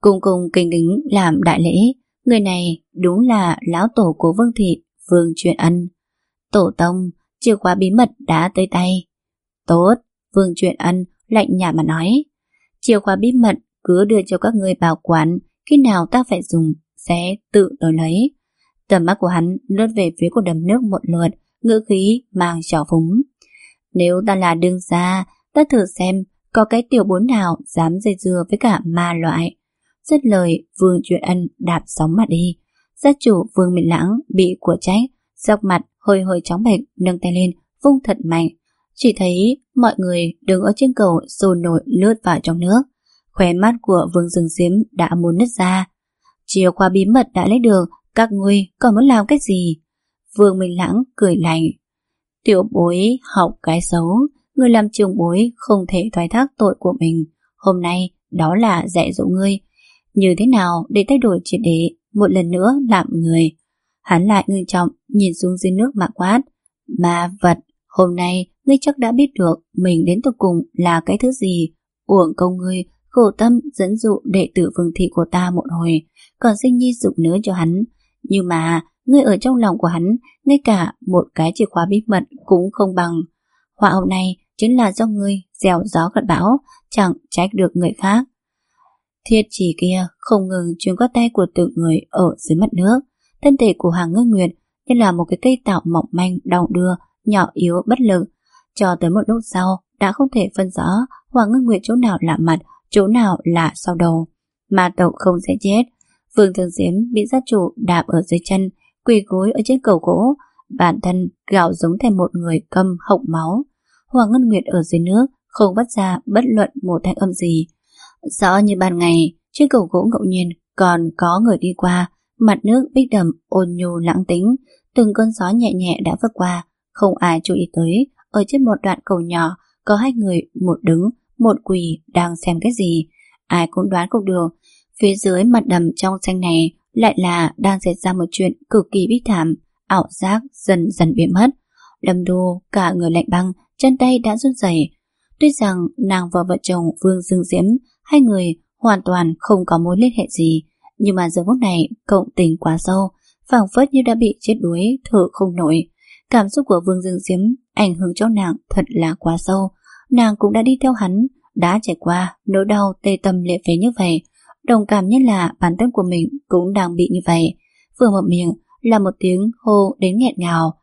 cùng cùng kính kính làm đại lễ. Người này đúng là lão tổ của Vương thị, Vương Truyền Ân. Tổ tông, chìa khóa bí mật đã tới tay. Tốt, Vương Truyền Ân lạnh nhạt mà nói. Chìa khóa bí mật cứ đưa cho các ngươi bảo quản, khi nào ta phải dùng sẽ tự tới lấy. Tầm mắt của hắn lướt về phía của đầm nước một lượt, ngữ khí mang trào phúng. Nếu ta là đương gia, ta thử xem có cái tiểu bối nào dám dây dưa với cả ma loại. Dứt lời, Vương Truyền Ân đạp sóng mà đi. Gia chủ Vương Minh Lãng bị của trách, dọc mặt hơi hơi chóng bệch, nâng tay lên vung thật mạnh. Chỉ thấy mọi người đứng ở trên cầu sôi nổi lướt vào trong nước. Khóe mắt của Vương Dương Diếm đã muốn nứt ra. Chìa khóa bí mật đã lấy được, các ngươi còn muốn làm cái gì? Vương Minh Lãng cười lạnh. Tiểu bối học cái xấu, người làm trường bối không thể thoái thác tội của mình. Hôm nay đó là dạy dỗ ngươi như thế nào để thay đổi triệt để, một lần nữa làm người. Hắn lại ngưng trọng nhìn xuống dưới nước mà quát. Ma vật, hôm nay ngươi chắc đã biết được mình đến tận cùng là cái thứ gì. Uổng công ngươi khổ tâm dẫn dụ đệ tử Vương thị của ta một hồi, còn sinh nhi dục nữa cho hắn. Nhưng mà ngươi ở trong lòng của hắn, ngay cả một cái chìa khóa bí mật cũng không bằng. Họa hậu này chính là do ngươi gieo gió gặt bão, chẳng trách được người khác. Thiết chỉ kia không ngừng truyền qua tay của tự người ở dưới mặt nước. Thân thể của Hàng Ngân Nguyệt như là một cái cây tạo mỏng manh đong đưa, nhỏ yếu bất lực. Cho tới một lúc sau đã không thể phân rõ Hoàng Ngân Nguyệt chỗ nào là mặt, chỗ nào là sau đầu. Ma tộc không sẽ chết. Vương Thường Diễm bị gia chủ đạp ở dưới chân, quỳ gối ở trên cầu gỗ, bản thân gào giống thành một người câm hộc máu. Hoàng Ngân Nguyệt ở dưới nước không phát ra bất luận một thanh âm gì. Rõ như ban ngày, trên cầu gỗ ngẫu nhiên còn có người đi qua, mặt nước bích đầm ôn nhu lãng tĩnh, từng cơn gió nhẹ nhẹ đã vượt qua, không ai chú ý tới. Ở trên một đoạn cầu nhỏ có hai người, một đứng, một quỳ đang xem cái gì. Ai cũng đoán không được, phía dưới mặt đầm trong xanh này lại là đang xảy ra một chuyện cực kỳ bi thảm. Ảo giác dần dần biến mất. Lâm Đô cả người lạnh băng, chân tay đã run rẩy. Tuy rằng nàng và vợ chồng Vương Dương Diễm, hai người hoàn toàn không có mối liên hệ gì, nhưng mà giờ phút này cộng tình quá sâu, phảng phất như đã bị chết đuối, thở không nổi. Cảm xúc của Vương Dương Diễm ảnh hưởng cho nàng thật là quá sâu. Nàng cũng đã đi theo hắn, đã trải qua nỗi đau tê tâm liệt phế như vậy, đồng cảm như là bản thân của mình cũng đang bị như vậy. Vừa mở miệng là một tiếng hô đến nghẹn ngào.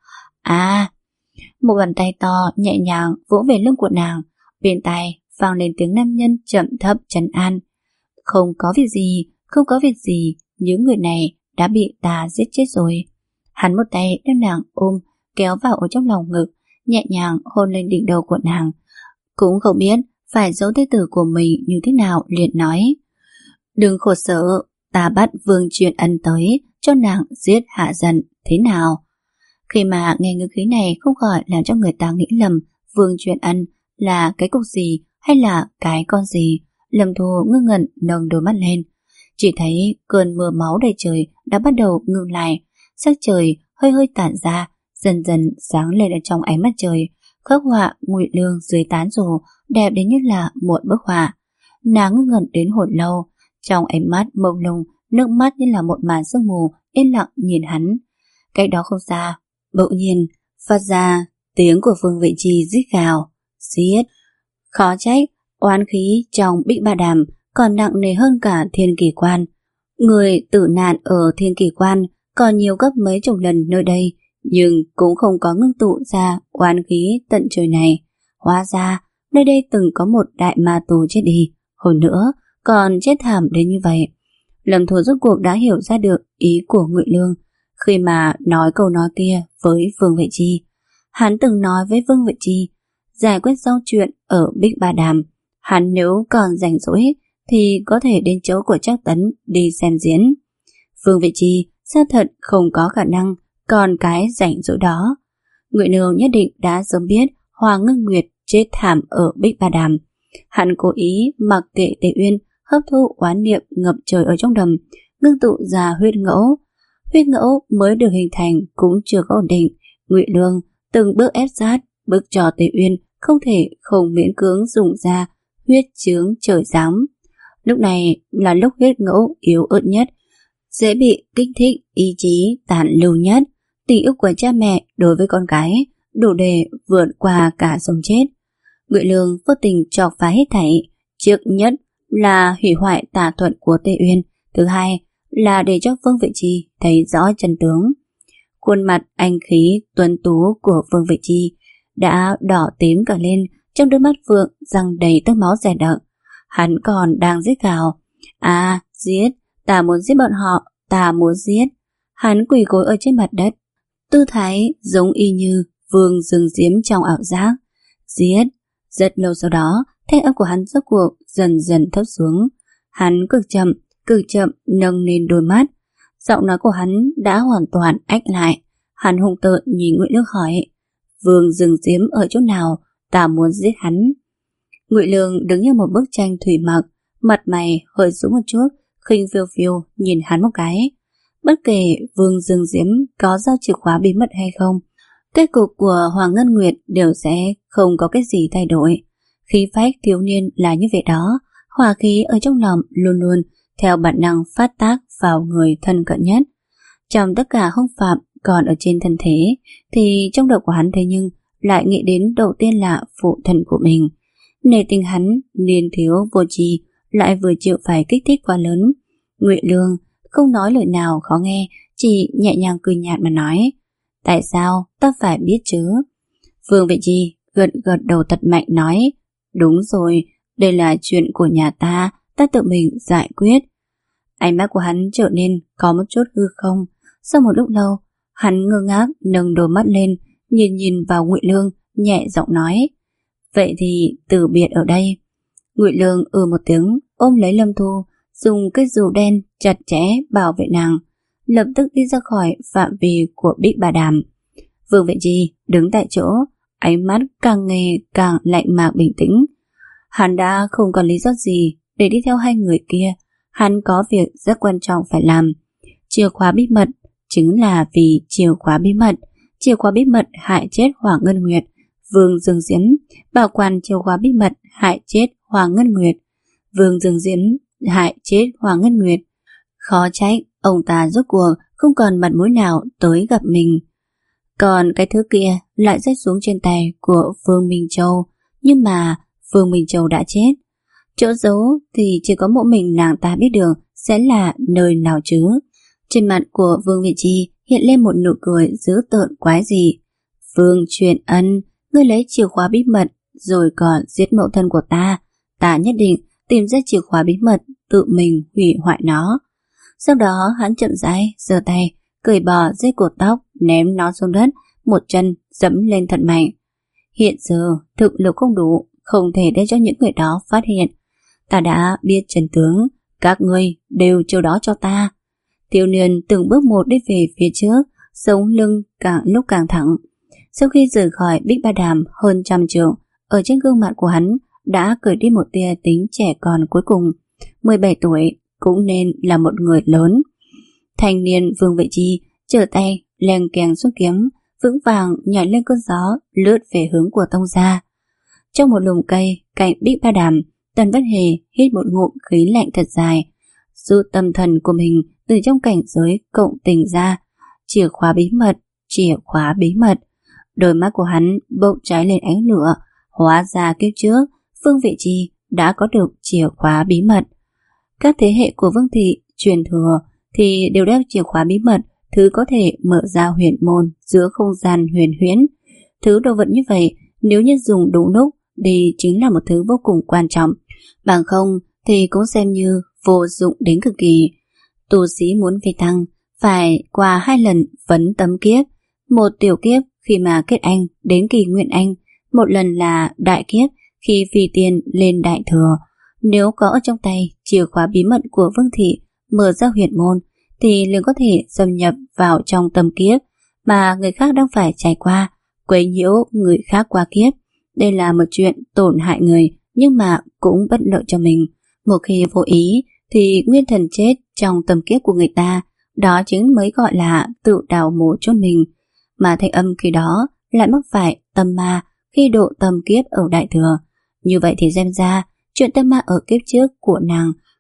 À! Một bàn tay to nhẹ nhàng vỗ về lưng của nàng, bên tai vang lên tiếng nam nhân chậm thấp trấn an. Không có việc gì, không có việc gì, những người này đã bị ta giết chết rồi. Hắn một tay đem nàng ôm, kéo vào ở trong lòng ngực, nhẹ nhàng hôn lên đỉnh đầu của nàng. Cũng không biết phải giấu thế tử của mình như thế nào, liền nói. Đừng khổ sở, ta bắt Vương Truyền Ân tới, cho nàng giết hạ dần, thế nào? Khi mà nghe ngữ khí này không khỏi làm cho người ta nghĩ lầm Vương Truyền Ân là cái cục gì hay là cái con gì. Lâm Thu ngơ ngẩn nâng đôi mắt lên, chỉ thấy cơn mưa máu đầy trời đã bắt đầu ngừng lại, sắc trời hơi hơi tản ra, dần dần sáng lên ở trong ánh mắt trời, khắc họa Ngụy Lương dưới tán dù đẹp đến như là một bức họa. Nàng ngơ ngẩn đến hồi lâu, trong ánh mắt mông lung, nước mắt như là một màn sương mù yên lặng nhìn hắn. Cách đó không xa, bỗng nhiên phát ra tiếng của Vương Vị Trì rít gào. Giết! Khó trách oán khí trong Bích Ba Đàm còn nặng nề hơn cả Thiên Kỳ Quan. Người tử nạn ở Thiên Kỳ Quan còn nhiều gấp mấy chục lần nơi đây, nhưng cũng không có ngưng tụ ra oán khí tận trời này. Hóa ra nơi đây từng có một đại ma tù chết đi, hơn nữa còn chết thảm đến như vậy. Lâm Thu rốt cuộc đã hiểu ra được ý của Ngụy Lương khi mà nói câu nói kia với Vương Vệ Chi. Hắn từng nói với Vương Vệ Chi giải quyết xong chuyện ở Bích Ba Đàm, hắn nếu còn rảnh rỗi thì có thể đến chỗ của Trác Tấn đi xem diễn. Vương Vệ Chi xác thật không có khả năng còn cái rảnh rỗi đó. Ngụy Lương nhất định đã sớm biết Hoàng Ngân Nguyệt chết thảm ở Bích Ba Đàm. Hắn cố ý mặc kệ Tề Uyên hấp thu oán niệm ngập trời ở trong đầm, ngưng tụ ra huyết ngẫu. Huyết ngẫu mới được hình thành cũng chưa có ổn định. Ngụy Lương từng bước ép sát, bức cho Tề Uyên không thể không miễn cưỡng dùng ra huyết chướng trời giáng. Lúc này là lúc huyết ngẫu yếu ớt nhất, dễ bị kích thích ý chí tàn lưu nhất. Tình yêu của cha mẹ đối với con cái đủ để vượt qua cả sống chết. Ngụy Lương vô tình chọc phá hết thảy. Trước nhất là hủy hoại tà thuận của Tây Uyên, thứ hai là để cho Vương Vệ Chi thấy rõ chân tướng. Khuôn mặt anh khí tuấn tú của Vương Vệ Chi đã đỏ tím cả lên, trong đôi mắt Phượng răng đầy tơ máu dè đậm. Hắn còn đang giết gào: "À, giết, ta muốn giết bọn họ, ta muốn giết." Hắn quỳ gối ở trên mặt đất, tư thái giống y như Vương Dừng Diếm trong ảo giác. Giết. Rất lâu sau đó, thanh âm của hắn rốt cuộc dần dần thấp xuống. Hắn cực chậm, cực chậm nâng lên đôi mắt. Giọng nói của hắn đã hoàn toàn ách lại. Hắn hung tợn nhìn Ngụy Lương hỏi: "Vương Dừng Diếm ở chỗ nào? Ta muốn giết hắn." Ngụy Lương đứng như một bức tranh thủy mặc, mặt mày hơi xuống một chút, khinh phiêu phiêu nhìn hắn một cái. Bất kể Vương Dương Diễm có giao chìa khóa bí mật hay không, kết cục của Hoàng Ngân Nguyệt đều sẽ không có cái gì thay đổi. Khí phách thiếu niên là như vậy đó, hỏa khí ở trong lòng luôn luôn theo bản năng phát tác vào người thân cận nhất. Trong tất cả hung phạm còn ở trên thân thế, thì trong đầu của hắn thế nhưng lại nghĩ đến đầu tiên là phụ thân của mình. Nề tình hắn niên thiếu vô tri, lại vừa chịu phải kích thích quá lớn. Ngụy Lương không nói lời nào khó nghe, chỉ nhẹ nhàng cười nhạt mà nói: "Tại sao ta phải biết chứ?" Vương Vệ Chi gật gật đầu thật mạnh nói: "Đúng rồi, đây là chuyện của nhà ta, ta tự mình giải quyết." Ánh mắt của hắn trở nên có một chút hư không. Sau một lúc lâu, hắn ngơ ngác nâng đôi mắt lên, nhìn nhìn vào Ngụy Lương, nhẹ giọng nói: "Vậy thì từ biệt ở đây." Ngụy Lương ừ một tiếng, ôm lấy Lâm Thu, dùng cái dù đen chặt chẽ bảo vệ nàng, lập tức đi ra khỏi phạm vi của Bích Bà Đàm. Vương Vệ Chi đứng tại chỗ, ánh mắt càng ngày càng lạnh mạc bình tĩnh. Hắn đã không còn lý do gì để đi theo hai người kia. Hắn có việc rất quan trọng phải làm. Chìa khóa bí mật chính là vì chìa khóa bí mật. Chìa khóa bí mật hại chết Hoàng Ngân Nguyệt. Vương Dương Diễm bảo quản chìa khóa bí mật hại chết Hoàng Ngân Nguyệt. Vương Dương Diễm hại chết Hoàng Ngân Nguyệt. Khó trách ông ta rốt cuộc không còn mặt mũi nào tới gặp mình. Còn cái thứ kia lại rơi xuống trên tay của Vương Minh Châu. Nhưng mà Vương Minh Châu đã chết. Chỗ giấu thì chỉ có mỗi mình nàng ta biết được sẽ là nơi nào chứ. Trên mặt của Vương Vệ Chi hiện lên một nụ cười dữ tợn quái dị. "Vương Truyền Ân, ngươi lấy chìa khóa bí mật rồi còn giết mẫu thân của ta. Ta nhất định tìm ra chìa khóa bí mật, tự mình hủy hoại nó." Sau đó hắn chậm rãi giơ tay cởi bỏ dây cột tóc, ném nó xuống đất, một chân dẫm lên thật mạnh. "Hiện giờ thực lực không đủ, không thể để cho những người đó phát hiện. Ta đã biết chân tướng, các ngươi đều chờ đó cho ta." Thiếu niên từng bước một đi về phía trước, sống lưng càng lúc càng thẳng. Sau khi rời khỏi Bích Ba Đàm hơn trăm trượng, ở trên gương mặt của hắn đã cởi đi một tia tính trẻ con cuối cùng. mười bảy tuổi cũng nên là một người lớn. Thanh niên Vương Vệ Chi trở tay leng keng xuống kiếm, vững vàng nhảy lên cơn gió, lướt về hướng của Tông gia. Trong một lùm cây cạnh Bích Ba Đàm, Tần Bất Hề hít một ngụm khí lạnh thật dài, rút tâm thần của mình từ trong cảnh giới cộng tình ra. Chìa khóa bí mật, chìa khóa bí mật. Đôi mắt của hắn bốc cháy lên ánh lửa. Hóa ra kiếp trước Vương Vệ Chi đã có được chìa khóa bí mật. Các thế hệ của Vương thị truyền thừa thì đều đeo chìa khóa bí mật, thứ có thể mở ra huyền môn giữa không gian huyền huyễn. Thứ đồ vật như vậy nếu như dùng đúng lúc thì chính là một thứ vô cùng quan trọng, bằng không thì cũng xem như vô dụng đến cực kỳ. Tu sĩ muốn phi thăng phải qua hai lần vấn tấm kiếp, một tiểu kiếp khi mà kết anh đến kỳ nguyện anh, một lần là đại kiếp khi phi tiên lên đại thừa. Nếu có ở trong tay chìa khóa bí mật của Vương thị mở ra huyền môn thì liền có thể xâm nhập vào trong tâm kiếp mà người khác đang phải trải qua, quấy nhiễu người khác qua kiếp. Đây là một chuyện tổn hại người nhưng mà cũng bất lợi cho mình. Một khi vô ý thì nguyên thần chết trong tâm kiếp của người ta, đó chính mới gọi là tự đào mổ chôn mình. Mà Thanh Âm khi đó lại mắc phải tâm ma khi độ tâm kiếp ở đại thừa. Như vậy thì xem ra chuyện tâm ma ở kiếp trước của nàng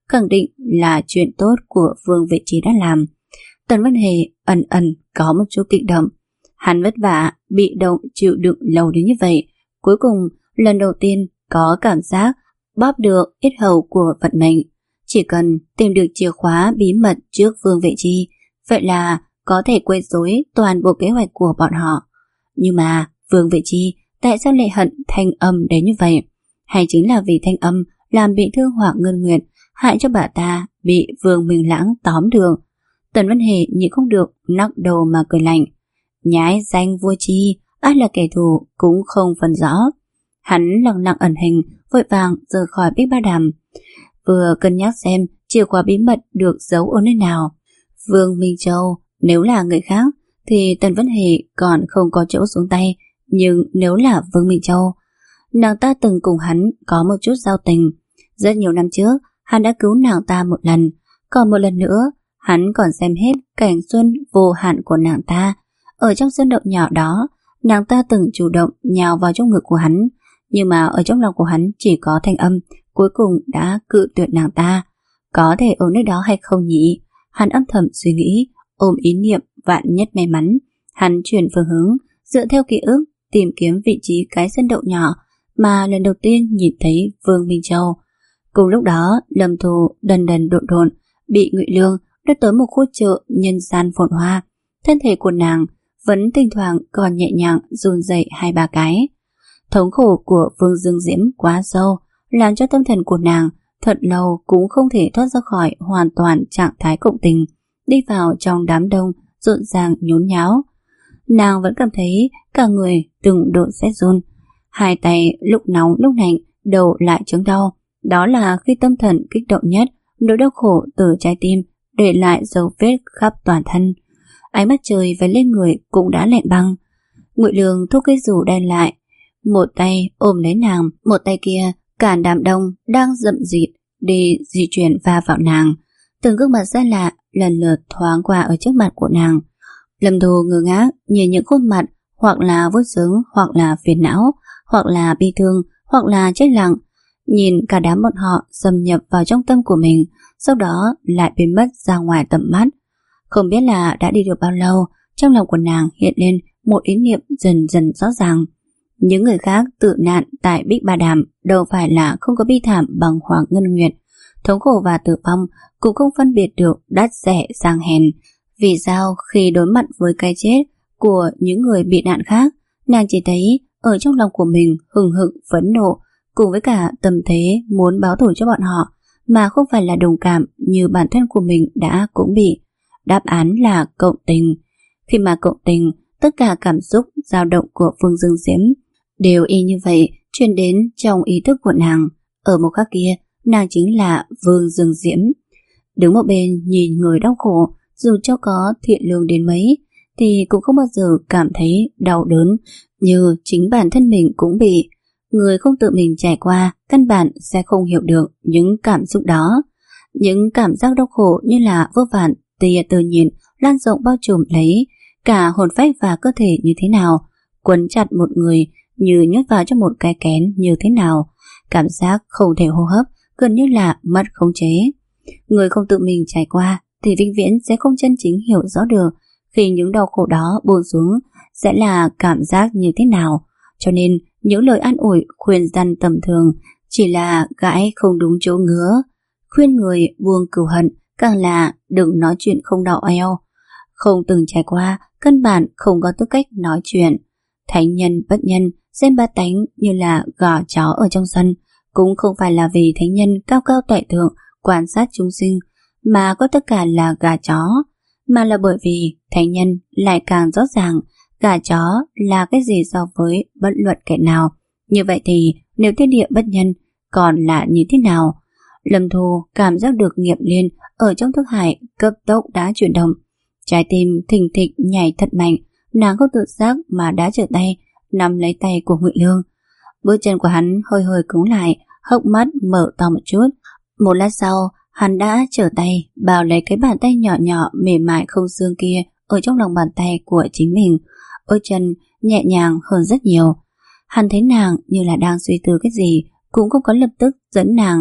khẳng định là chuyện tốt của Vương Vệ Trí đã làm. Tần Vân Hề ẩn ẩn có một chút kích động. Hắn vất vả, bị động chịu đựng lâu đến như vậy, cuối cùng lần đầu tiên có cảm giác bóp được yết hầu của vận mệnh. Chỉ cần tìm được chìa khóa bí mật trước Vương Vệ Chi, vậy là có thể quấy rối toàn bộ kế hoạch của bọn họ. Nhưng mà Vương Vệ Chi tại sao lại hận Thanh Âm đến như vậy? Hay chính là vì Thanh Âm làm bị thương Hoàng Ngân Nguyệt, hại cho bà ta bị Vương Minh Lãng tóm được? Tần Vân Hề nhịn không được nắc đầu mà cười lạnh. Nhái danh vua chi, ai là kẻ thù cũng không phân rõ. Hắn lặng lặng ẩn hình, vội vàng rời khỏi Bích Ba Đàm, vừa cân nhắc xem chìa khóa bí mật được giấu ở nơi nào. Vương Minh Châu, nếu là người khác thì Tần Vân Hề còn không có chỗ xuống tay, nhưng nếu là Vương Minh Châu, nàng ta từng cùng hắn có một chút giao tình. Rất nhiều năm trước, hắn đã cứu nàng ta một lần, còn một lần nữa, hắn còn xem hết cảnh xuân vô hạn của nàng ta. Ở trong sân động nhỏ đó, nàng ta từng chủ động nhào vào trong ngực của hắn, nhưng mà ở trong lòng của hắn chỉ có Thanh Âm, cuối cùng đã cự tuyệt nàng ta. Có thể ở nơi đó hay không nhỉ? Hắn âm thầm suy nghĩ, ôm ý niệm vạn nhất may mắn. Hắn chuyển phương hướng, dựa theo ký ức tìm kiếm vị trí cái sân đậu nhỏ mà lần đầu tiên nhìn thấy Vương Minh Châu. Cùng lúc đó, Lâm Thù đần đần độn độn bị Ngụy Lương đưa tới một khu chợ nhân gian phồn hoa. Thân thể của nàng vẫn thỉnh thoảng còn nhẹ nhàng run rẩy hai ba cái. Thống khổ của Vương Dương Diễm quá sâu, làm cho tâm thần của nàng thật lâu cũng không thể thoát ra khỏi hoàn toàn trạng thái cộng tình, đi vào trong đám đông rộn ràng nhốn nháo. Nàng vẫn cảm thấy cả người từng độ rét run, hai tay lúc nóng lúc lạnh, đầu lại chứng đau. Đó là khi tâm thần kích động nhất, nỗi đau khổ từ trái tim để lại dấu vết khắp toàn thân. Ánh mắt trời và lên người cũng đã lạnh băng. Ngụy Lương thu cây dù đen lại, một tay ôm lấy nàng, một tay kia cản đám đông đang rậm rịt đi di chuyển va vào nàng. Từng gương mặt xa lạ lần lượt thoáng qua ở trước mặt của nàng. Lâm Thù ngơ ngác nhìn những khuôn mặt hoặc là vui sướng, hoặc là phiền não, hoặc là bi thương, hoặc là chết lặng, nhìn cả đám bọn họ xâm nhập vào trong tâm của mình, sau đó lại biến mất ra ngoài tầm mắt. Không biết là đã đi được bao lâu, trong lòng của nàng hiện lên một ý niệm dần dần rõ ràng. Những người khác tự nạn tại Bích Ba Đàm đâu phải là không có bi thảm bằng Hoàng Ngân Nguyệt. Thống khổ và tử vong cũng không phân biệt được đắt rẻ sang hèn. Vì sao khi đối mặt với cái chết của những người bị nạn khác, nàng chỉ thấy ở trong lòng của mình hừng hực phẫn nộ cùng với cả tâm thế muốn báo thù cho bọn họ, mà không phải là đồng cảm như bản thân của mình đã cũng bị. Đáp án là cộng tình. Khi mà cộng tình, tất cả cảm xúc dao động của Vương Dương Diễm đều y như vậy truyền đến trong ý thức của nàng. Ở một khắc kia, nàng chính là Vương Dương Diễm. Đứng một bên nhìn người đau khổ, dù cho có thiện lương đến mấy thì cũng không bao giờ cảm thấy đau đớn như chính bản thân mình cũng bị. Người không tự mình trải qua căn bản sẽ không hiểu được những cảm xúc đó. Những cảm giác đau khổ như là vô vàn tia tự nhiên lan rộng bao trùm lấy cả hồn phách và cơ thể như thế nào, quấn chặt một người như nhốt vào trong một cái kén như thế nào. Cảm giác không thể hô hấp, gần như là mất khống chế. Người không tự mình trải qua thì vĩnh viễn sẽ không chân chính hiểu rõ được khi những đau khổ đó buông xuống sẽ là cảm giác như thế nào. Cho nên những lời an ủi khuyên răn tầm thường chỉ là gãi không đúng chỗ ngứa. Khuyên người buông cừu hận càng là đừng nói chuyện không đau eo. Không từng trải qua căn bản không có tư cách nói chuyện. Thánh nhân bất nhân, xem ba tánh như là gà chó ở trong sân, cũng không phải là vì thánh nhân cao cao tuệ thượng quan sát chúng sinh mà có tất cả là gà chó, mà là bởi vì thánh nhân lại càng rõ ràng gà chó là cái gì so với bất luận kẻ nào. Như vậy thì nếu thiên địa bất nhân còn là như thế nào? Lâm Thu cảm giác được nghiệp liên ở trong thức hải cấp tốc đã chuyển động, trái tim thình thịch nhảy thật mạnh. Nàng không tự giác mà đã trở tay nắm lấy tay của Ngụy Lương. Bước chân của hắn hơi hơi cứng lại, hốc mắt mở to một chút. Một lát sau, hắn đã trở tay bào lấy cái bàn tay nhỏ nhỏ mềm mại không xương kia ở trong lòng bàn tay của chính mình. Ôi chân nhẹ nhàng hơn rất nhiều. Hắn thấy nàng như là đang suy tư cái gì, cũng không có lập tức dẫn nàng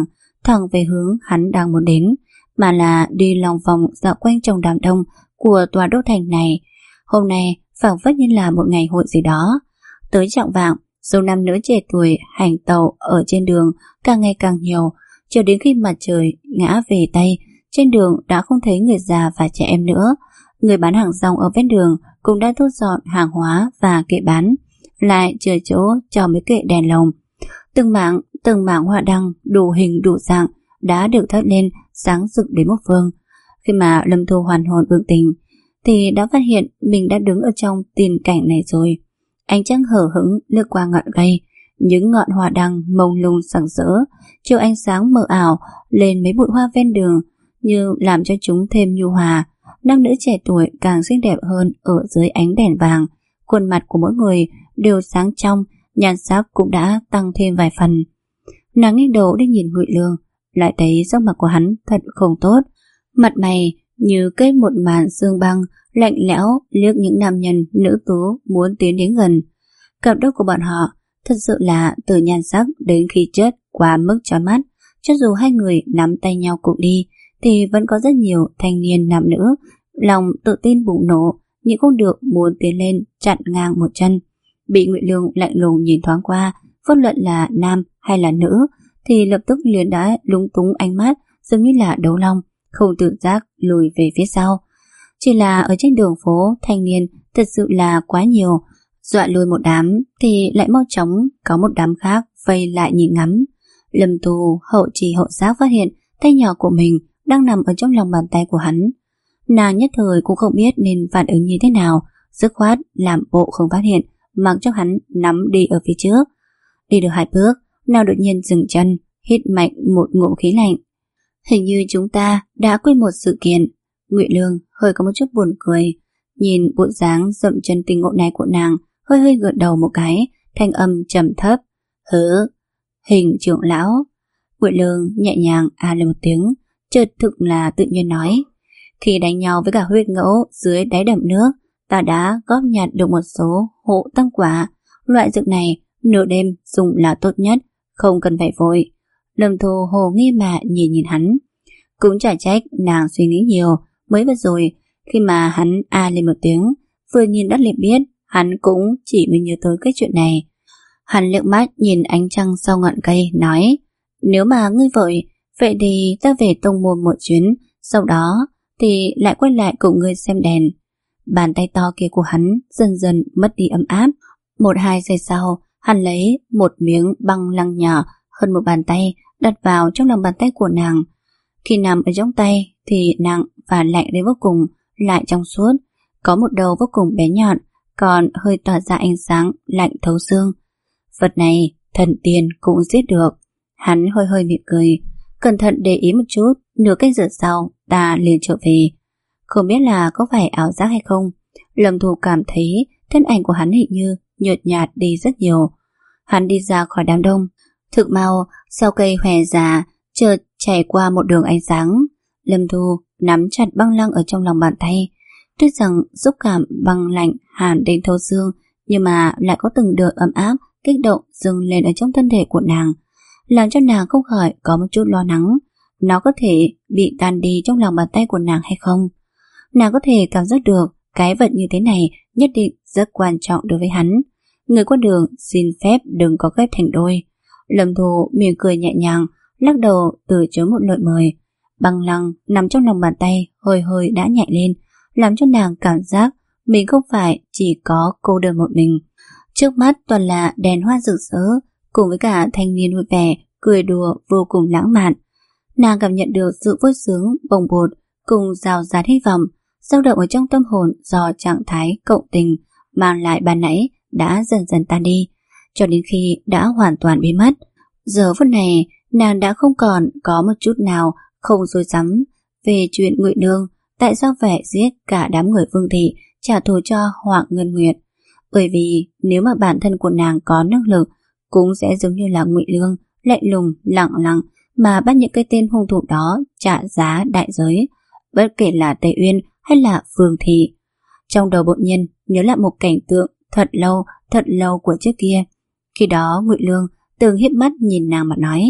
thẳng về hướng hắn đang muốn đến, mà là đi lòng vòng dạo quanh trong đám đông của tòa đô thành này. Hôm nay phảng phất như là một ngày hội gì đó. Tới chạng vạng, số nam nữ trẻ tuổi hành tàu ở trên đường càng ngày càng nhiều, cho đến khi mặt trời ngã về Tây, trên đường đã không thấy người già và trẻ em nữa. Người bán hàng rong ở ven đường cũng đã thu dọn hàng hóa và kệ bán, lại chừa chỗ cho mấy kệ đèn lồng. Từng mảng, từng mảng hoa đăng đủ hình đủ dạng đã được thắp lên sáng rực đến một phương. Khi mà Lâm Thu hoàn hồn bừng tỉnh thì đã phát hiện mình đã đứng ở trong tiền cảnh này rồi. Ánh trăng hở hững lướt qua ngọn cây, những ngọn hoa đăng mông lung sặc sỡ chiếu ánh sáng mờ ảo lên mấy bụi hoa ven đường, như làm cho chúng thêm nhu hòa. Nam nữ trẻ tuổi càng xinh đẹp hơn ở dưới ánh đèn vàng. Khuôn mặt của mỗi người đều sáng trong, nhan sắc cũng đã tăng thêm vài phần. Nàng nghiêng đầu đi nhìn Ngụy Lương, lại thấy sắc mặt của hắn thật không tốt. Mặt mày như kết một màn sương băng, lạnh lẽo liếc những nam nhân nữ tú muốn tiến đến gần. Cặp đôi của bọn họ thật sự là từ nhan sắc đến khí chất quá mức chói mắt. Cho dù hai người nắm tay nhau cùng đi thì vẫn có rất nhiều thanh niên nam nữ lòng tự tin bùng nổ, nhưng không được muốn tiến lên chặn ngang một chân. Bị Ngụy Lương lạnh lùng nhìn thoáng qua, vô luận là nam hay là nữ thì lập tức liền đã lúng túng ánh mắt, giống như là đấu long, không tự giác lùi về phía sau. Chỉ là ở trên đường phố, thanh niên thật sự là quá nhiều, dọa lùi một đám thì lại mau chóng có một đám khác vây lại nhìn ngắm. Lâm Thu hậu trì hậu giác phát hiện tay nhỏ của mình đang nằm ở trong lòng bàn tay của hắn. Nàng nhất thời cũng không biết nên phản ứng như thế nào, dứt khoát làm bộ không phát hiện, mặc cho hắn nắm đi ở phía trước. Đi được hai bước, nàng đột nhiên dừng chân, hít mạnh một ngụm khí lạnh. Hình như chúng ta đã quên một sự kiện. Ngụy Lương hơi có một chút buồn cười, nhìn bộ dáng dậm chân tình ngộ này của nàng, hơi hơi gật đầu một cái, thanh âm trầm thấp. Hứ, Hình trưởng lão. Ngụy Lương nhẹ nhàng à lên một tiếng, chợt thực là tự nhiên nói. Khi đánh nhau với cả huyết ngẫu dưới đáy đầm nước, ta đã góp nhặt được một số hộ tăng quả. Loại dược này nửa đêm dùng là tốt nhất, không cần phải vội. Lâm Thu hồ nghi mà nhìn nhìn hắn. Cũng chả trách nàng suy nghĩ nhiều. Mới vừa rồi khi mà hắn a lên một tiếng, vừa nhìn đã liền biết hắn cũng chỉ mới nhớ tới cái chuyện này. Hắn liếc mắt nhìn ánh trăng sau ngọn cây, nói: Nếu mà ngươi vội, vậy thì ta về tông môn một chuyến, sau đó thì lại quay lại cùng ngươi xem đèn. Bàn tay to kia của hắn dần dần mất đi ấm áp. Một hai giây sau, hắn lấy một miếng băng lăng nhỏ hơn một bàn tay đặt vào trong lòng bàn tay của nàng. Khi nằm ở trong tay thì nặng và lạnh đến vô cùng, lại trong suốt, có một đầu vô cùng bé nhọn, còn hơi tỏa ra ánh sáng lạnh thấu xương. Vật này thần tiên cũng giết được. Hắn hơi hơi mỉm cười, cẩn thận để ý một chút. Nửa canh giờ sau ta liền trở về. Không biết là có phải ảo giác hay không, Lâm Thu cảm thấy thân ảnh của hắn hình như nhợt nhạt đi rất nhiều. Hắn đi ra khỏi đám đông, thực mau sau cây hòe già chợt chảy qua một đường ánh sáng. Lâm Thu nắm chặt băng lăng ở trong lòng bàn tay. Tuy rằng xúc cảm băng lạnh hàn đến thấu xương, nhưng mà lại có từng đợt ấm áp kích động dâng lên ở trong thân thể của nàng, làm cho nàng không khỏi có một chút lo lắng. Nó có thể bị tan đi trong lòng bàn tay của nàng hay không? Nàng có thể cảm giác được cái vật như thế này nhất định rất quan trọng đối với hắn. Người qua đường xin phép đừng có ghép thành đôi. Lâm Thu mỉm cười nhẹ nhàng, lắc đầu từ chối một lời mời. Băng lăng nằm trong lòng bàn tay hơi hơi đã nhạy lên, làm cho nàng cảm giác mình không phải chỉ có cô đơn một mình. Trước mắt toàn là đèn hoa rực rỡ, cùng với cả thanh niên vui vẻ, cười đùa vô cùng lãng mạn. Nàng cảm nhận được sự vui sướng bồng bột cùng rào rạt hy vọng dao động ở trong tâm hồn do trạng thái cộng tình mang lại ban nãy đã dần dần tan đi, cho đến khi đã hoàn toàn biến mất. Giờ phút này nàng đã không còn có một chút nào không rối rắm về chuyện Ngụy Lương tại sao phải giết cả đám người Vương thị trả thù cho Hoàng Ngân Nguyệt. Bởi vì nếu mà bản thân của nàng có năng lực, cũng sẽ giống như là Ngụy Lương, lạnh lùng lặng lặng mà bắt những cái tên hung thủ đó trả giá đại giới, bất kể là Tây Uyên hay là Vương thị. Trong đầu bỗng nhiên nhớ lại một cảnh tượng thật lâu, thật lâu của trước kia. Khi đó Ngụy Lương từng hiếp mắt nhìn nàng mà nói: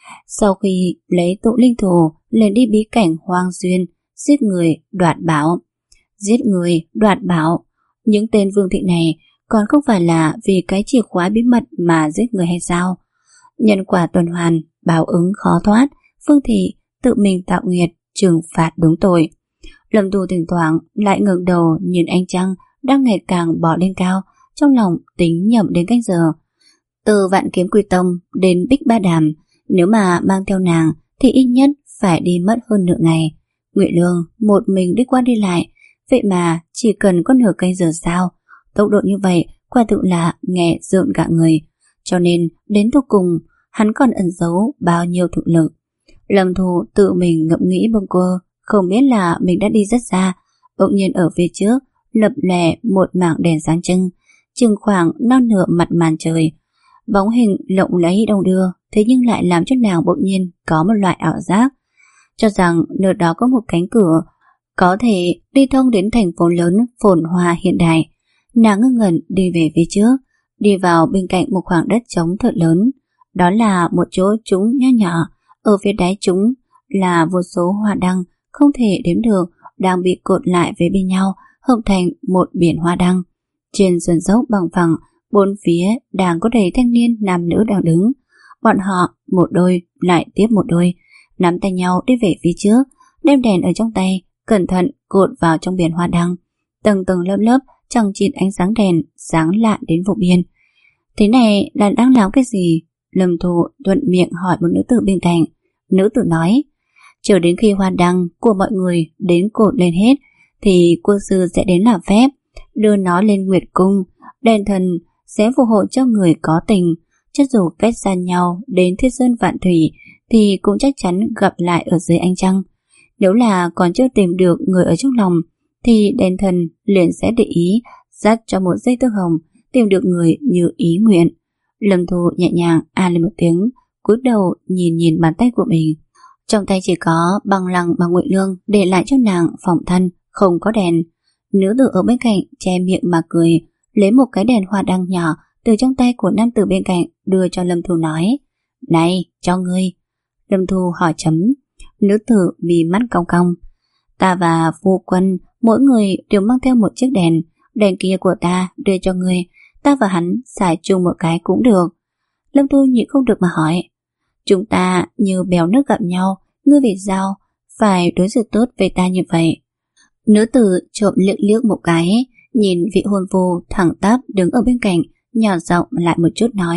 Sau khi lấy tụ linh thù liền đi bí cảnh hoang duyên, giết người đoạt bảo. Giết người đoạt bảo, những tên Vương Thị này còn không phải là vì cái chìa khóa bí mật mà giết người hay sao? Nhân quả tuần hoàn, báo ứng khó thoát, Vương Thị tự mình tạo nghiệt, trừng phạt đúng tội. Lâm Tu thỉnh thoảng lại ngẩng đầu nhìn ánh trăng đang ngày càng bò lên cao, trong lòng tính nhẩm đến canh giờ. Từ Vạn Kiếm Quy Tông đến Bích Ba Đàm, nếu mà mang theo nàng thì ít nhất phải đi mất hơn nửa ngày. Ngụy Lương một mình đi qua đi lại, vậy mà chỉ cần có nửa canh giờ sao? Tốc độ như vậy quả thực là nghe rợn cả người. Cho nên đến cuối cùng hắn còn ẩn giấu bao nhiêu thực lực. Lâm Thu tự mình ngẫm nghĩ bâng quơ, không biết là mình đã đi rất xa. Bỗng nhiên ở phía trước lập lè một mảng đèn sáng trưng, chừng khoảng non nửa mặt màn trời. Bóng hình lộng lẫy đông đưa, thế nhưng lại làm cho nàng bỗng nhiên có một loại ảo giác, cho rằng nơi đó có một cánh cửa có thể đi thông đến thành phố lớn phồn hoa hiện đại. Nàng ngơ ngẩn đi về phía trước, đi vào bên cạnh một khoảng đất trống thật lớn. Đó là một chỗ trũng nho nhỏ, ở phía đáy trũng là vô số hoa đăng không thể đếm được đang bị cột lại với bên nhau, hợp thành một biển hoa đăng. Trên sườn dốc bằng phẳng, bốn phía đang có đầy thanh niên nam nữ đang đứng. Bọn họ một đôi lại tiếp một đôi, nắm tay nhau đi về phía trước, đem đèn ở trong tay cẩn thận cột vào trong biển hoa đăng. Tầng tầng lớp lớp chằng chịt ánh sáng đèn sáng lạ đến vô biên. Thế này là đang làm cái gì? Lâm Thu thuận miệng hỏi một nữ tử bên cạnh. Nữ tử nói, chờ đến khi hoa đăng của mọi người đến cột lên hết thì quân sư sẽ đến làm phép, đưa nó lên Nguyệt Cung. Đền thần sẽ phù hộ cho người có tình, cho dù cách xa nhau đến thiết sơn vạn thủy thì cũng chắc chắn gặp lại ở dưới ánh trăng. Nếu là còn chưa tìm được người ở trong lòng thì đền thần liền sẽ để ý dắt cho một dây tơ hồng tìm được người như ý nguyện. Lâm Thu nhẹ nhàng a lên một tiếng, cúi đầu nhìn nhìn bàn tay của mình. Trong tay chỉ có băng lăng mà Ngụy Lương để lại cho nàng phòng thân, không có đèn. Nữ tử ở bên cạnh che miệng mà cười, lấy một cái đèn hoa đăng nhỏ từ trong tay của nam tử bên cạnh đưa cho Lâm Thu nói, này, cho ngươi. Lâm Thu hỏi chấm. Nữ tử mí mắt cong cong. Ta và Phu Quân mỗi người đều mang theo một chiếc đèn, đèn kia của ta đưa cho ngươi, ta và hắn xài chung một cái cũng được. Lâm Thu nhịn không được mà hỏi, chúng ta như bèo nước gặp nhau, ngươi vì sao phải đối xử tốt với ta như vậy? Nữ tử trộm liếc liếc một cái, nhìn vị hôn phu thẳng tắp đứng ở bên cạnh, nhỏ giọng lại một chút nói,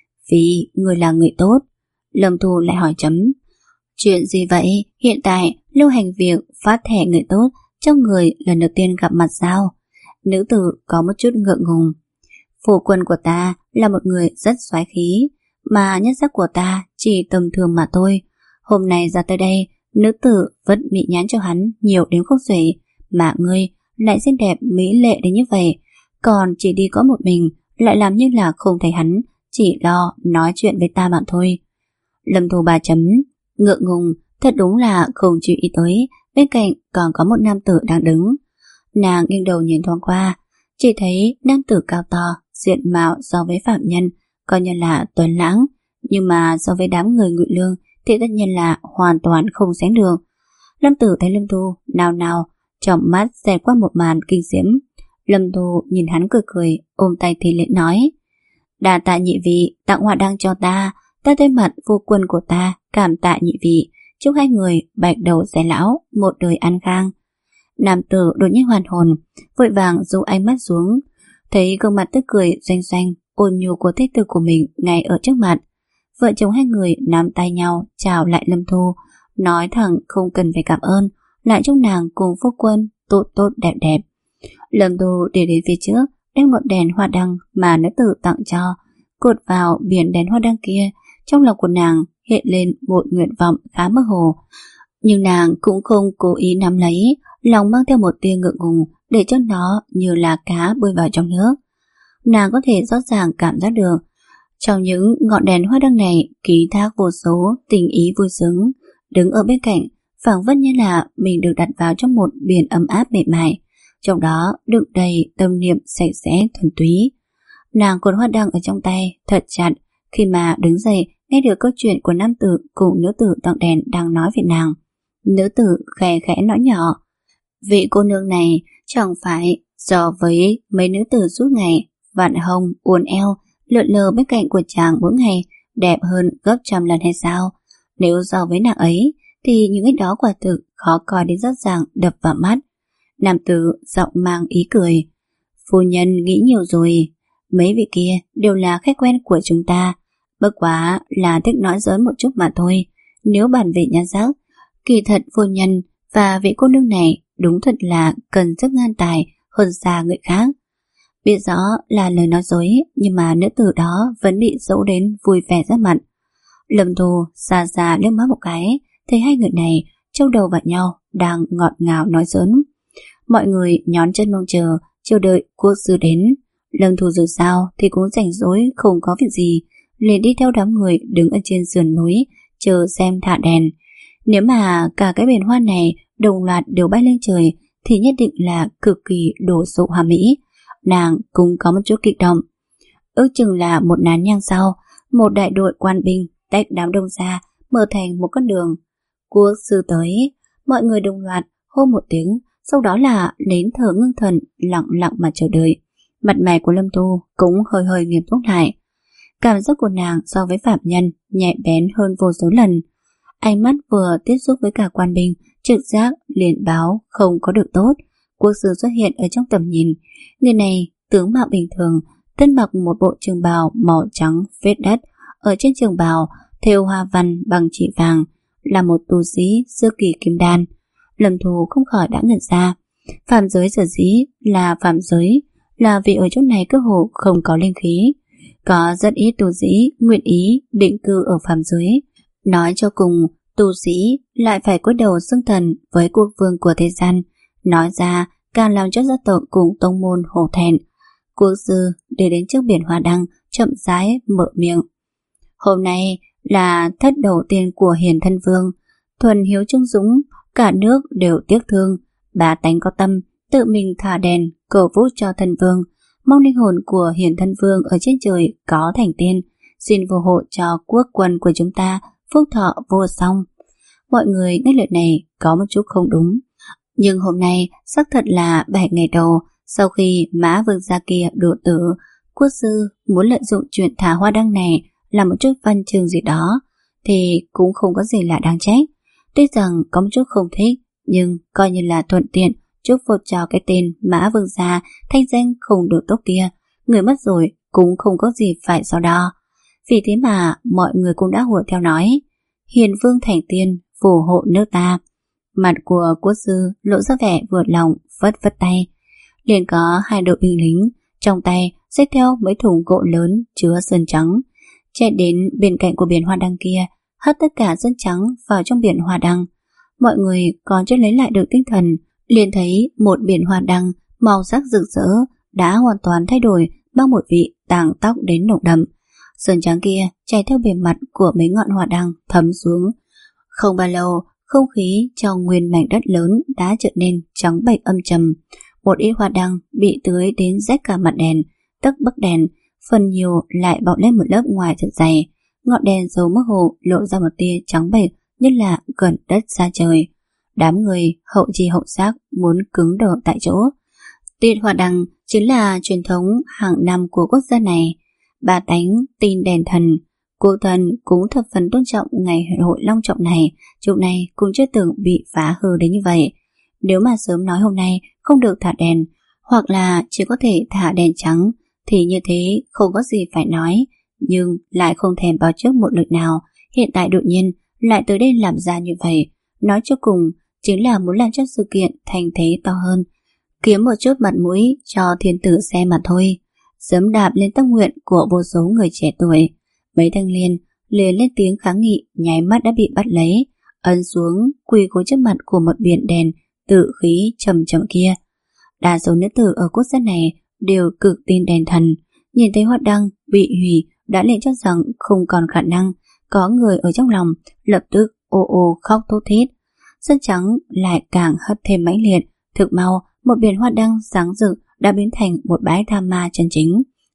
vì người là người tốt. Lâm Thu lại hỏi chấm, chuyện gì vậy? Hiện tại lưu hành việc phát thẻ người tốt trong người lần đầu tiên gặp mặt sao? Nữ tử có một chút ngượng ngùng. Phu quân của ta là một người rất xoái khí, mà nhất sắc của ta chỉ tầm thường mà thôi. Hôm nay ra tới đây, nữ tử vẫn bị nhắn cho hắn nhiều đến không xuể, mà ngươi lại xinh đẹp mỹ lệ đến như vậy, còn chỉ đi có một mình, lại làm như là không thấy hắn, chỉ lo nói chuyện với ta mà thôi. Lâm Thu bà chấm, ngượng ngùng, thật đúng là không chú ý tới bên cạnh còn có một nam tử đang đứng. Nàng nghiêng đầu nhìn thoáng qua, chỉ thấy nam tử cao to, diện mạo so với phạm nhân coi như là tuấn lãng, nhưng mà so với đám người Ngụy Lương thì tất nhiên là hoàn toàn không sánh được. Lâm Tử thấy Lâm Thu nào nào trong mắt xẹt qua một màn kinh diễm. Lâm Thu nhìn hắn cười cười, ôm tay thì lễ nói, đa tạ nhị vị tặng hoa đăng cho ta, ta thay mặt Phu Quân của ta cảm tạ nhị vị, chúc hai người bạch đầu giai lão, một đời an khang. Nam tử đột nhiên hoàn hồn, vội vàng rũ ánh mắt xuống, thấy gương mặt tức cười doanh doanh ôn nhu của thế tử của mình ngay ở trước mặt. Vợ chồng hai người nắm tay nhau chào lại Lâm Thu, nói thẳng không cần phải cảm ơn, lại chúc nàng cùng Phu Quân tốt tốt đẹp đẹp. Lâm Thu đi đến phía trước, đem ngọn đèn hoa đăng mà nữ tử tặng cho cột vào biển đèn hoa đăng kia. Trong lòng của nàng hiện lên một nguyện vọng khá mơ hồ, nhưng nàng cũng không cố ý nắm lấy, lòng mang theo một tia ngượng ngùng để cho nó như là cá bơi vào trong nước. Nàng có thể rõ ràng cảm giác được trong những ngọn đèn hoa đăng này ký thác vô số tình ý vui sướng. Đứng ở bên cạnh phảng phất như là mình được đặt vào trong một biển ấm áp mềm mại, trong đó đựng đầy tâm niệm sạch sẽ thuần túy. Nàng cột hoa đăng ở trong tay thật chặt, khi mà đứng dậy nghe được câu chuyện của nam tử cùng nữ tử tặng đèn đang nói về nàng. Nữ tử khẽ khẽ nói nhỏ, vị cô nương này chẳng phải so với mấy nữ tử suốt ngày vặn hông uốn eo lượn lờ bên cạnh của chàng mỗi ngày đẹp hơn gấp trăm lần hay sao? Nếu so với nàng ấy thì những cái đó quả thực khó coi đến rất ràng đập vào mắt. Nam tử giọng mang ý cười, phu nhân nghĩ nhiều rồi, mấy vị kia đều là khách quen của chúng ta, bất quá là thích nói giỡn một chút mà thôi. Nếu bàn về nhan sắc, kỳ thật phu nhân và vị cô nương này đúng thật là cần sức ngang tài hơn xa người khác. Biết rõ là lời nói dối, nhưng mà nữ tử đó vẫn bị dỗ đến vui vẻ ra mặt. Lâm Thu xa xa liếc mắt một cái, thấy hai người này châu đầu vào nhau đang ngọt ngào nói giỡn. Mọi người nhón chân mong chờ, chờ đợi quốc sư đến. Lâm Thu dù sao thì cũng rảnh rỗi không có việc gì, liền đi theo đám người đứng ở trên sườn núi chờ xem thả đèn. Nếu mà cả cái biển hoa này đồng loạt đều bay lên trời thì nhất định là cực kỳ đồ sộ hoa mỹ. Nàng cũng có một chút kích động. Ước chừng là một nén nhang sau, một đại đội quan binh tách đám đông ra, mở thành một con đường. Quốc sư tới, mọi người đồng loạt hô một tiếng, sau đó là đến thở ngưng thần, lặng lặng mà chờ đợi. Mặt mày của Lâm Thu cũng hơi hơi nghiêm túc lại. Cảm giác của nàng so với phạm nhân nhạy bén hơn vô số lần. Ánh mắt vừa tiếp xúc với cả quan binh, trực giác liền báo không có được tốt. Quốc sư xuất hiện ở trong tầm nhìn. Người này tướng mạo bình thường, thân mặc một bộ trường bào màu trắng phết đất, ở trên trường bào thêu hoa văn bằng chỉ vàng, là một tu sĩ sơ kỳ kim đan. Lâm Thu không khỏi đã ngẩn ra. Phạm giới sở dĩ là phạm giới là vì ở chỗ này cơ hồ không có linh khí. Có rất ít tu sĩ nguyện ý định cư ở phạm giới. Nói cho cùng, tu sĩ lại phải cúi đầu xưng thần với quốc vương của thế gian. Nói ra càng làm cho gia tộc cùng tông môn hổ thẹn. Quốc sư đi đến trước biển hoa đăng, chậm rãi mở miệng. Hôm nay là thất đầu tiên của Hiền Thân Vương, thuần hiếu trung dũng, cả nước đều tiếc thương. Bá tánh có tâm, tự mình thả đèn cầu vũ cho thân vương, mong linh hồn của Hiền Thân Vương ở trên trời có thành tiên, xin phù hộ cho quốc quân của chúng ta phúc thọ vô song. Mọi người nghe lời này có một chút không đúng, nhưng hôm nay xác thật là bảy ngày đầu sau khi Mã Vương gia kia đổ tử. Quốc sư muốn lợi dụng chuyện thả hoa đăng này làm một chút văn chương gì đó thì cũng không có gì là đáng trách. Tuy rằng có một chút không thích, nhưng coi như là thuận tiện chúc phúc cho cái tên Mã Vương gia thanh danh không được tốt kia. Người mất rồi cũng không có gì phải so đo. Vì thế mà mọi người cũng đã hùa theo nói Hiền Vương thành tiên phù hộ nước ta. Mặt của quốc sư lộ ra vẻ vừa lòng, vất vất tay. Liền có hai đội binh lính trong tay xách theo mấy thùng gỗ lớn chứa sơn trắng, chạy đến bên cạnh của biển hoa đăng kia, hất tất cả sơn trắng vào trong biển hoa đăng. Mọi người còn chưa lấy lại được tinh thần, liền thấy một biển hoa đăng màu sắc rực rỡ đã hoàn toàn thay đổi bằng một vị tàng tóc đến nồng đậm. Sơn trắng kia chảy theo bề mặt của mấy ngọn hoa đăng thấm xuống. Không bao lâu, không khí trong nguyên mảnh đất lớn đã trở nên trắng bệch âm trầm. Một ít hoa đăng bị tưới đến rách cả mặt đèn, tấc bấc đèn, phần nhiều lại bọc lên một lớp ngoài thật dày. Ngọn đèn dầu mơ hồ lộ ra một tia trắng bệch như là gần đất xa trời. Đám người hậu chi hậu giác muốn cứng đờ tại chỗ. Tiết hoa đăng chính là truyền thống hàng năm của quốc gia này. Bà tánh tin đèn thần, quốc thần cũng thập phần tôn trọng ngày hội long trọng này. Chỗ này cũng chưa từng bị phá hư đến như vậy. Nếu mà sớm nói hôm nay không được thả đèn, hoặc là chỉ có thể thả đèn trắng, thì như thế không có gì phải nói. Nhưng lại không thèm báo trước một lời nào. Hiện tại đột nhiên lại tới đây làm ra như vậy, nói cho cùng chính là muốn làm cho sự kiện thành thế to hơn, kiếm một chút mặt mũi cho thiên tử xem mà thôi. Giẫm đạp lên tâm nguyện của vô số người trẻ tuổi. Mấy thanh niên liền lên tiếng kháng nghị, nháy mắt đã bị bắt lấy, ấn xuống quỳ gối trước mặt của một biển đèn tự khí trầm trầm kia. Đa số nữ tử ở quốc gia này đều cực tin đèn thần, nhìn thấy hoa đăng bị hủy đã liền cho rằng không còn khả năng. Có người ở trong lòng lập tức ô ô khóc thút thít. Sơn trắng lại càng hất thêm mãnh liệt. Thực mau, một biển hoa đăng sáng rực đã biến thành một bãi tha ma chân chính.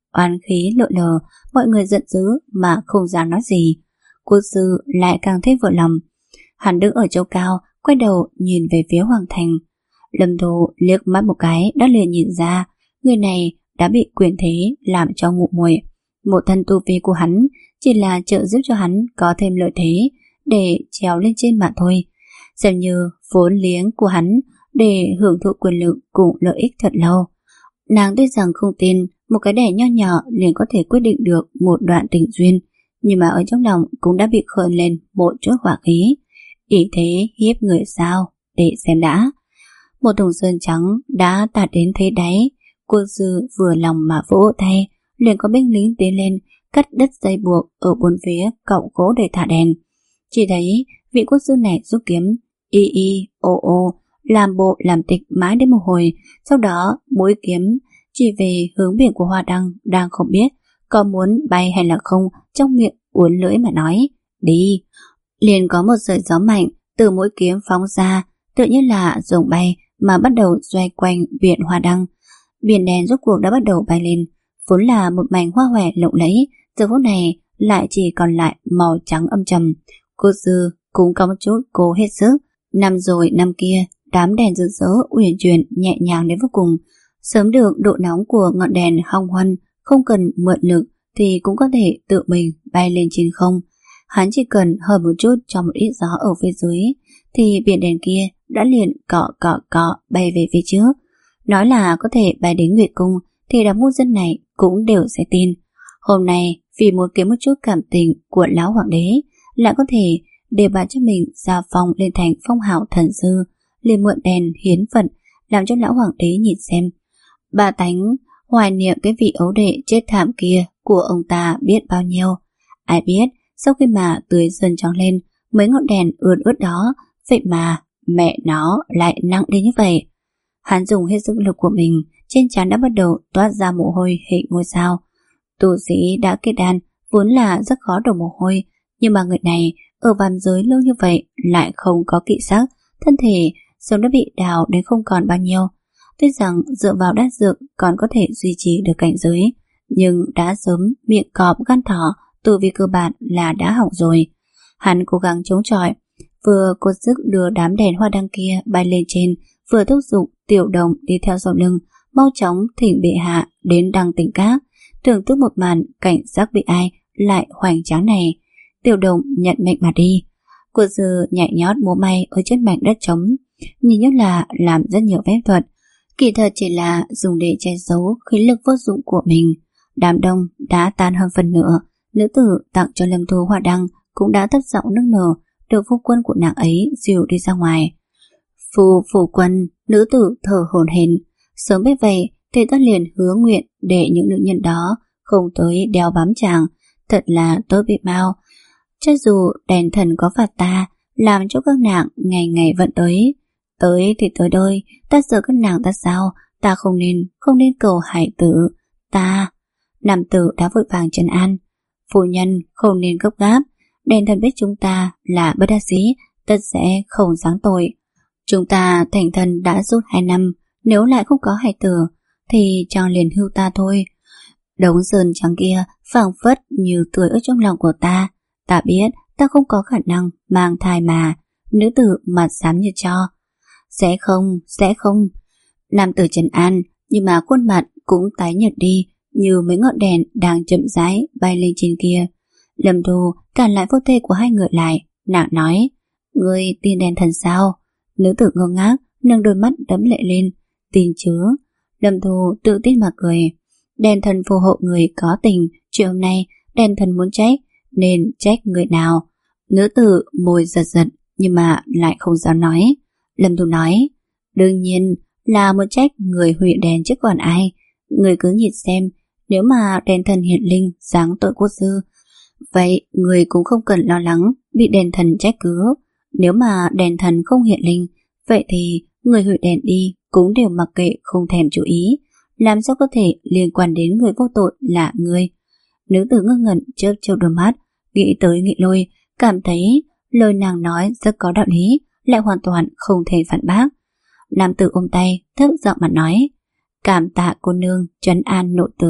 oán khí lượn lờ, mọi người giận dữ mà không dám nói gì. Quốc sư lại càng thêm vừa lòng. Hắn đứng ở chỗ cao, quay đầu nhìn về phía hoàng thành. Lâm Thu liếc mắt một cái đã liền nhìn ra người này đã bị quyền thế làm cho ngụ muội. Một thân tu vi của hắn chỉ là trợ giúp cho hắn có thêm lợi thế để trèo lên trên mà thôi, xem như vốn liếng của hắn để hưởng thụ quyền lực cùng lợi ích thật lâu. Nàng tuy rằng không tin một cái đẻ nho nhỏ liền có thể quyết định được một đoạn tình duyên, nhưng mà ở trong lòng cũng đã bị khơi lên một chút hỏa khí. Ý thế hiếp người sao, để xem đã. Một thùng sơn trắng đã tạt đến thế đáy. Quốc sư vừa lòng mà vỗ tay, liền có binh lính tiến lên cắt đứt dây buộc ở bốn phía cọng gỗ để thả đèn. Chỉ thấy vị quốc sư này rút kiếm y y ô ô làm bộ làm tịch mãi đến một hồi, sau đó mũi kiếm chỉ về hướng biển của Hoa Đăng đang không biết có muốn bay hay là không, trong miệng uốn lưỡi mà nói đi. Liền có một sợi gió mạnh từ mũi kiếm phóng ra, tự nhiên là rồng bay mà bắt đầu xoay quanh biển Hoa Đăng. Biển đèn rốt cuộc đã bắt đầu bay lên, vốn là một mảnh hoa hòe lộng lẫy, giờ phút này lại chỉ còn lại màu trắng âm trầm. Cô sư cũng có một chút cố hết sức. Năm rồi năm kia, đám đèn rực rỡ uyển chuyển nhẹ nhàng đến vô cùng. Sớm được độ nóng của ngọn đèn hong huân, không cần mượn lực thì cũng có thể tự mình bay lên trên không. Hắn chỉ cần hơi một chút cho một ít gió ở phía dưới thì biển đèn kia đã liền cọ cọ cọ bay về phía trước. Nói là có thể bay đến Nguyệt Cung thì đám ngu dân này cũng đều sẽ tin. Hôm nay vì muốn kiếm một chút cảm tình của lão hoàng đế, lại có thể để bà cho mình gia phong lên thành phong hào thần sư, liền mượn đèn hiến phận làm cho lão hoàng đế nhìn xem. Bà tánh hoài niệm cái vị ấu đệ chết thảm kia của ông ta biết bao nhiêu. Ai biết sau khi mà tưới dần trắng lên, mấy ngọn đèn ướt ướt đó vậy mà mẹ nó lại nặng đến như vậy. Hắn dùng hết sức lực của mình, trên trán đã bắt đầu toát ra mồ hôi hệ ngôi sao. Tu sĩ đã kết đan vốn là rất khó đổ mồ hôi, nhưng mà người này ở phàm giới lâu như vậy lại không có kỵ sắc, thân thể sớm đã bị đào đến không còn bao nhiêu. Tuy rằng dựa vào đan dược còn có thể duy trì được cảnh giới, nhưng đã sớm miệng cọp gan thỏ, từ vì cơ bản là đã hỏng rồi. Hắn cố gắng chống chọi, vừa cố sức đưa đám đèn hoa đăng kia bay lên trên, vừa thúc giục Tiểu Đồng đi theo sau lưng, mau chóng thỉnh bệ hạ đến Đăng Tỉnh Các. Tưởng tượng một màn cảnh giác bị ai lại hoành tráng này, Tiểu Đồng nhận mệnh mà đi. Cô sư nhảy nhót múa may ở trên mảnh đất trống, nhìn như là làm rất nhiều phép thuật, kỳ thật chỉ là dùng để che giấu khí lực vô dụng của mình. Đám đông đã tan hơn phần nửa. Nữ tử tặng cho Lâm Thu hoa đăng cũng đã thấp giọng nức nở, được phu quân của nàng ấy dìu đi ra ngoài. Phu phu quân, nữ tử thở hổn hển. Sớm biết vậy thì ta liền hứa nguyện để những nữ nhân đó không tới đeo bám chàng, thật là tốt biết bao. Cho dù đèn thần có phạt ta, làm cho các nàng ngày ngày vẫn tới. Tới thì tới đôi, ta sợ các nàng ta sao, ta không nên, không nên cầu hải tử. Ta, nam tử đã vội vàng trấn an. Phu nhân không nên gấp gáp, đèn thần biết chúng ta là bất đắc dĩ, tất sẽ không giáng tội. Chúng ta thành thần đã rút hai năm, nếu lại không có hải tử thì chàng liền hưu ta thôi. Đống sơn trắng kia phảng phất như tưới ở trong lòng của ta. Ta biết ta không có khả năng mang thai mà. Nữ tử mặt xám như tro. Sẽ không, sẽ không. Nam tử trấn an, nhưng mà khuôn mặt cũng tái nhợt đi, như mấy ngọn đèn đang chậm rãi bay lên trên kia. Lâm Thu cản lại vô thê của hai người lại, nàng nói: Ngươi tin đèn thần sao? Nữ tử ngơ ngác, nâng đôi mắt đẫm lệ lên. Tin chứ? Lâm Thu tự tin mà cười. Đèn thần phù hộ người có tình, chuyện hôm nay đèn thần muốn trách, nên trách người nào? Nữ tử môi giật giật, nhưng mà lại không dám nói. Lâm Thu nói: Đương nhiên là một trách người hủy đèn chứ còn ai. Người cứ nhìn xem, nếu mà đèn thần hiện linh giáng tội quốc sư, vậy người cũng không cần lo lắng bị đèn thần trách cứ. Nếu mà đèn thần không hiện linh, vậy thì người hủy đèn đi cũng đều mặc kệ, không thèm chú ý. Làm sao có thể liên quan đến người vô tội là người? Nữ tử ngơ ngẩn chớp chớp đôi mắt, nghĩ tới nghĩ lui, cảm thấy lời nàng nói rất có đạo lý, lại hoàn toàn không thể phản bác. Nam tử ôm tay thấp giọng mà nói: Cảm tạ cô nương trấn an nội tử,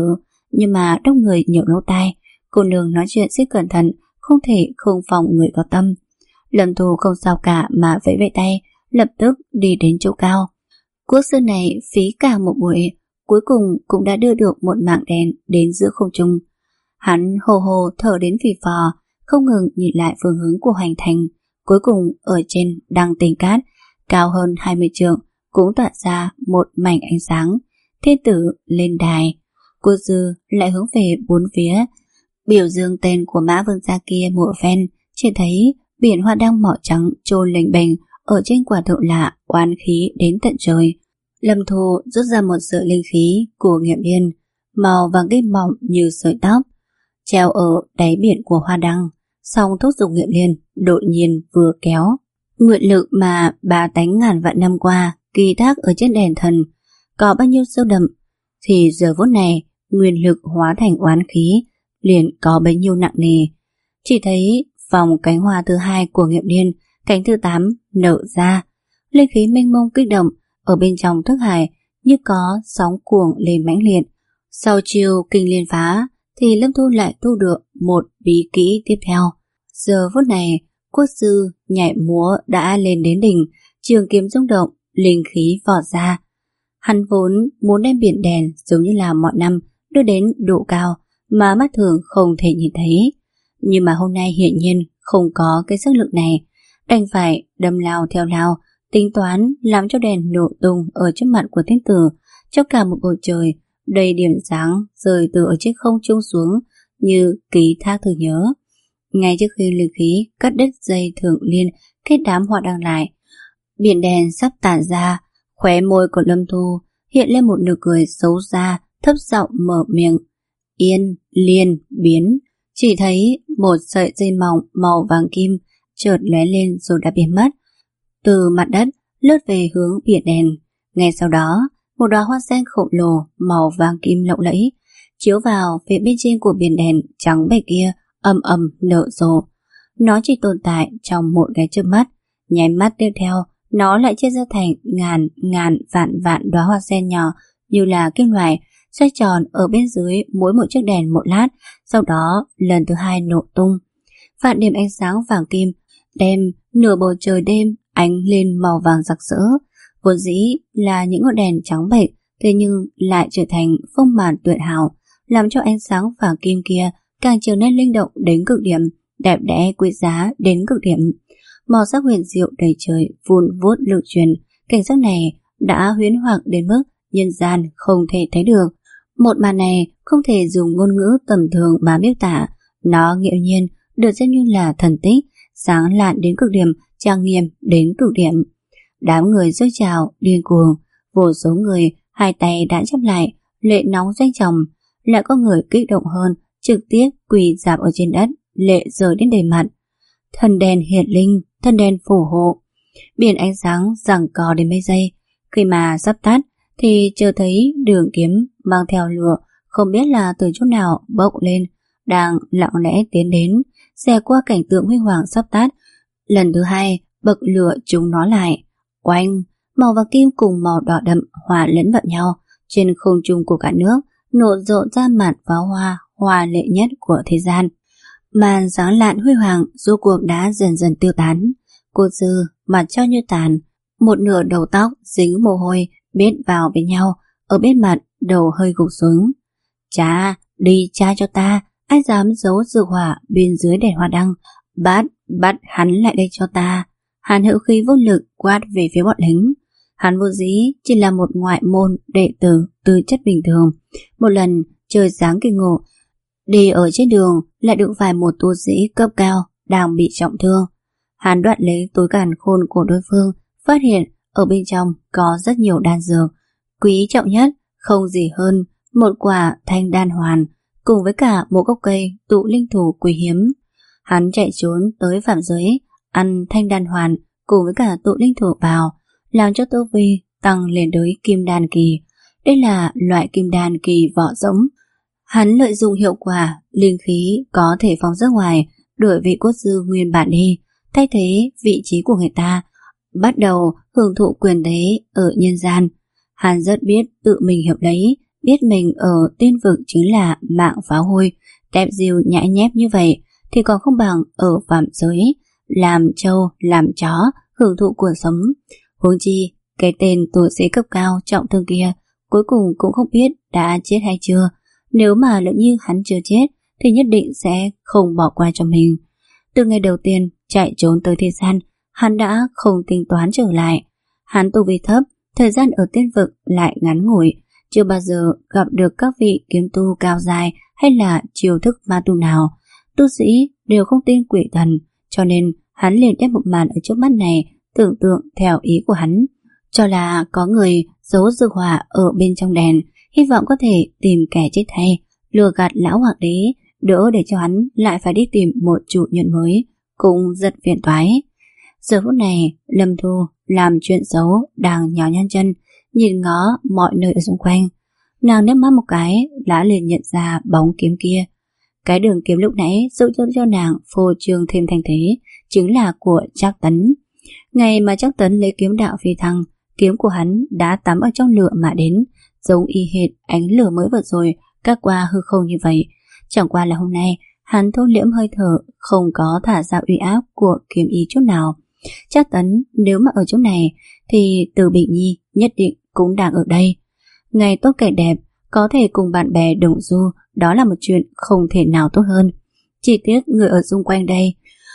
nhưng mà đông người nhiều lỗ tai, cô nương nói chuyện rất cẩn thận, không thể không phòng người có tâm. Lâm Thu không sao cả mà vẫy vẫy tay, lập tức đi đến chỗ cao. Quốc sư này phí cả một buổi, cuối cùng cũng đã đưa được một mạng đèn đến giữa không trung. Hắn hồ hồ thở đến phì phò, không ngừng nhìn lại phương hướng của hành thành. Cuối cùng ở trên đăng tinh cát, cao hơn hai mươi trượng, cũng tỏa ra một mảnh ánh sáng. Thiên tử lên đài, quốc sư lại hướng về bốn phía, biểu dương tên của Mã Vương gia kia một phen. Chỉ thấy biển hoa đăng mỏ trắng trôi lềnh bềnh ở trên quả thụ lạ, oán khí đến tận trời. Lâm Thu rút ra một sợi linh khí của Nghiệm Liên, màu vàng kim mỏng như sợi tóc, treo ở đáy biển của hoa đăng. Xong thúc giục Nghiệm Liên đột nhiên vừa kéo. Nguyện lực mà bà tánh ngàn vạn năm qua kỳ thác ở trên đèn thần có bao nhiêu sâu đậm, thì giờ phút này nguyên lực hóa thành oán khí liền có bấy nhiêu nặng nề. Chỉ thấy vòng cánh hoa thứ hai của Nghiệm Liên, cánh thứ tám nở ra, linh khí mênh mông kích động ở bên trong thức hải như có sóng cuồng lên mãnh liệt. Sau chiều kinh liên phá thì Lâm Thu lại thu được một bí kỹ tiếp theo. Giờ phút này quốc sư nhảy múa đã lên đến đỉnh, trường kiếm rung động, linh khí vọt ra. Hắn vốn muốn đem biển đèn giống như là mọi năm đưa đến độ cao mà mắt thường không thể nhìn thấy, nhưng mà hôm nay hiển nhiên không có cái sức lực này, đành phải đâm lao theo lao, tính toán làm cho đèn nổ tung ở trước mặt của thiên tử, cho cả một bầu trời đầy điểm sáng rơi từ ở trên không trung xuống như ký thác thư nhớ. Ngay trước khi linh khí cắt đứt dây thượng liên kết đám hoa đăng lại, biển đèn sắp tản ra, khóe môi của Lâm Thu hiện lên một nụ cười xấu xa, thấp giọng mở miệng: Yên liên biến. Chỉ thấy một sợi dây mỏng màu vàng kim chợt lóe lên rồi đã biến mất, từ mặt đất lướt về hướng biển đèn. Ngay sau đó, một đóa hoa sen khổng lồ màu vàng kim lộng lẫy chiếu vào phía bên trên của biển đèn trắng bệch kia, ầm ầm nở rộ. Nó chỉ tồn tại trong một cái chớp mắt, nháy mắt tiếp theo nó lại chia ra thành ngàn ngàn vạn vạn đóa hoa sen nhỏ như là kim loại, xoay tròn ở bên dưới mỗi một chiếc đèn một lát, sau đó lần thứ hai nổ tung. Vạn điểm ánh sáng vàng kim đem nửa bầu trời đêm ánh lên màu vàng rực rỡ. Vốn dĩ là những ngọn đèn trắng bệch, thế nhưng lại trở thành phong màn tuyệt hảo, làm cho ánh sáng vàng kim kia càng trở nên linh động đến cực điểm, đẹp đẽ quý giá đến cực điểm. Màu sắc huyền diệu đầy trời vun vút lưu truyền, cảnh sắc này đã huyễn hoặc đến mức nhân gian không thể thấy được. Một màn này không thể dùng ngôn ngữ tầm thường mà miêu tả, nó nghiễm nhiên được xem như là thần tích, sáng lạn đến cực điểm, trang nghiêm đến cực điểm. Đám người rơi trào điên cuồng, vô số người hai tay đã chắp lại, lệ nóng doanh chồng, lại có người kích động hơn, trực tiếp quỳ rạp ở trên đất, lệ rơi đến đầy mặt. Thần đèn hiện linh, thần đèn phù hộ. Biển ánh sáng giằng co đến mấy giây, khi mà sắp tắt thì chờ thấy đường kiếm mang theo lửa không biết là từ chỗ nào bốc lên, đang lặng lẽ tiến đến, xẻ qua cảnh tượng huy hoàng sắp tắt. Lần thứ hai bậc lửa chúng nó lại, oanh, màu vàng kim cùng màu đỏ đậm hòa lẫn vào nhau, trên không trung của cả nước nổ rộ ra màn pháo hoa hoa lệ nhất của thế gian. Màn sáng lạn huy hoàng rốt cuộc đã dần dần tiêu tán. Cô sư mặt cho như tàn, một nửa đầu tóc dính mồ hôi bết vào với nhau, ở bên mặt đầu hơi gục xuống. Cha, đi cha cho ta, ai dám giấu dược hỏa bên dưới đèn hoa đăng, bắt, bắt hắn lại đây cho ta. Hàn Hữu Khí vô lực quát về phía bọn lính. Hắn vô dĩ chỉ là một ngoại môn đệ tử tư chất bình thường, một lần trời sáng kỳ ngộ, đi ở trên đường lại đụng phải một tu sĩ cấp cao đang bị trọng thương. Hắn đoạt lấy túi càn khôn của đối phương, phát hiện ở bên trong có rất nhiều đan dược, quý trọng nhất không gì hơn một quả thanh đan hoàn cùng với cả một gốc cây tụ linh thú quý hiếm. Hắn chạy trốn tới phạm giới, ăn thanh đan hoàn cùng với cả tụ linh thú vào, làm cho tu vi tăng lên tới kim đan kỳ. Đây là loại kim đan kỳ vỏ rỗng. Hắn lợi dụng hiệu quả linh khí có thể phóng ra ngoài, đuổi vị quốc sư nguyên bản đi, thay thế vị trí của người ta, bắt đầu hưởng thụ quyền thế ở nhân gian. Hắn rất biết tự mình hiểu lấy, biết mình ở tiên vực chính là mạng phá hôi, tép diêu nhãi nhép như vậy thì còn không bằng ở phạm giới, làm trâu, làm chó, hưởng thụ cuộc sống. Huống chi, cái tên tu sĩ cấp cao trọng thương kia cuối cùng cũng không biết đã chết hay chưa. Nếu mà lỡ như hắn chưa chết thì nhất định sẽ không bỏ qua cho mình. Từ ngày đầu tiên chạy trốn tới thế gian, hắn đã không tính toán trở lại. Hắn tu vi thấp, thời gian ở tiên vực lại ngắn ngủi, chưa bao giờ gặp được các vị kiếm tu cao dài hay là chiêu thức ma tu nào. Tu sĩ đều không tin quỷ thần, cho nên hắn liền ép một màn ở trước mắt này, tưởng tượng theo ý của hắn, cho là có người giấu dược hỏa ở bên trong đèn, hy vọng có thể tìm kẻ chết thay, lừa gạt lão hoàng đế, đỡ để cho hắn lại phải đi tìm một chủ nhân mới, cũng rất phiền toái. Giờ phút này, Lâm Thu làm chuyện xấu đang nhó nhăn chân, nhìn ngó mọi nơi ở xung quanh. Nàng nếp mắt một cái đã liền nhận ra bóng kiếm kia. Cái đường kiếm lúc nãy giúp cho, cho nàng phô trương thêm thành thế chính là của Trác Tấn. Ngày mà Trác Tấn lấy kiếm đạo phi thăng, kiếm của hắn đã tắm ở trong lửa mà đến, giống y hệt ánh lửa mới vừa rồi cắt qua hư không như vậy. Chẳng qua là hôm nay hắn thôn liễm hơi thở, không có thả ra uy áp của kiếm ý chút nào. Trác Tấn nếu mà ở chỗ này thì Từ Bình Nhi nhất định cũng đang ở đây. Ngày tốt kẻ đẹp, có thể cùng bạn bè đồng du, đó là một chuyện không thể nào tốt hơn. Chỉ tiếc người ở xung quanh đây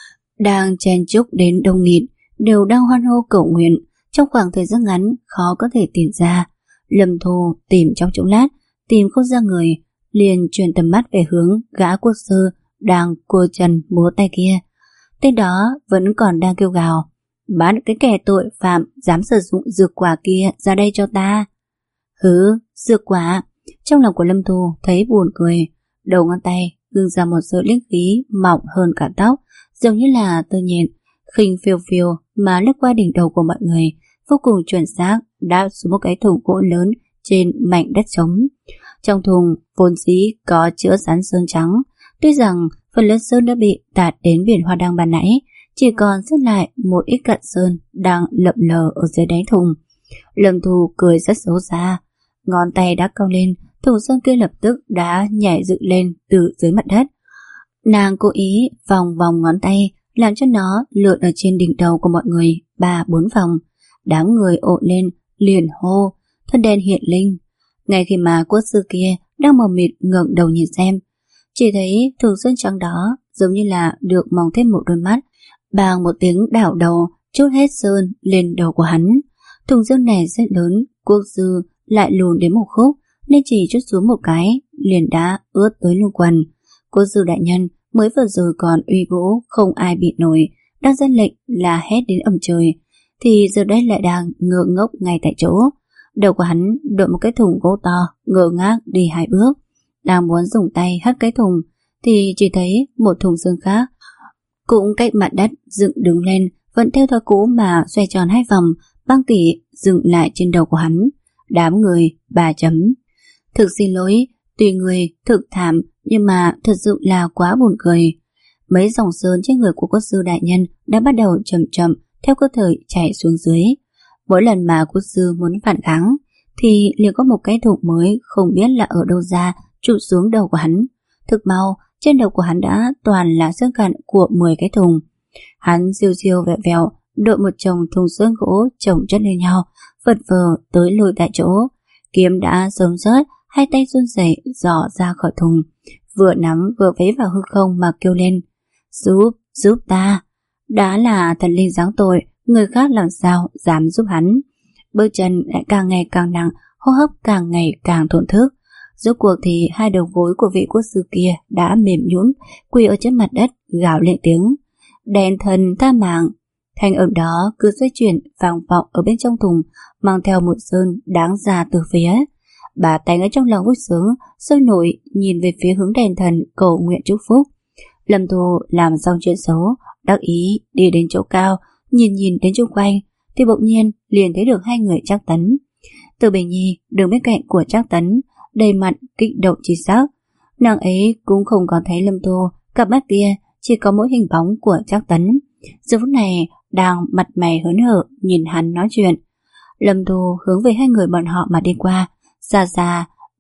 đang chen chúc đến đông nghịt, đều đang hoan hô cầu nguyện. Trong khoảng thời gian ngắn khó có thể tìm ra. Lâm Thu tìm trong chốc lát, tìm không ra người, liền chuyển tầm mắt về hướng gã quốc sư đang cua chân múa tay kia. Tên đó vẫn còn đang kêu gào: "Bán cái kẻ tội phạm dám sử dụng dược quả kia ra đây cho ta." Hứ, dược quả. Trong lòng của Lâm Thu thấy buồn cười, đầu ngón tay gương ra một sợi linh khí mỏng hơn cả tóc, giống như là tơ nhện, khinh phiêu phiêu mà lướt qua đỉnh đầu của mọi người, vô cùng chuẩn xác đáp xuống một cái thùng gỗ lớn trên mảnh đất trống. Trong thùng vốn dĩ có chứa rắn sơn trắng, tuy rằng phần lớn sơn đã bị tạt đến biển hoa đăng ban nãy, chỉ còn sót lại một ít cặn sơn đang lậm lờ ở dưới đáy thùng. Lâm Thu cười rất xấu xa, ngón tay đã cong lên, thùng sơn kia lập tức đã nhảy dựng lên từ dưới mặt đất. Nàng cố ý vòng vòng ngón tay, làm cho nó lượn ở trên đỉnh đầu của mọi người ba bốn vòng. Đám người ộn lên liền hô: "Thân đen hiện linh!" Ngay khi mà quốc sư kia đang mờ mịt ngẩng đầu nhìn xem, chỉ thấy thùng sơn trắng đó giống như là được mòng thêm một đôi mắt, bang một tiếng đảo đầu trút hết sơn lên đầu của hắn. Thùng sơn này rất lớn, quốc sư lại lùn đến một khúc nên chỉ chút xuống một cái liền đã ướt tới lưng quần. Quốc sư đại nhân mới vừa rồi còn uy vũ không ai bị nổi, đang ra lệnh là hét đến ầm trời, thì giờ đây lại đang ngơ ngốc ngay tại chỗ. Đầu của hắn đội một cái thùng gỗ to, ngơ ngác đi hai bước, đang muốn dùng tay hất cái thùng thì chỉ thấy một thùng sơn khác cũng cách mặt đất dựng đứng lên, vẫn theo thói cũ mà xoay tròn hai vòng, băng tỉ dừng lại trên đầu của hắn. Đám người bà chấm. Thực xin lỗi, tùy người thực thảm, nhưng mà thật sự là quá buồn cười. Mấy dòng sơn trên người của quốc sư đại nhân đã bắt đầu chậm chậm theo cơ thể chảy xuống dưới. Mỗi lần mà quốc sư muốn phản kháng thì liền có một cái thùng mới không biết là ở đâu ra trụ xuống đầu của hắn. Thực mau, trên đầu của hắn đã toàn là sơn cặn của mười cái thùng. Hắn siêu siêu vẹo vẹo đội một chồng thùng sơn gỗ chồng chất lên nhau, vật vờ tới lùi tại chỗ. Kiếm đã sớm rớt, hai tay run rẩy dò ra khỏi thùng, vừa nắm vừa vẫy vào hư không mà kêu lên: "Giúp, giúp ta!" Đã là thần linh giáng tội, người khác làm sao dám giúp hắn. Bước chân lại càng ngày càng nặng, hô hấp càng ngày càng thổn thức. Rốt cuộc thì hai đầu gối của vị quốc sư kia đã mềm nhũn, quỳ ở trên mặt đất gào lên tiếng: "Đèn thần tha mạng!" Thanh âm đó cứ xoay chuyển vang vọng ở bên trong thùng, mang theo một sơn đáng ra từ phía. Bà Tánh ở trong lòng vui sướng, sôi nổi nhìn về phía hướng đèn thần cầu nguyện chúc phúc. Lâm Thu làm xong chuyện xấu, đắc ý đi đến chỗ cao, nhìn nhìn đến chung quanh, thì bỗng nhiên liền thấy được hai người Trác Tấn. Từ Bình Nhi đứng bên cạnh của Trác Tấn, đầy mặt kích động chi sắc. Nàng ấy cũng không có thấy Lâm Thu, cặp mắt kia chỉ có mỗi hình bóng của Trác Tấn. Giờ phút này đang mặt mày hớn hở nhìn hắn nói chuyện. Lâm Thu hướng về hai người bọn họ mà đi qua, xa xa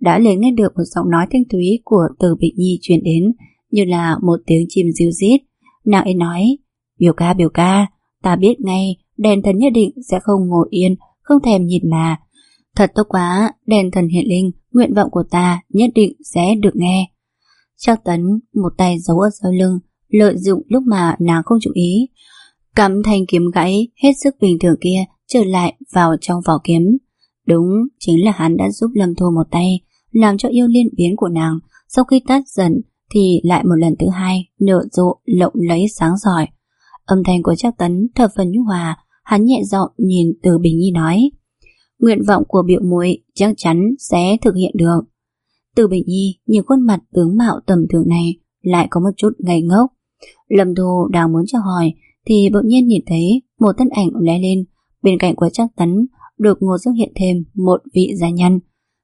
đã liền nghe được một giọng nói thanh thúy của Từ Bình Nhi truyền đến, như là một tiếng chim ríu rít. Nàng ấy nói: Biểu ca, biểu ca, ta biết ngay đèn thần nhất định sẽ không ngồi yên, không thèm nhìn mà. Thật tốt quá, đèn thần hiện linh, nguyện vọng của ta nhất định sẽ được nghe. Trác Tấn một tay giấu ở sau lưng, lợi dụng lúc mà nàng không chú ý, cắm thanh kiếm gãy hết sức bình thường kia trở lại vào trong vỏ kiếm. Đúng, chính là hắn đã giúp Lâm Thu một tay, làm cho yêu liên biến của nàng sau khi tắt dần thì lại một lần thứ hai nở rộ lộng lẫy sáng giỏi. Âm thanh của Trác Tấn thập phần nhu hòa, hắn nhẹ giọng nhìn Từ Bình Nhi nói: Nguyện vọng của biểu muội chắc chắn sẽ thực hiện được. Từ Bình Nhi nhìn khuôn mặt tướng mạo tầm thường này lại có một chút ngây ngốc. Lâm Thu đang muốn cho hỏi thì bỗng nhiên nhìn thấy một thân ảnh lóe lên, bên cạnh của Trác Tấn đột ngột xuất hiện thêm một vị gia nhân.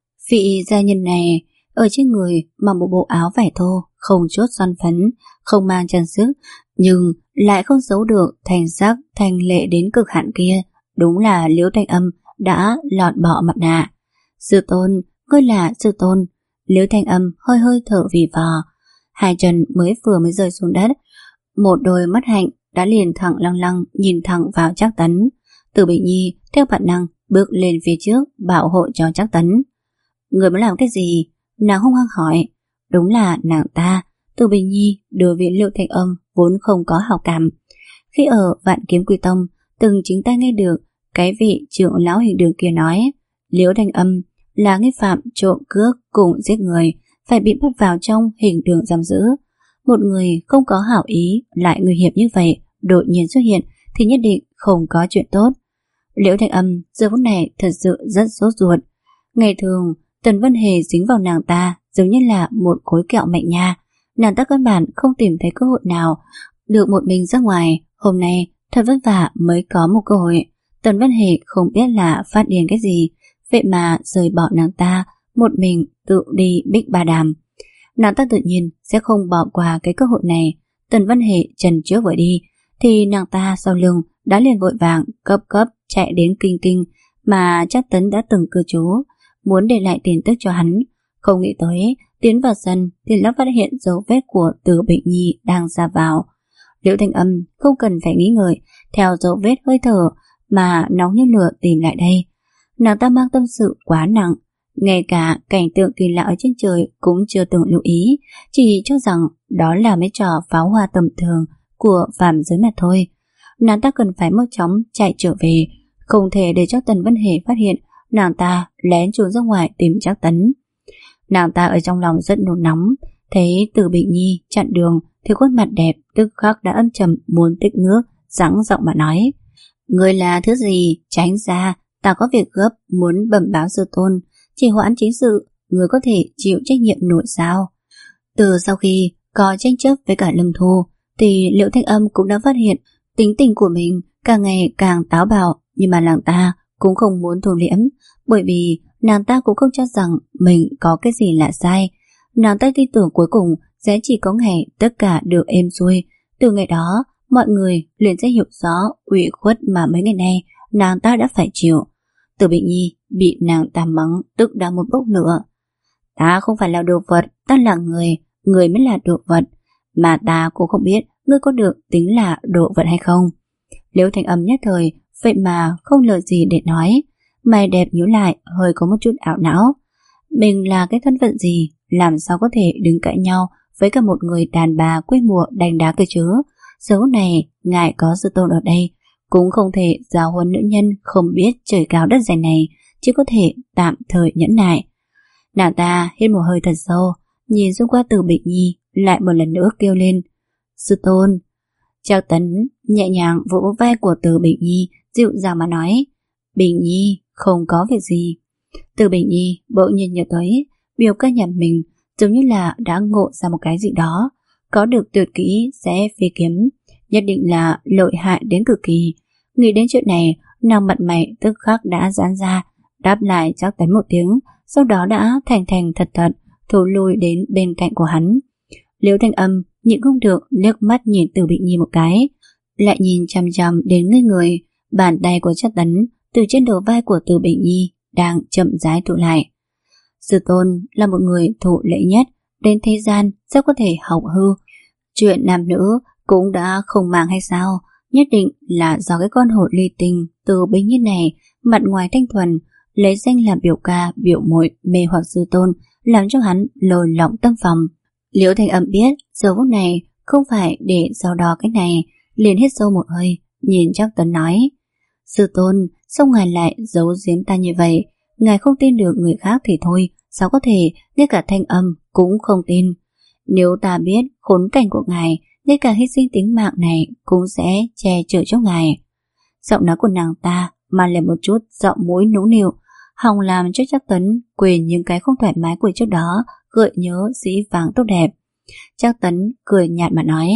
Vị gia nhân này ở trên người mặc một bộ áo vải thô, không chốt son phấn, không mang trang sức, nhưng lại không giấu được thành sắc thanh lệ đến cực hạn kia. Đúng là Liễu Thanh Âm đã lọt bỏ mặt nạ. Sư tôn, ngươi là sư tôn. Liễu Thanh Âm hơi hơi thở vì vò, hai chân mới vừa mới rơi xuống đất, một đôi mắt hạnh đã liền thẳng lăng lăng nhìn thẳng vào Trác Tấn. Từ Bình Nhi theo bản năng bước lên phía trước bảo hộ cho Trác Tấn. Người muốn làm cái gì? Nàng hung hăng hỏi. Đúng là nàng ta. Từ Bình Nhi đối với Liễu Thanh Âm vốn không có hảo cảm. Khi ở Vạn Kiếm Quy Tông, từng chính tay nghe được cái vị trưởng lão hình đường kia nói Liễu Thanh Âm là nghi phạm trộm cướp cùng giết người, phải bị bắt vào trong hình đường giam giữ. Một người không có hảo ý lại nguy hiểm như vậy đột nhiên xuất hiện thì nhất định không có chuyện tốt. Liễu Thanh Âm giờ phút này thật sự rất sốt ruột. Ngày thường Tần Vân Hề dính vào nàng ta giống như là một khối kẹo mạnh nha. Nàng ta căn bản không tìm thấy cơ hội nào được một mình ra ngoài. Hôm nay thật vất vả mới có một cơ hội. Tần Vân Hề không biết là phát điên cái gì, vậy mà rời bỏ nàng ta một mình tự đi Bích Ba Đàm. Nàng ta tự nhiên sẽ không bỏ qua cái cơ hội này. Tần Vân Hề trần trước vừa đi thì nàng ta sau lưng đã liền vội vàng cấp cấp chạy đến kinh kinh mà Trác Tấn đã từng cư trú, muốn để lại tin tức cho hắn. Không nghĩ tới tiến vào sân thì đã phát hiện dấu vết của Từ Bình Nhi đang ra vào. Liễu Thanh Âm không cần phải nghĩ ngợi, theo dấu vết hơi thở mà nóng như lửa tìm lại đây. Nàng ta mang tâm sự quá nặng, ngay cả cảnh tượng kỳ lạ ở trên trời cũng chưa từng lưu ý, chỉ cho rằng đó là mấy trò pháo hoa tầm thường của phàm giới mà thôi. Nàng ta cần phải mau chóng chạy trở về, không thể để cho Tần Vân Hề phát hiện nàng ta lén trốn ra ngoài tìm Trác Tấn. Nàng ta ở trong lòng rất nôn nóng, thấy Từ Bình Nhi chặn đường thì khuôn mặt đẹp tức khắc đã âm trầm muốn tích nước, giãng giọng mà nói: Ngươi là thứ gì? Tránh ra, ta có việc gấp muốn bẩm báo sư tôn, chỉ hoãn chính sự, ngươi có thể chịu trách nhiệm nổi sao? Từ sau khi có tranh chấp với cả Lâm Thu thì Liễu Thanh Âm cũng đã phát hiện tính tình của mình càng ngày càng táo bạo, nhưng mà nàng ta cũng không muốn thu liễm, bởi vì nàng ta cũng không cho rằng mình có cái gì là sai. Nàng ta tin tưởng cuối cùng sẽ chỉ có ngày tất cả được êm xuôi. Từ ngày đó mọi người liền sẽ hiểu rõ ủy khuất mà mấy ngày nay nàng ta đã phải chịu. Từ Bình Nhi bị nàng ta mắng tức đã một bốc lửa. Ta không phải là đồ vật, ta là người, người mới là đồ vật, mà ta cũng không biết ngươi có được tính là đồ vật hay không. Liễu Thanh Âm nhất thời vậy mà không lời gì để nói, mày đẹp nhíu lại hơi có một chút ảo não. Mình là cái thân phận gì, làm sao có thể đứng cãi nhau với cả một người đàn bà quê mùa đánh đá cơ chứ. Giờ này ngài có sư tôn ở đây, cũng không thể giáo huấn nữ nhân không biết trời cao đất dày này, chỉ có thể tạm thời nhẫn nại. Nàng ta hít một hơi thật sâu, nhìn xung qua Từ Bình Nhi, lại một lần nữa kêu lên: Sư tôn. Trác Tấn nhẹ nhàng vỗ vai của Từ Bình Nhi, dịu dàng mà nói: Bình Nhi, không có việc gì. Từ Bình Nhi bỗng nhiên nhớ tới biểu ca nhà mình giống như là đã ngộ ra một cái gì đó, có được tuyệt kỹ sẽ phi kiếm, nhất định là lợi hại đến cực kỳ. Nghĩ đến chuyện này, nàng mặt mày tức khắc đã giãn ra, đáp lại Trác Tấn một tiếng, sau đó đã thành thành thật thật thối lui đến bên cạnh của hắn. Liễu Thanh Âm nhịn không được liếc mắt nhìn Từ Bình Nhi một cái, lại nhìn chằm chằm đến ngây người. Bàn tay của Trác Tấn từ trên đầu vai của Từ Bình Nhi đang chậm rãi tụ lại. Sư tôn là một người thụ lễ nhất, đến thế gian sao có thể học hư. Chuyện nam nữ cũng đã không màng hay sao? Nhất định là do cái con hổ ly tinh Từ Bình Nhi này mặt ngoài thanh thuần, lấy danh làm biểu ca biểu muội mê hoặc sư tôn, làm cho hắn lồi lỏng tâm phòng. Liễu Thanh Âm biết giờ phút này không phải để so đo cái này, liền hít sâu một hơi, nhìn Trác Tấn nói: Sư tôn, sao ngài lại giấu giếm ta như vậy? Ngài không tin được người khác thì thôi, sao có thể ngay cả Thanh Âm cũng không tin? Nếu ta biết khốn cảnh của ngài, ngay cả hy sinh tính mạng này cũng sẽ che chở cho ngài. Giọng nói của nàng ta mang lên một chút giọng mũi nũng nịu, hòng làm cho Trác Tấn quên những cái không thoải mái của trước đó, gợi nhớ dĩ vãng tốt đẹp. Trác Tấn cười nhạt mà nói: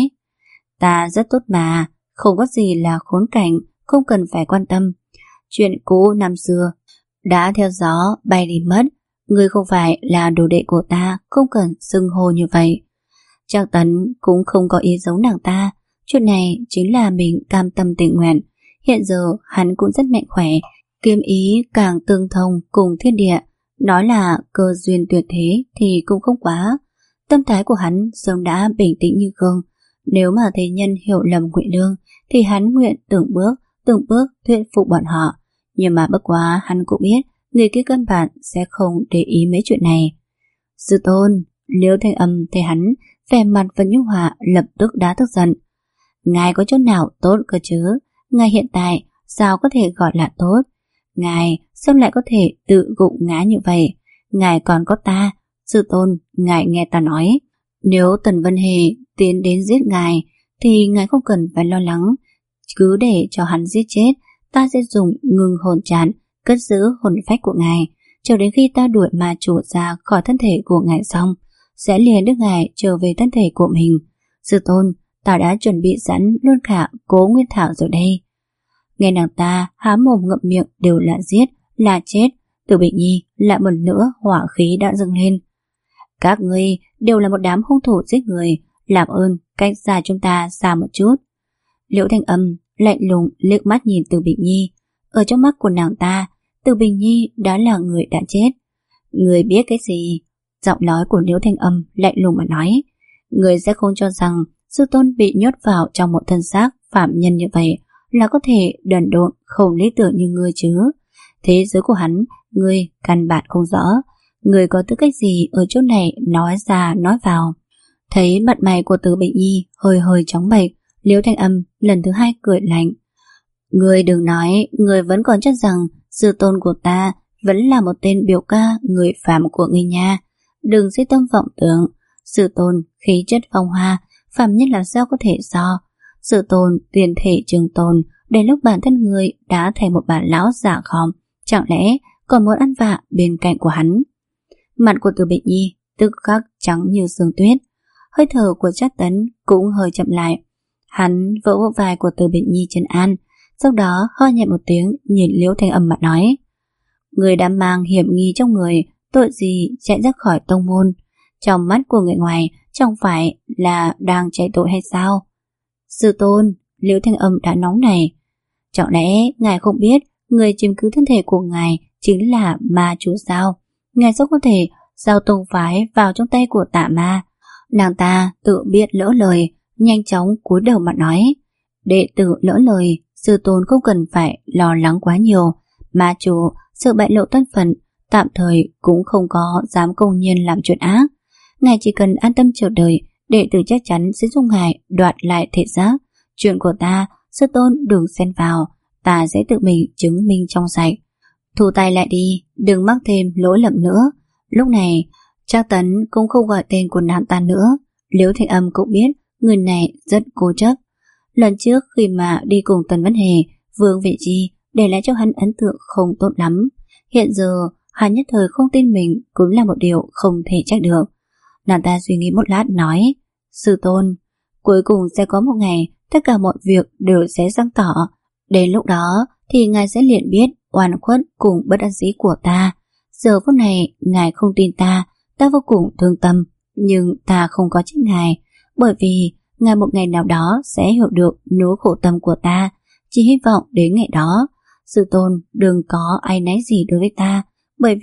Ta rất tốt mà, không có gì là khốn cảnh, không cần phải quan tâm. Chuyện cũ năm xưa đã theo gió bay đi mất, ngươi không phải là đồ đệ của ta, không cần xưng hô như vậy. Trác Tấn cũng không có ý giấu nàng ta, chuyện này chính là mình cam tâm tình nguyện. Hiện giờ hắn cũng rất mạnh khỏe, kiếm ý càng tương thông cùng thiên địa, nói là cơ duyên tuyệt thế thì cũng không quá. Tâm thái của hắn sớm đã bình tĩnh như gương. Nếu mà thế nhân hiểu lầm Ngụy Lương thì hắn nguyện từng bước từng bước thuyết phục bọn họ, nhưng mà bất quá hắn cũng biết người kia căn bản sẽ không để ý mấy chuyện này. Sư tôn, Liễu Thanh Âm thấy hắn vẻ mặt vẫn nhu hòa, lập tức đã tức giận. Ngài có chỗ nào tốt cơ chứ? Ngài hiện tại sao có thể gọi là tốt? Ngài sao lại có thể tự gụng ngã như vậy? Ngài còn có ta. Sư tôn, ngài nghe ta nói, nếu Tần Vân Hề tiến đến giết ngài thì ngài không cần phải lo lắng, cứ để cho hắn giết chết, ta sẽ dùng ngừng hồn trán cất giữ hồn phách của ngài, cho đến khi ta đuổi ma chủ ra khỏi thân thể của ngài xong, sẽ liền đưa ngài trở về thân thể của mình. Sư tôn, ta đã chuẩn bị sẵn luôn cả Cố Nguyên Thảo rồi đây. Nghe nàng ta há mồm ngậm miệng đều là giết, là chết, Từ Bình Nhi lại một nữa hỏa khí đã dâng lên. Các ngươi đều là một đám hung thủ giết người, làm ơn cách xa chúng ta xa một chút. Liễu Thanh Âm lạnh lùng liếc mắt nhìn Từ Bình Nhi. Ở trong mắt của nàng ta, Từ Bình Nhi đã là người đã chết. Người biết cái gì? Giọng nói của Liễu Thanh Âm lạnh lùng mà nói. Người sẽ không cho rằng sư tôn bị nhốt vào trong một thân xác phạm nhân như vậy là có thể đần độn không lý tưởng như ngươi chứ. Thế giới của hắn, ngươi căn bản không rõ. Ngươi có tư cách gì ở chỗ này nói ra nói vào? Thấy mặt mày của Từ Bình Nhi hơi hơi chóng bệch, Liễu Thanh Âm lần thứ hai cười lạnh. Ngươi đừng nói, ngươi vẫn còn cho rằng sư tôn của ta vẫn là một tên biểu ca người phàm của ngươi nha. Đừng suy tâm vọng tưởng. Sư tôn khí chất phong hoa, phàm nhân làm sao có thể so? Sư tôn tiền thể trường tồn, đến lúc bản thân người đã thành một bà lão giả khom, chẳng lẽ còn muốn ăn vạ bên cạnh của hắn? Mặt của Từ Bình Nhi tức khắc trắng như sương tuyết, hơi thở của Trác Tấn cũng hơi chậm lại. Hắn vỗ vỗ vai của Từ Bình Nhi trấn an, sau đó ho nhẹ một tiếng nhìn Liễu Thanh Âm mà nói: Người đã mang hiểm nghi trong người, tội gì chạy ra khỏi tông môn? Trong mắt của người ngoài chẳng phải là đang chạy tội hay sao? Sư tôn, Liễu Thanh Âm đã nóng này. Chẳng lẽ ngài không biết người chiếm cứ thân thể của ngài chính là ma chủ sao? Ngài sao có thể giao tông phái vào trong tay của Tạ Ma? Nàng ta tự biết lỡ lời, nhanh chóng cúi đầu mà nói: Đệ tử lỡ lời, sư tôn không cần phải lo lắng quá nhiều. Ma chủ sợ bại lộ thân phận, tạm thời cũng không có dám công nhiên làm chuyện ác. Ngài chỉ cần an tâm chờ đợi, đệ tử chắc chắn sẽ giúp ngài đoạt lại thể xác. Chuyện của ta, sư tôn đừng xen vào, ta sẽ tự mình chứng minh trong sạch. Thu tay lại đi, đừng mắc thêm lỗi lầm nữa. Lúc này, Trác Tấn cũng không gọi tên của nàng ta nữa. Liễu Thanh Âm cũng biết người này rất cố chấp. Lần trước khi mà đi cùng Tần Vân Hề, Vương Vị Chi để lại cho hắn ấn tượng không tốt lắm. Hiện giờ, hắn nhất thời không tin mình cũng là một điều không thể trách được. Nàng ta suy nghĩ một lát nói: Sư tôn, cuối cùng sẽ có một ngày tất cả mọi việc đều sẽ sáng tỏ. Đến lúc đó thì ngài sẽ liền biết oan khuất cùng bất đắc dĩ của ta. Giờ phút này ngài không tin ta, ta vô cùng thương tâm, nhưng ta không có trách ngài, bởi vì ngài một ngày nào đó sẽ hiểu được nỗi khổ tâm của ta. Chỉ hy vọng đến ngày đó, sư tôn đừng có áy náy gì đối với ta, bởi vì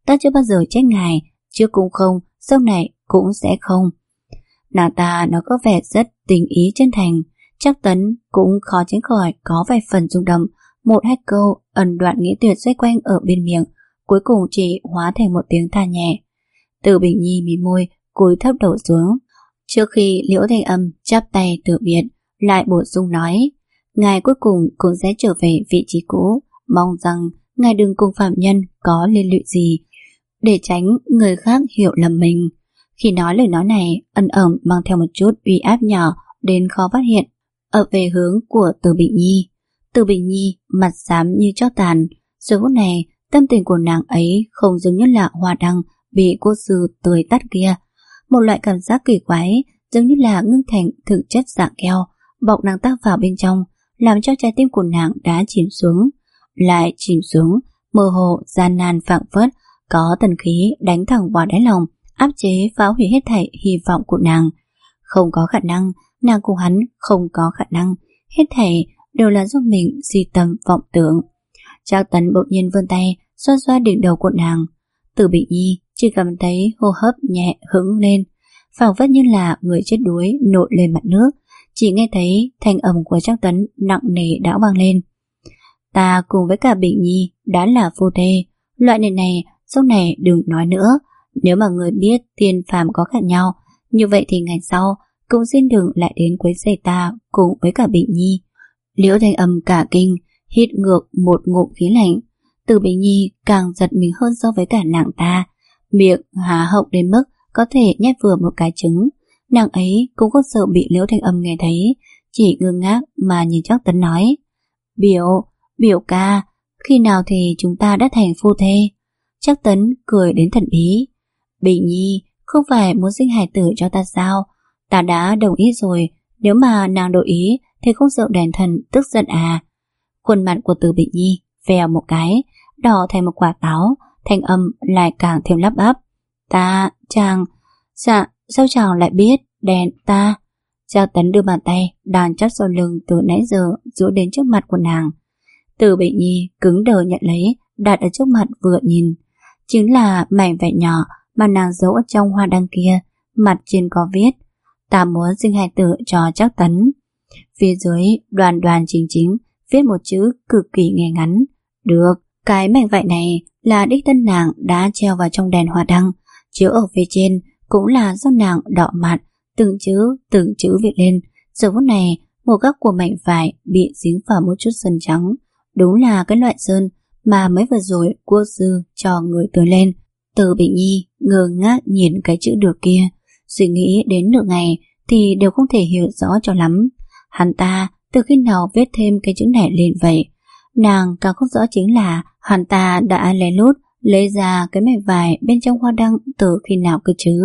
ta chưa bao giờ trách ngài, trước cũng không, sau này cũng sẽ không. Nàng ta nó có vẻ rất tình ý chân thành. Trác Tấn cũng khó tránh khỏi có vài phần rung động. Một hai câu ẩn đoạn nghĩa tuyệt xoay quanh ở bên miệng, cuối cùng chỉ hóa thành một tiếng than nhẹ. Từ Bình Nhi mím môi, cúi thấp đầu xuống. Trước khi Liễu Thanh Âm chắp tay từ biệt, lại bổ sung nói: ngài cuối cùng cũng sẽ trở về vị trí cũ, mong rằng ngài đừng cùng phạm nhân có liên lụy gì, để tránh người khác hiểu lầm mình. Khi nói lời nói này, ẩn ẩn mang theo một chút uy áp nhỏ đến khó phát hiện, ở về hướng của Từ Bình Nhi. Từ Bình Nhi mặt xám như tro tàn. Giờ phút này tâm tình của nàng ấy không giống như là hoa đăng bị cô sư tươi tắt kia. Một loại cảm giác kỳ quái, giống như là ngưng thành thực chất dạng keo, bọc nàng ta vào bên trong, làm cho trái tim của nàng đã chìm xuống, lại chìm xuống, mơ hồ gian nan phảng phất, có tần khí đánh thẳng vào đáy lòng, áp chế phá hủy hết thảy hy vọng của nàng. Không có khả năng, nàng cùng hắn không có khả năng, hết thảy đều là do mình suy tâm vọng tưởng. Trác Tấn bỗng nhiên vươn tay xoa xoa đỉnh đầu của nàng. Từ Bình Nhi chỉ cảm thấy hô hấp nhẹ hững lên, phảng phất như là người chết đuối nổi lên mặt nước. Chỉ nghe thấy thanh âm của Trác Tấn nặng nề đã vang lên: ta cùng với cả Bình Nhi đã là phu thê, loại này này sau này đừng nói nữa. Nếu mà người biết thiên phàm có khác nhau, như vậy thì ngày sau cũng xin đừng lại đến quấy rầy ta cùng với cả Bình Nhi. Liễu Thanh Âm cả kinh, hít ngược một ngụm khí lạnh. Từ Bình Nhi càng giật mình hơn so với cả nàng ta, miệng há hộc đến mức có thể nhét vừa một cái trứng. Nàng ấy cũng có sợ bị Liễu Thanh Âm nghe thấy, chỉ ngơ ngác mà nhìn Trác Tấn nói: Biểu, biểu ca, khi nào thì chúng ta đã thành phu thê? Trác Tấn cười đến thần bí: Bình Nhi không phải muốn sinh hài tử cho ta sao? Ta đã đồng ý rồi, nếu mà nàng đổi ý thì không sợ đèn thần tức giận à? Khuôn mặt của Từ Bình Nhi vèo một cái, đỏ thành một quả táo, thanh âm lại càng thêm lắp bắp: Ta, chàng, dạ, sao chàng lại biết đèn ta? Trác Tấn đưa bàn tay đàn chắc sau lưng từ nãy giờ duỗi đến trước mặt của nàng. Từ Bình Nhi cứng đờ nhận lấy, đặt ở trước mặt vừa nhìn, chính là mảnh vải nhỏ mà nàng giấu ở trong hoa đăng kia. Mặt trên có viết: ta muốn sinh hài tử cho Trác Tấn. Phía dưới đoàn đoàn chính chính viết một chữ cực kỳ nghe ngắn: được. Cái mảnh vải này là đích thân nàng đã treo vào trong đèn hoa đăng, chữ ở phía trên cũng là do nàng đọ mặt, từng chữ từng chữ viết lên. Giờ phút này một góc của mảnh vải bị dính vào một chút sơn trắng, đúng là cái loại sơn mà mới vừa rồi quốc sư cho người tưới lên. Từ Bình Nhi ngơ ngác nhìn cái chữ được kia, suy nghĩ đến nửa ngày thì đều không thể hiểu rõ cho lắm. Hắn ta từ khi nào viết thêm cái chữ này lên vậy? Nàng càng không rõ chính là hắn ta đã lén lút lấy ra cái mảnh vải bên trong hoa đăng từ khi nào cơ chứ?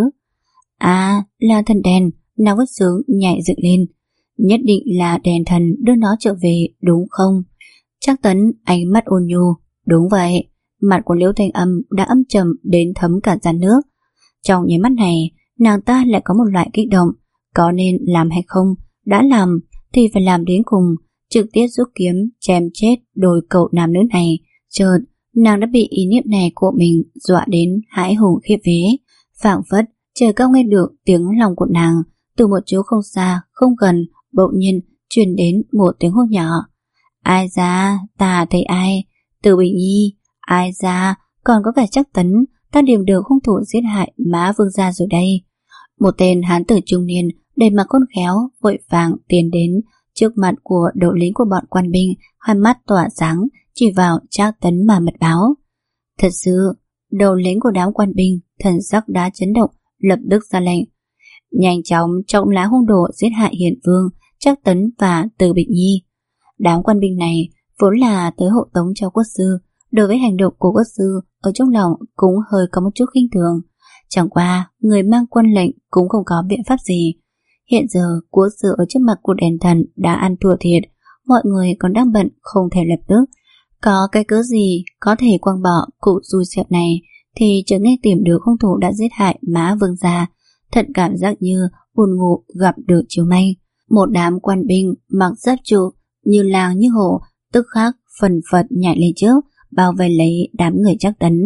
À, là thần đèn. Nàng vất sướng nhảy dựng lên. Nhất định là đèn thần đưa nó trở về đúng không? Trác Tấn ánh mắt ôn nhu: đúng vậy. Mặt của Liễu Thanh Âm đã âm trầm đến thấm cả da nước. Trong nháy mắt này, nàng ta lại có một loại kích động. Có nên làm hay không? Đã làm thì phải làm đến cùng, trực tiếp rút kiếm chém chết đôi cậu nam nữ này. Chợt nàng đã bị ý niệm này của mình dọa đến hãi hùng khiếp vía, phảng phất trời cao nghe được tiếng lòng của nàng. Từ một chỗ không xa không gần, bỗng nhiên truyền đến một tiếng hô nhỏ: ai ra, ta thấy ai? Từ Bình Nhi. Ai ra, còn có cả Trác Tấn, ta tìm được hung thủ giết hại má vương gia rồi đây. Một tên hán tử trung niên đầy mặt khôn khéo vội vàng tiến đến trước mặt của đầu lĩnh của bọn quan binh, hai mắt tỏa sáng chỉ vào Trác Tấn mà mật báo. Thật sự, đầu lĩnh của đám quan binh thần sắc đã chấn động, lập tức ra lệnh: nhanh chóng trọng lá hung đồ giết hại Hiền Vương, Trác Tấn và Từ Bình Nhi. Đám quan binh này vốn là tới hộ tống cho quốc sư, đối với hành động của quốc sư ở trong lòng cũng hơi có một chút khinh thường. Chẳng qua người mang quân lệnh cũng không có biện pháp gì. Hiện giờ quốc sư ở trước mặt của đèn thần đã ăn thua thiệt, mọi người còn đang bận không thể lập tức có cái cớ gì có thể quăng bỏ cụ xui xẻo này, thì chợt nghe tìm được hung thủ đã giết hại má vương gia. Thật cảm giác như buồn ngủ gặp được chiều may. Một đám quan binh mặc giáp trụ như lang như hổ tức khắc phần phật nhảy lên trước, bao vây lấy đám người Trác Tấn.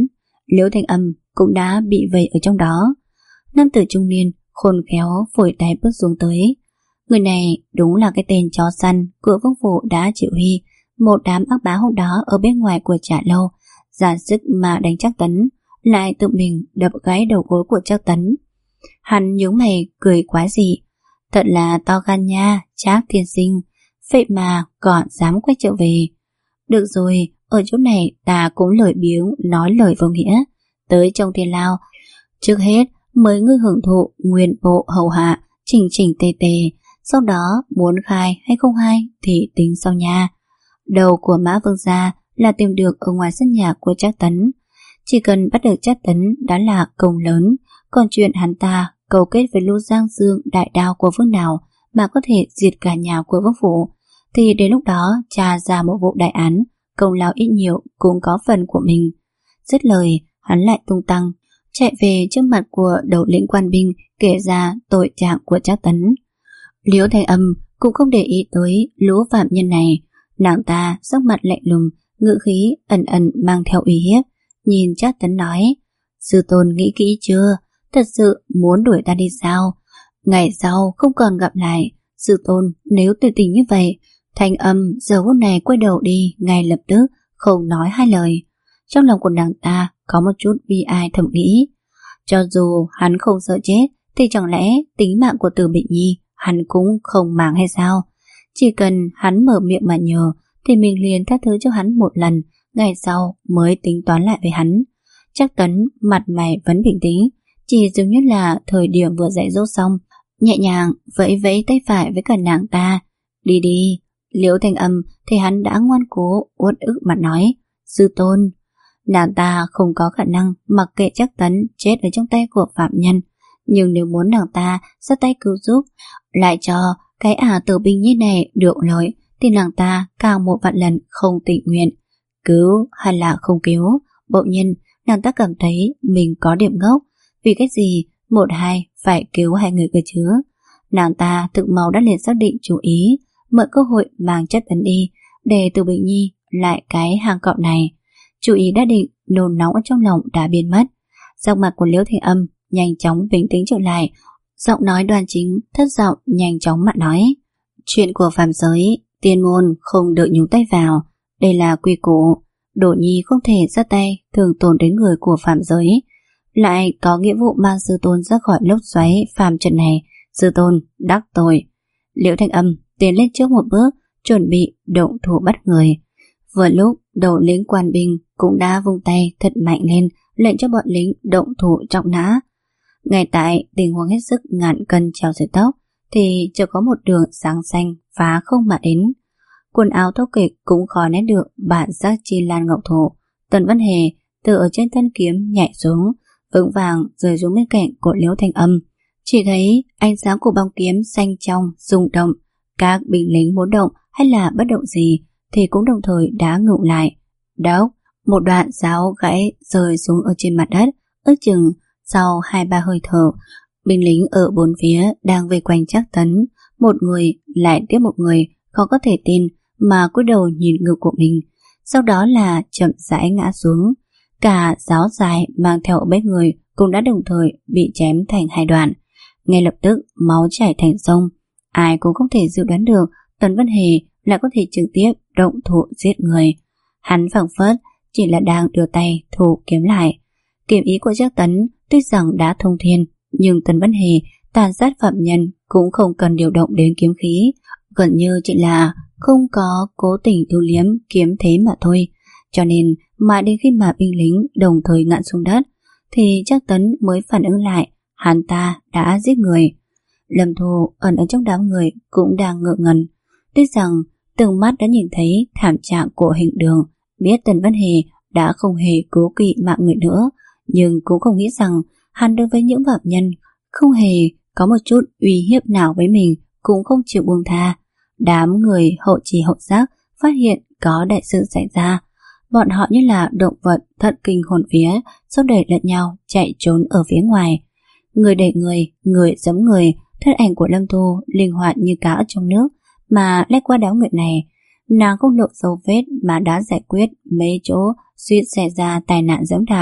Liễu Thanh Âm cũng đã bị vây ở trong đó. Nam tử trung niên khôn khéo phủi tay bước xuống tới. Người này đúng là cái tên chó săn của Vương phủ đã chịu huy một đám ác bá hôm đó ở bên ngoài của Trà Lâu, ra sức mà đánh Trác Tấn, lại tự mình đập gãy đầu gối của Trác Tấn. Hắn nhướng mày cười quái dị. Thật là to gan nha, Trác tiên sinh, vậy mà còn dám quay trở về. Được rồi, ở chỗ này ta cũng lời biếng nói lời vô nghĩa. Tới trong thiên lao, trước hết mới ngươi hưởng thụ nguyên bộ hầu hạ, chỉnh chỉnh tề tề, sau đó muốn khai hay không hay thì tính sau nha. Đầu của Mã Vương gia là tìm được ở ngoài sân nhà của Trác Tấn. Chỉ cần bắt được Trác Tấn đã là công lớn, còn chuyện hắn ta cầu kết với lũ Giang Dương đại đao của vương nào mà có thể diệt cả nhà của vương phủ, thì đến lúc đó tra ra một vụ đại án, công lao ít nhiều cũng có phần của mình. Dứt lời, hắn lại tung tăng chạy về trước mặt của đầu lĩnh quan binh kể ra tội trạng của Trác Tấn. Liễu Thanh Âm cũng không để ý tới lũ phạm nhân này. Nàng ta sắc mặt lạnh lùng, ngữ khí ẩn ẩn mang theo uy hiếp, nhìn Trác Tấn nói: Sư tôn nghĩ kỹ chưa? Thật sự muốn đuổi ta đi sao? Ngày sau không còn gặp lại. Sư tôn nếu tuyệt tình như vậy. Thanh Âm giờ phút này quay đầu đi ngay lập tức, không nói hai lời. Trong lòng của nàng ta có một chút bi ai thầm nghĩ, cho dù hắn không sợ chết thì chẳng lẽ tính mạng của Từ Bình Nhi hắn cũng không màng hay sao? Chỉ cần hắn mở miệng mà nhờ thì mình liền tha thứ cho hắn một lần, ngày sau mới tính toán lại với hắn. Trác Tấn mặt mày vẫn bình tĩnh, chỉ dường như là thời điểm vừa dạy dỗ xong, nhẹ nhàng vẫy vẫy tay phải với cả nàng ta. Đi đi. Liễu Thanh Âm thì hắn đã ngoan cố uất ức mà nói: Sư tôn. Nàng ta không có khả năng mặc kệ Trác Tấn chết ở trong tay của phạm nhân, nhưng nếu muốn nàng ta ra tay cứu giúp, lại cho cái ả Từ Bình Nhi này được lợi, thì nàng ta càng một vạn lần không tình nguyện. Cứu hay là không cứu, bỗng nhiên nàng ta cảm thấy mình có điểm ngốc. Vì cái gì một hai phải cứu hai người cơ chứ? Nàng ta tự mau đã liền xác định chủ ý, mượn cơ hội mang Trác Tấn đi để Từ Bình Nhi lại cái hang cọp này. Chủ ý đã định, nôn nóng ở trong lòng đã biến mất. Sắc mặt của Liễu Thanh Âm nhanh chóng bình tĩnh trở lại, giọng nói đoan chính thất giọng nhanh chóng mà nói: Chuyện của phàm giới, tiên môn không được nhúng tay vào, đây là quy củ. Đỗ Nhi không thể ra tay thường tổn đến người của phàm giới, lại có nghĩa vụ mang sư tôn ra khỏi lốc xoáy phàm trận này. Sư tôn đắc tội. Liễu Thanh Âm tiến lên trước một bước, chuẩn bị động thủ bắt người. Vừa lúc đầu lĩnh quan binh cũng đã vung tay thật mạnh lên, lệnh cho bọn lính động thủ trọng nã. Ngay tại tình huống hết sức ngàn cân treo sợi tóc, thì chỉ có một đường sáng xanh phá không mà đến. Quần áo thô kệch cũng khó nén được bản sắc chi lan ngọc thổ. Tần Văn Hề từ ở trên thân kiếm nhảy xuống, vững vàng rơi xuống bên cạnh của Liễu Thanh Âm. Chỉ thấy ánh sáng của bóng kiếm xanh trong rung động, các binh lính muốn động hay là bất động gì thì cũng đồng thời đã ngừng lại. Đốc, một đoạn giáo gãy rơi xuống ở trên mặt đất. Ước chừng sau hai ba hơi thở, binh lính ở bốn phía đang vây quanh Trác Tấn, một người lại tiếp một người, khó có thể tin mà cúi đầu nhìn ngực của mình, sau đó là chậm rãi ngã xuống. Cả giáo dài mang theo ở bên người cũng đã đồng thời bị chém thành hai đoạn. Ngay lập tức máu chảy thành sông. Ai cũng không thể dự đoán được Tần Văn Hề lại có thể trực tiếp động thủ giết người. Hắn phảng phất chỉ là đang đưa tay thủ kiếm lại. Kiếm ý của Trác Tấn tuy rằng đã thông thiên, nhưng Tần Văn Hề tàn sát phạm nhân cũng không cần điều động đến kiếm khí, gần như chỉ là không có cố tình thu liếm kiếm thế mà thôi. Cho nên mà đến khi mà binh lính đồng thời ngã xuống đất thì Trác Tấn mới phản ứng lại hắn ta đã giết người. Lâm Thu ẩn ở trong đám người cũng đang ngượng ngần. Tuy rằng từng mắt đã nhìn thấy thảm trạng của Hình Đường, biết Tần Văn Hề đã không hề cố kỵ mạng người nữa, nhưng cũng không nghĩ rằng hắn đối với những phạm nhân không hề có một chút uy hiếp nào với mình cũng không chịu buông tha. Đám người hậu trì hậu giác phát hiện có đại sự xảy ra. Bọn họ như là động vật thất kinh hồn vía, sau đẩy lẫn nhau chạy trốn ở phía ngoài. Người đẩy người, người giẫm người, thân ảnh của Lâm Thu linh hoạt như cá ở trong nước mà lách qua đám người này. Nàng không lộ dấu vết mà đã giải quyết mấy chỗ suýt xảy ra tai nạn giẫm đạp.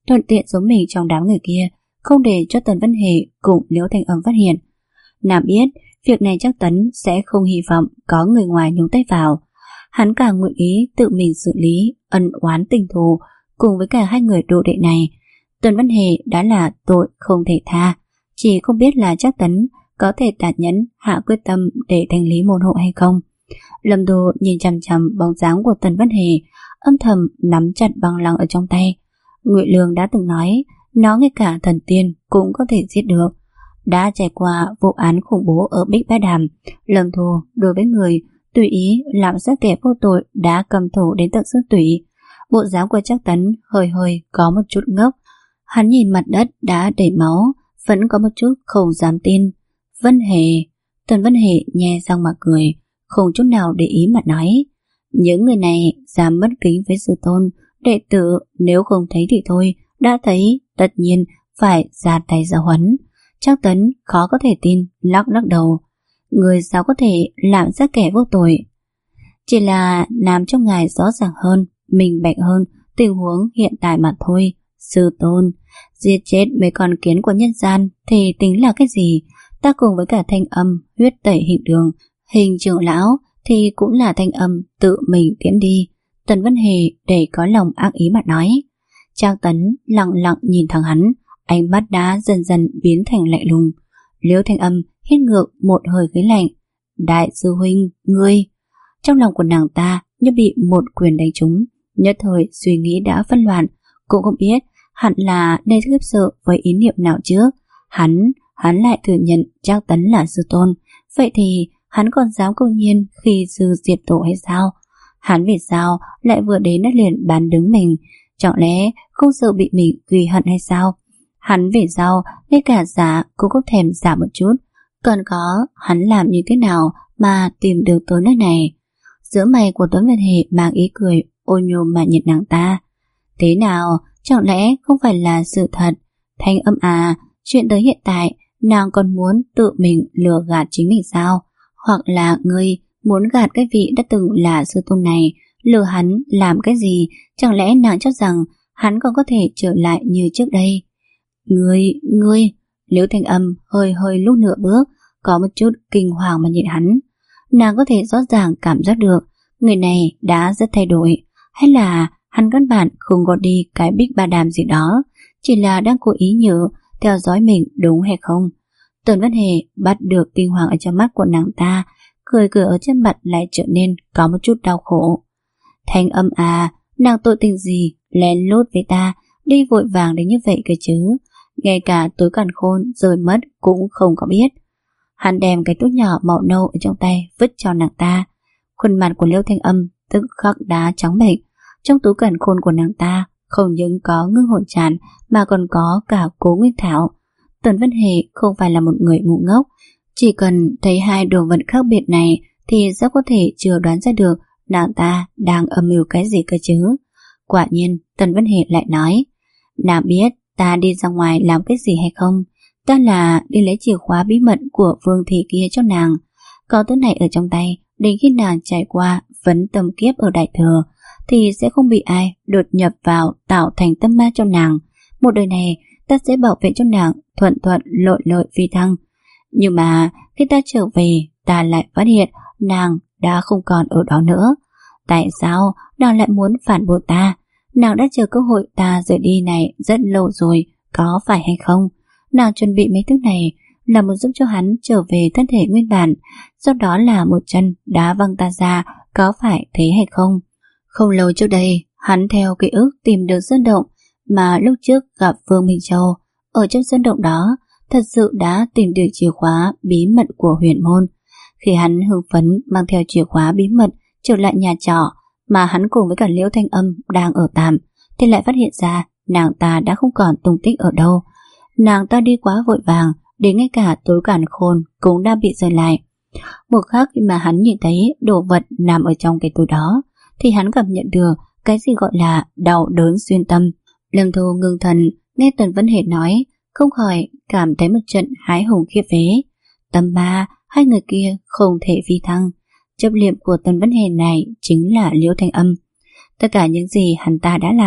thuận tiện giấu mình trong đám người kia, không để cho Tần Vân Hề cùng Liễu Thanh Âm phát hiện. Nàng biết việc này chắc Tấn sẽ không hy vọng có người ngoài nhúng tay vào. Hắn càng nguyện ý tự mình xử lý ân oán tình thù cùng với cả hai người đồ đệ này. Tần Vân Hề đã là tội không thể tha, chỉ không biết là chắc Tấn có thể tàn nhẫn hạ quyết tâm để thanh lý môn hộ hay không. Lâm Thu nhìn chằm chằm bóng dáng của Tần Vân Hề, âm thầm nắm chặt băng lăng ở trong tay. Ngụy Lương đã từng nói, nó ngay cả thần tiên cũng có thể giết được. Đã trải qua vụ án khủng bố ở Bích Bá Đàm, Lâm Thu đối với người tùy ý làm sát kẻ vô tội đã cầm thủ đến tận xương tủy. Bộ dáng của Trác Tấn hơi hơi có một chút ngốc. Hắn nhìn mặt đất đã đầy máu, vẫn có một chút không dám tin. Vân Hề, Tần Vân Hề nhe răng mà cười, không chút nào để ý mà nói, những người này dám mất kính với sư tôn, đệ tử nếu không thấy thì thôi, đã thấy tất nhiên phải ra tay giáo huấn. Trác Tấn khó có thể tin, lắc lắc đầu, người sao có thể làm ra kẻ vô tội. Chỉ là làm cho ngài rõ ràng hơn, minh bạch hơn tình huống hiện tại mà thôi. Sư tôn, giết chết mấy con kiến của nhân gian thì tính là cái gì? Ta cùng với cả Thanh Âm huyết tẩy hình đường, hình trưởng lão thì cũng là Thanh Âm tự mình tiến đi. Tần Vân Hề để có lòng ác ý mà nói. Trác Tấn lặng lặng nhìn thẳng hắn, ánh mắt đã dần dần biến thành lạnh lùng. Liễu Thanh Âm hít ngược một hơi khí lạnh. Đại sư huynh, ngươi. Trong lòng của nàng ta như bị một quyền đánh trúng, nhất thời suy nghĩ đã phân loạn, cũng không biết hẳn là nên khiếp sợ với ý niệm nào trước. Hắn, hắn lại thừa nhận Trác Tấn là sư tôn, vậy thì hắn còn dám công nhiên khi sư diệt tổ hay sao? Hắn vì sao lại vừa đến đã liền bán đứng mình? Chẳng lẽ không sợ bị mình ghi hận hay sao? Hắn vì sao ngay cả giả cũng có thèm giả một chút? Còn có hắn làm như thế nào mà tìm được tới nơi này? Giữa mày của Tuấn Việt Hề mang ý cười ôn nhôm mà nhìn nàng ta. Thế nào, chẳng lẽ không phải là sự thật? Thanh Âm à, chuyện tới hiện tại nàng còn muốn tự mình lừa gạt chính mình sao? Hoặc là ngươi muốn gạt cái vị đã từng là sư tôn này, lừa hắn làm cái gì? Chẳng lẽ nàng cho rằng hắn còn có thể trở lại như trước đây? Ngươi, ngươi, Liễu Thanh Âm hơi hơi lúc nửa bước, có một chút kinh hoàng mà nhìn hắn. Nàng có thể rõ ràng cảm giác được người này đã rất thay đổi, hay là hắn căn bản không có đi cái Bích Ba Đàm gì đó, chỉ là đang cố ý nhớ theo dõi mình đúng hay không? Tần Vân Hề bắt được kinh hoàng ở trong mắt của nàng ta, cười cười ở trên mặt lại trở nên có một chút đau khổ. Thanh Âm à, nàng tội tình gì lén lút với ta, đi vội vàng đến như vậy cơ chứ? Ngay cả túi càn khôn rơi mất cũng không có biết. Hắn đem cái túi nhỏ màu nâu ở trong tay vứt cho nàng ta. Khuôn mặt của Liễu Thanh Âm tức khắc đá trắng bệch. Trong túi càn khôn của nàng ta không những có ngưng hồn tràn mà còn có cả Cố Nguyên Thảo. Tần Vân Hề không phải là một người ngu ngốc, chỉ cần thấy hai đồ vật khác biệt này thì rất có thể chưa đoán ra được nàng ta đang âm mưu cái gì cơ chứ. Quả nhiên Tần Vân Hề lại nói, nàng biết ta đi ra ngoài làm cái gì hay không? Ta là đi lấy chìa khóa bí mật của Vương Thị kia cho nàng. Có thứ này ở trong tay, đến khi nàng trải qua vấn tâm kiếp ở Đại Thừa thì sẽ không bị ai đột nhập vào tạo thành tâm ma cho nàng. Một đời này ta sẽ bảo vệ cho nàng thuận thuận lợi lợi phi thăng. Nhưng mà khi ta trở về, ta lại phát hiện nàng đã không còn ở đó nữa. Tại sao nàng lại muốn phản bội ta? Nàng đã chờ cơ hội ta rời đi này rất lâu rồi, có phải hay không? Nàng chuẩn bị mấy thứ này là muốn giúp cho hắn trở về thân thể nguyên bản, sau đó là một chân đá văng ta ra, có phải thế hay không? Không lâu trước đây, hắn theo ký ức tìm được sơn động mà lúc trước gặp Vương Minh Châu. Ở trong sơn động đó, thật sự đã tìm được chìa khóa bí mật của huyền môn. Khi hắn hưng phấn mang theo chìa khóa bí mật trở lại nhà trọ mà hắn cùng với cả Liễu Thanh Âm đang ở tạm, thì lại phát hiện ra nàng ta đã không còn tung tích ở đâu. Nàng ta đi quá vội vàng, đến ngay cả túi càn khôn cũng đã bị rơi lại. Một khắc khi mà hắn nhìn thấy đồ vật nằm ở trong cái túi đó, thì hắn cảm nhận được cái gì gọi là đau đớn xuyên tâm. Lâm Thu ngưng thần nghe Tần Vân Hề nói, không khỏi cảm thấy một trận hái hùng khiếp vía. Tâm ba, hai người kia không thể phi thăng. Chấp niệm của Tần Vân Hề này chính là Liễu Thanh Âm. Tất cả những gì hắn ta đã làm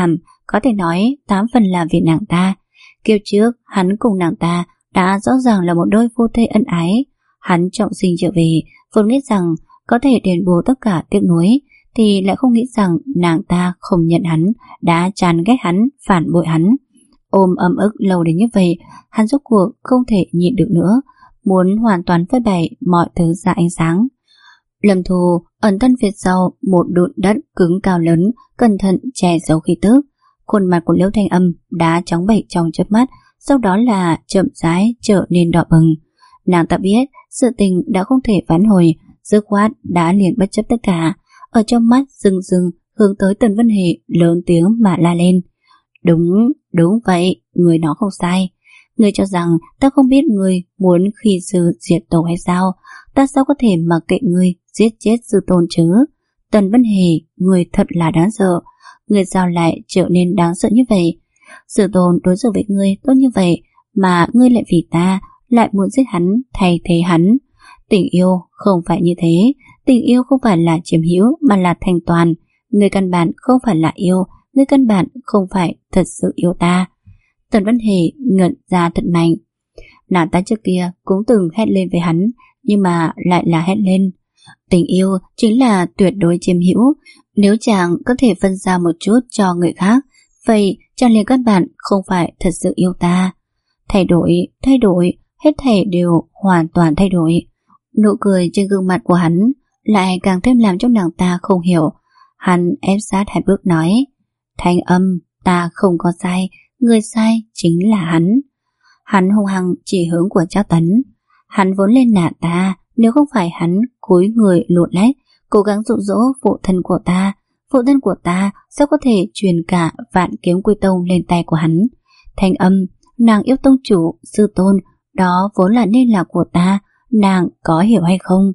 có thể nói tám phần là vì nàng ta. Kiếp trước hắn cùng nàng ta đã rõ ràng là một đôi phu thê ân ái. Hắn trọng sinh trở về vốn nghĩ rằng có thể đền bù tất cả tiếc nuối, thì lại không nghĩ rằng nàng ta không nhận hắn, đã chán ghét hắn, phản bội hắn. Ôm ấm ức lâu đến như vậy, hắn rốt cuộc không thể nhịn được nữa, muốn hoàn toàn phơi bày mọi thứ ra ánh sáng. Lâm Thu ẩn thân phía sau một đụn đất cứng cao lớn, cẩn thận che giấu khí tức. Khuôn mặt của Liễu Thanh Âm đã trắng bệch trong chớp mắt, sau đó là chậm rãi trở nên đỏ bừng. Nàng ta biết sự tình đã không thể vãn hồi, dứt khoát đã liền bất chấp tất cả, ở trong mắt rưng rưng hướng tới Tần Vân Hề lớn tiếng mà la lên. Đúng, đúng vậy, người nó không sai. Người cho rằng ta không biết người muốn khi sư diệt tổ hay sao? Ta sao có thể mặc kệ người giết chết sư tôn chứ? Tần Vân Hề, người thật là đáng sợ. Người sao lại trở nên đáng sợ như vậy? Sư tôn đối xử với người tốt như vậy, mà ngươi lại vì ta lại muốn giết hắn, thay thế hắn. Tình yêu không phải như thế. Tình yêu không phải là chiếm hữu mà là thành toàn. Người căn bản không phải là yêu, người căn bản không phải thật sự yêu ta. Tần Vân Hề ngẩn ra thật mạnh. Nàng ta trước kia cũng từng hét lên với hắn, nhưng mà lại là hét lên. Tình yêu chính là tuyệt đối chiếm hữu. Nếu chàng có thể phân ra một chút cho người khác, vậy chàng liền căn bản không phải thật sự yêu ta. Thay đổi, thay đổi, hết thảy đều hoàn toàn thay đổi. Nụ cười trên gương mặt của hắn lại càng thêm làm cho nàng ta không hiểu. Hắn ép sát hai bước nói, Thanh Âm, ta không có sai, người sai chính là hắn. Hắn hung hăng chỉ hướng của Trác Tấn. Hắn vốn lên nạt ta, nếu không phải hắn cúi người lụt lách, cố gắng dụ dỗ phụ thân của ta, phụ thân của ta sao có thể truyền cả Vạn Kiếm Quy Tông lên tay của hắn. Thanh Âm, nàng yêu tông chủ, sư tôn, đó vốn là nên là của ta, nàng có hiểu hay không?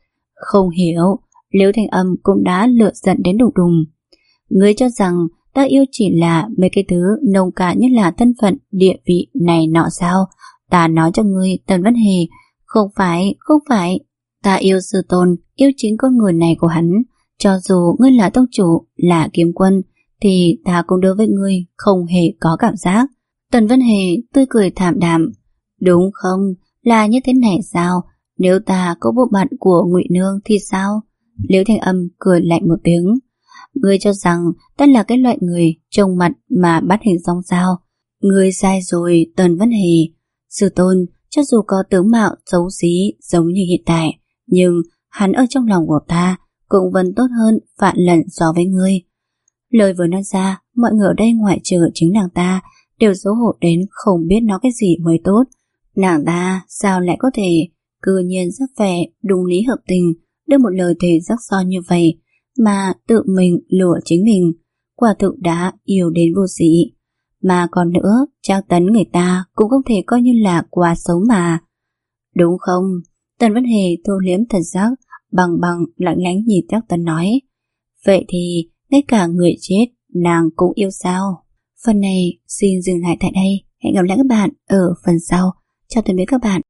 Không hiểu. Liễu Thanh Âm cũng đã lựa giận đến đùng đùng. Ngươi cho rằng ta yêu chỉ là mấy cái thứ nông cạn như là thân phận, địa vị này nọ sao? Ta nói cho ngươi, Tần Vân Hề, không phải, không phải. Ta yêu sư tôn, yêu chính con người này của hắn. Cho dù ngươi là tông chủ, là kiếm quân, thì ta cũng đối với ngươi không hề có cảm giác. Tần Vân Hề tươi cười thảm đạm. Đúng không? Là như thế này sao? Nếu ta có bộ bạn của Ngụy Nương thì sao? Liễu Thanh Âm cười lạnh một tiếng. Ngươi cho rằng ta là cái loại người trông mặt mà bắt hình dong sao? Ngươi sai rồi, Tần Vân Hề. Sư tôn, cho dù có tướng mạo xấu xí giống như hiện tại, nhưng hắn ở trong lòng của ta cũng vẫn tốt hơn vạn lần so với ngươi. Lời vừa nói ra, mọi người ở đây ngoại trừ chính nàng ta đều xấu hổ đến không biết nói cái gì mới tốt. Nàng ta sao lại có thể cư nhiên rất vẻ đúng lý hợp tình, đưa một lời thề rắc son như vậy mà tự mình lừa chính mình, quả thực đã yêu đến vô sĩ. Mà còn nữa, Trác Tấn người ta cũng không thể coi như là quá xấu mà. Đúng không? Tần Vân Hề thu liếm thần sắc, bằng bằng lạnh lánh nhìn Trác Tấn nói. Vậy thì ngay cả người chết nàng cũng yêu sao? Phần này xin dừng lại tại đây. Hẹn gặp lại các bạn ở phần sau. Chào tạm biệt các bạn.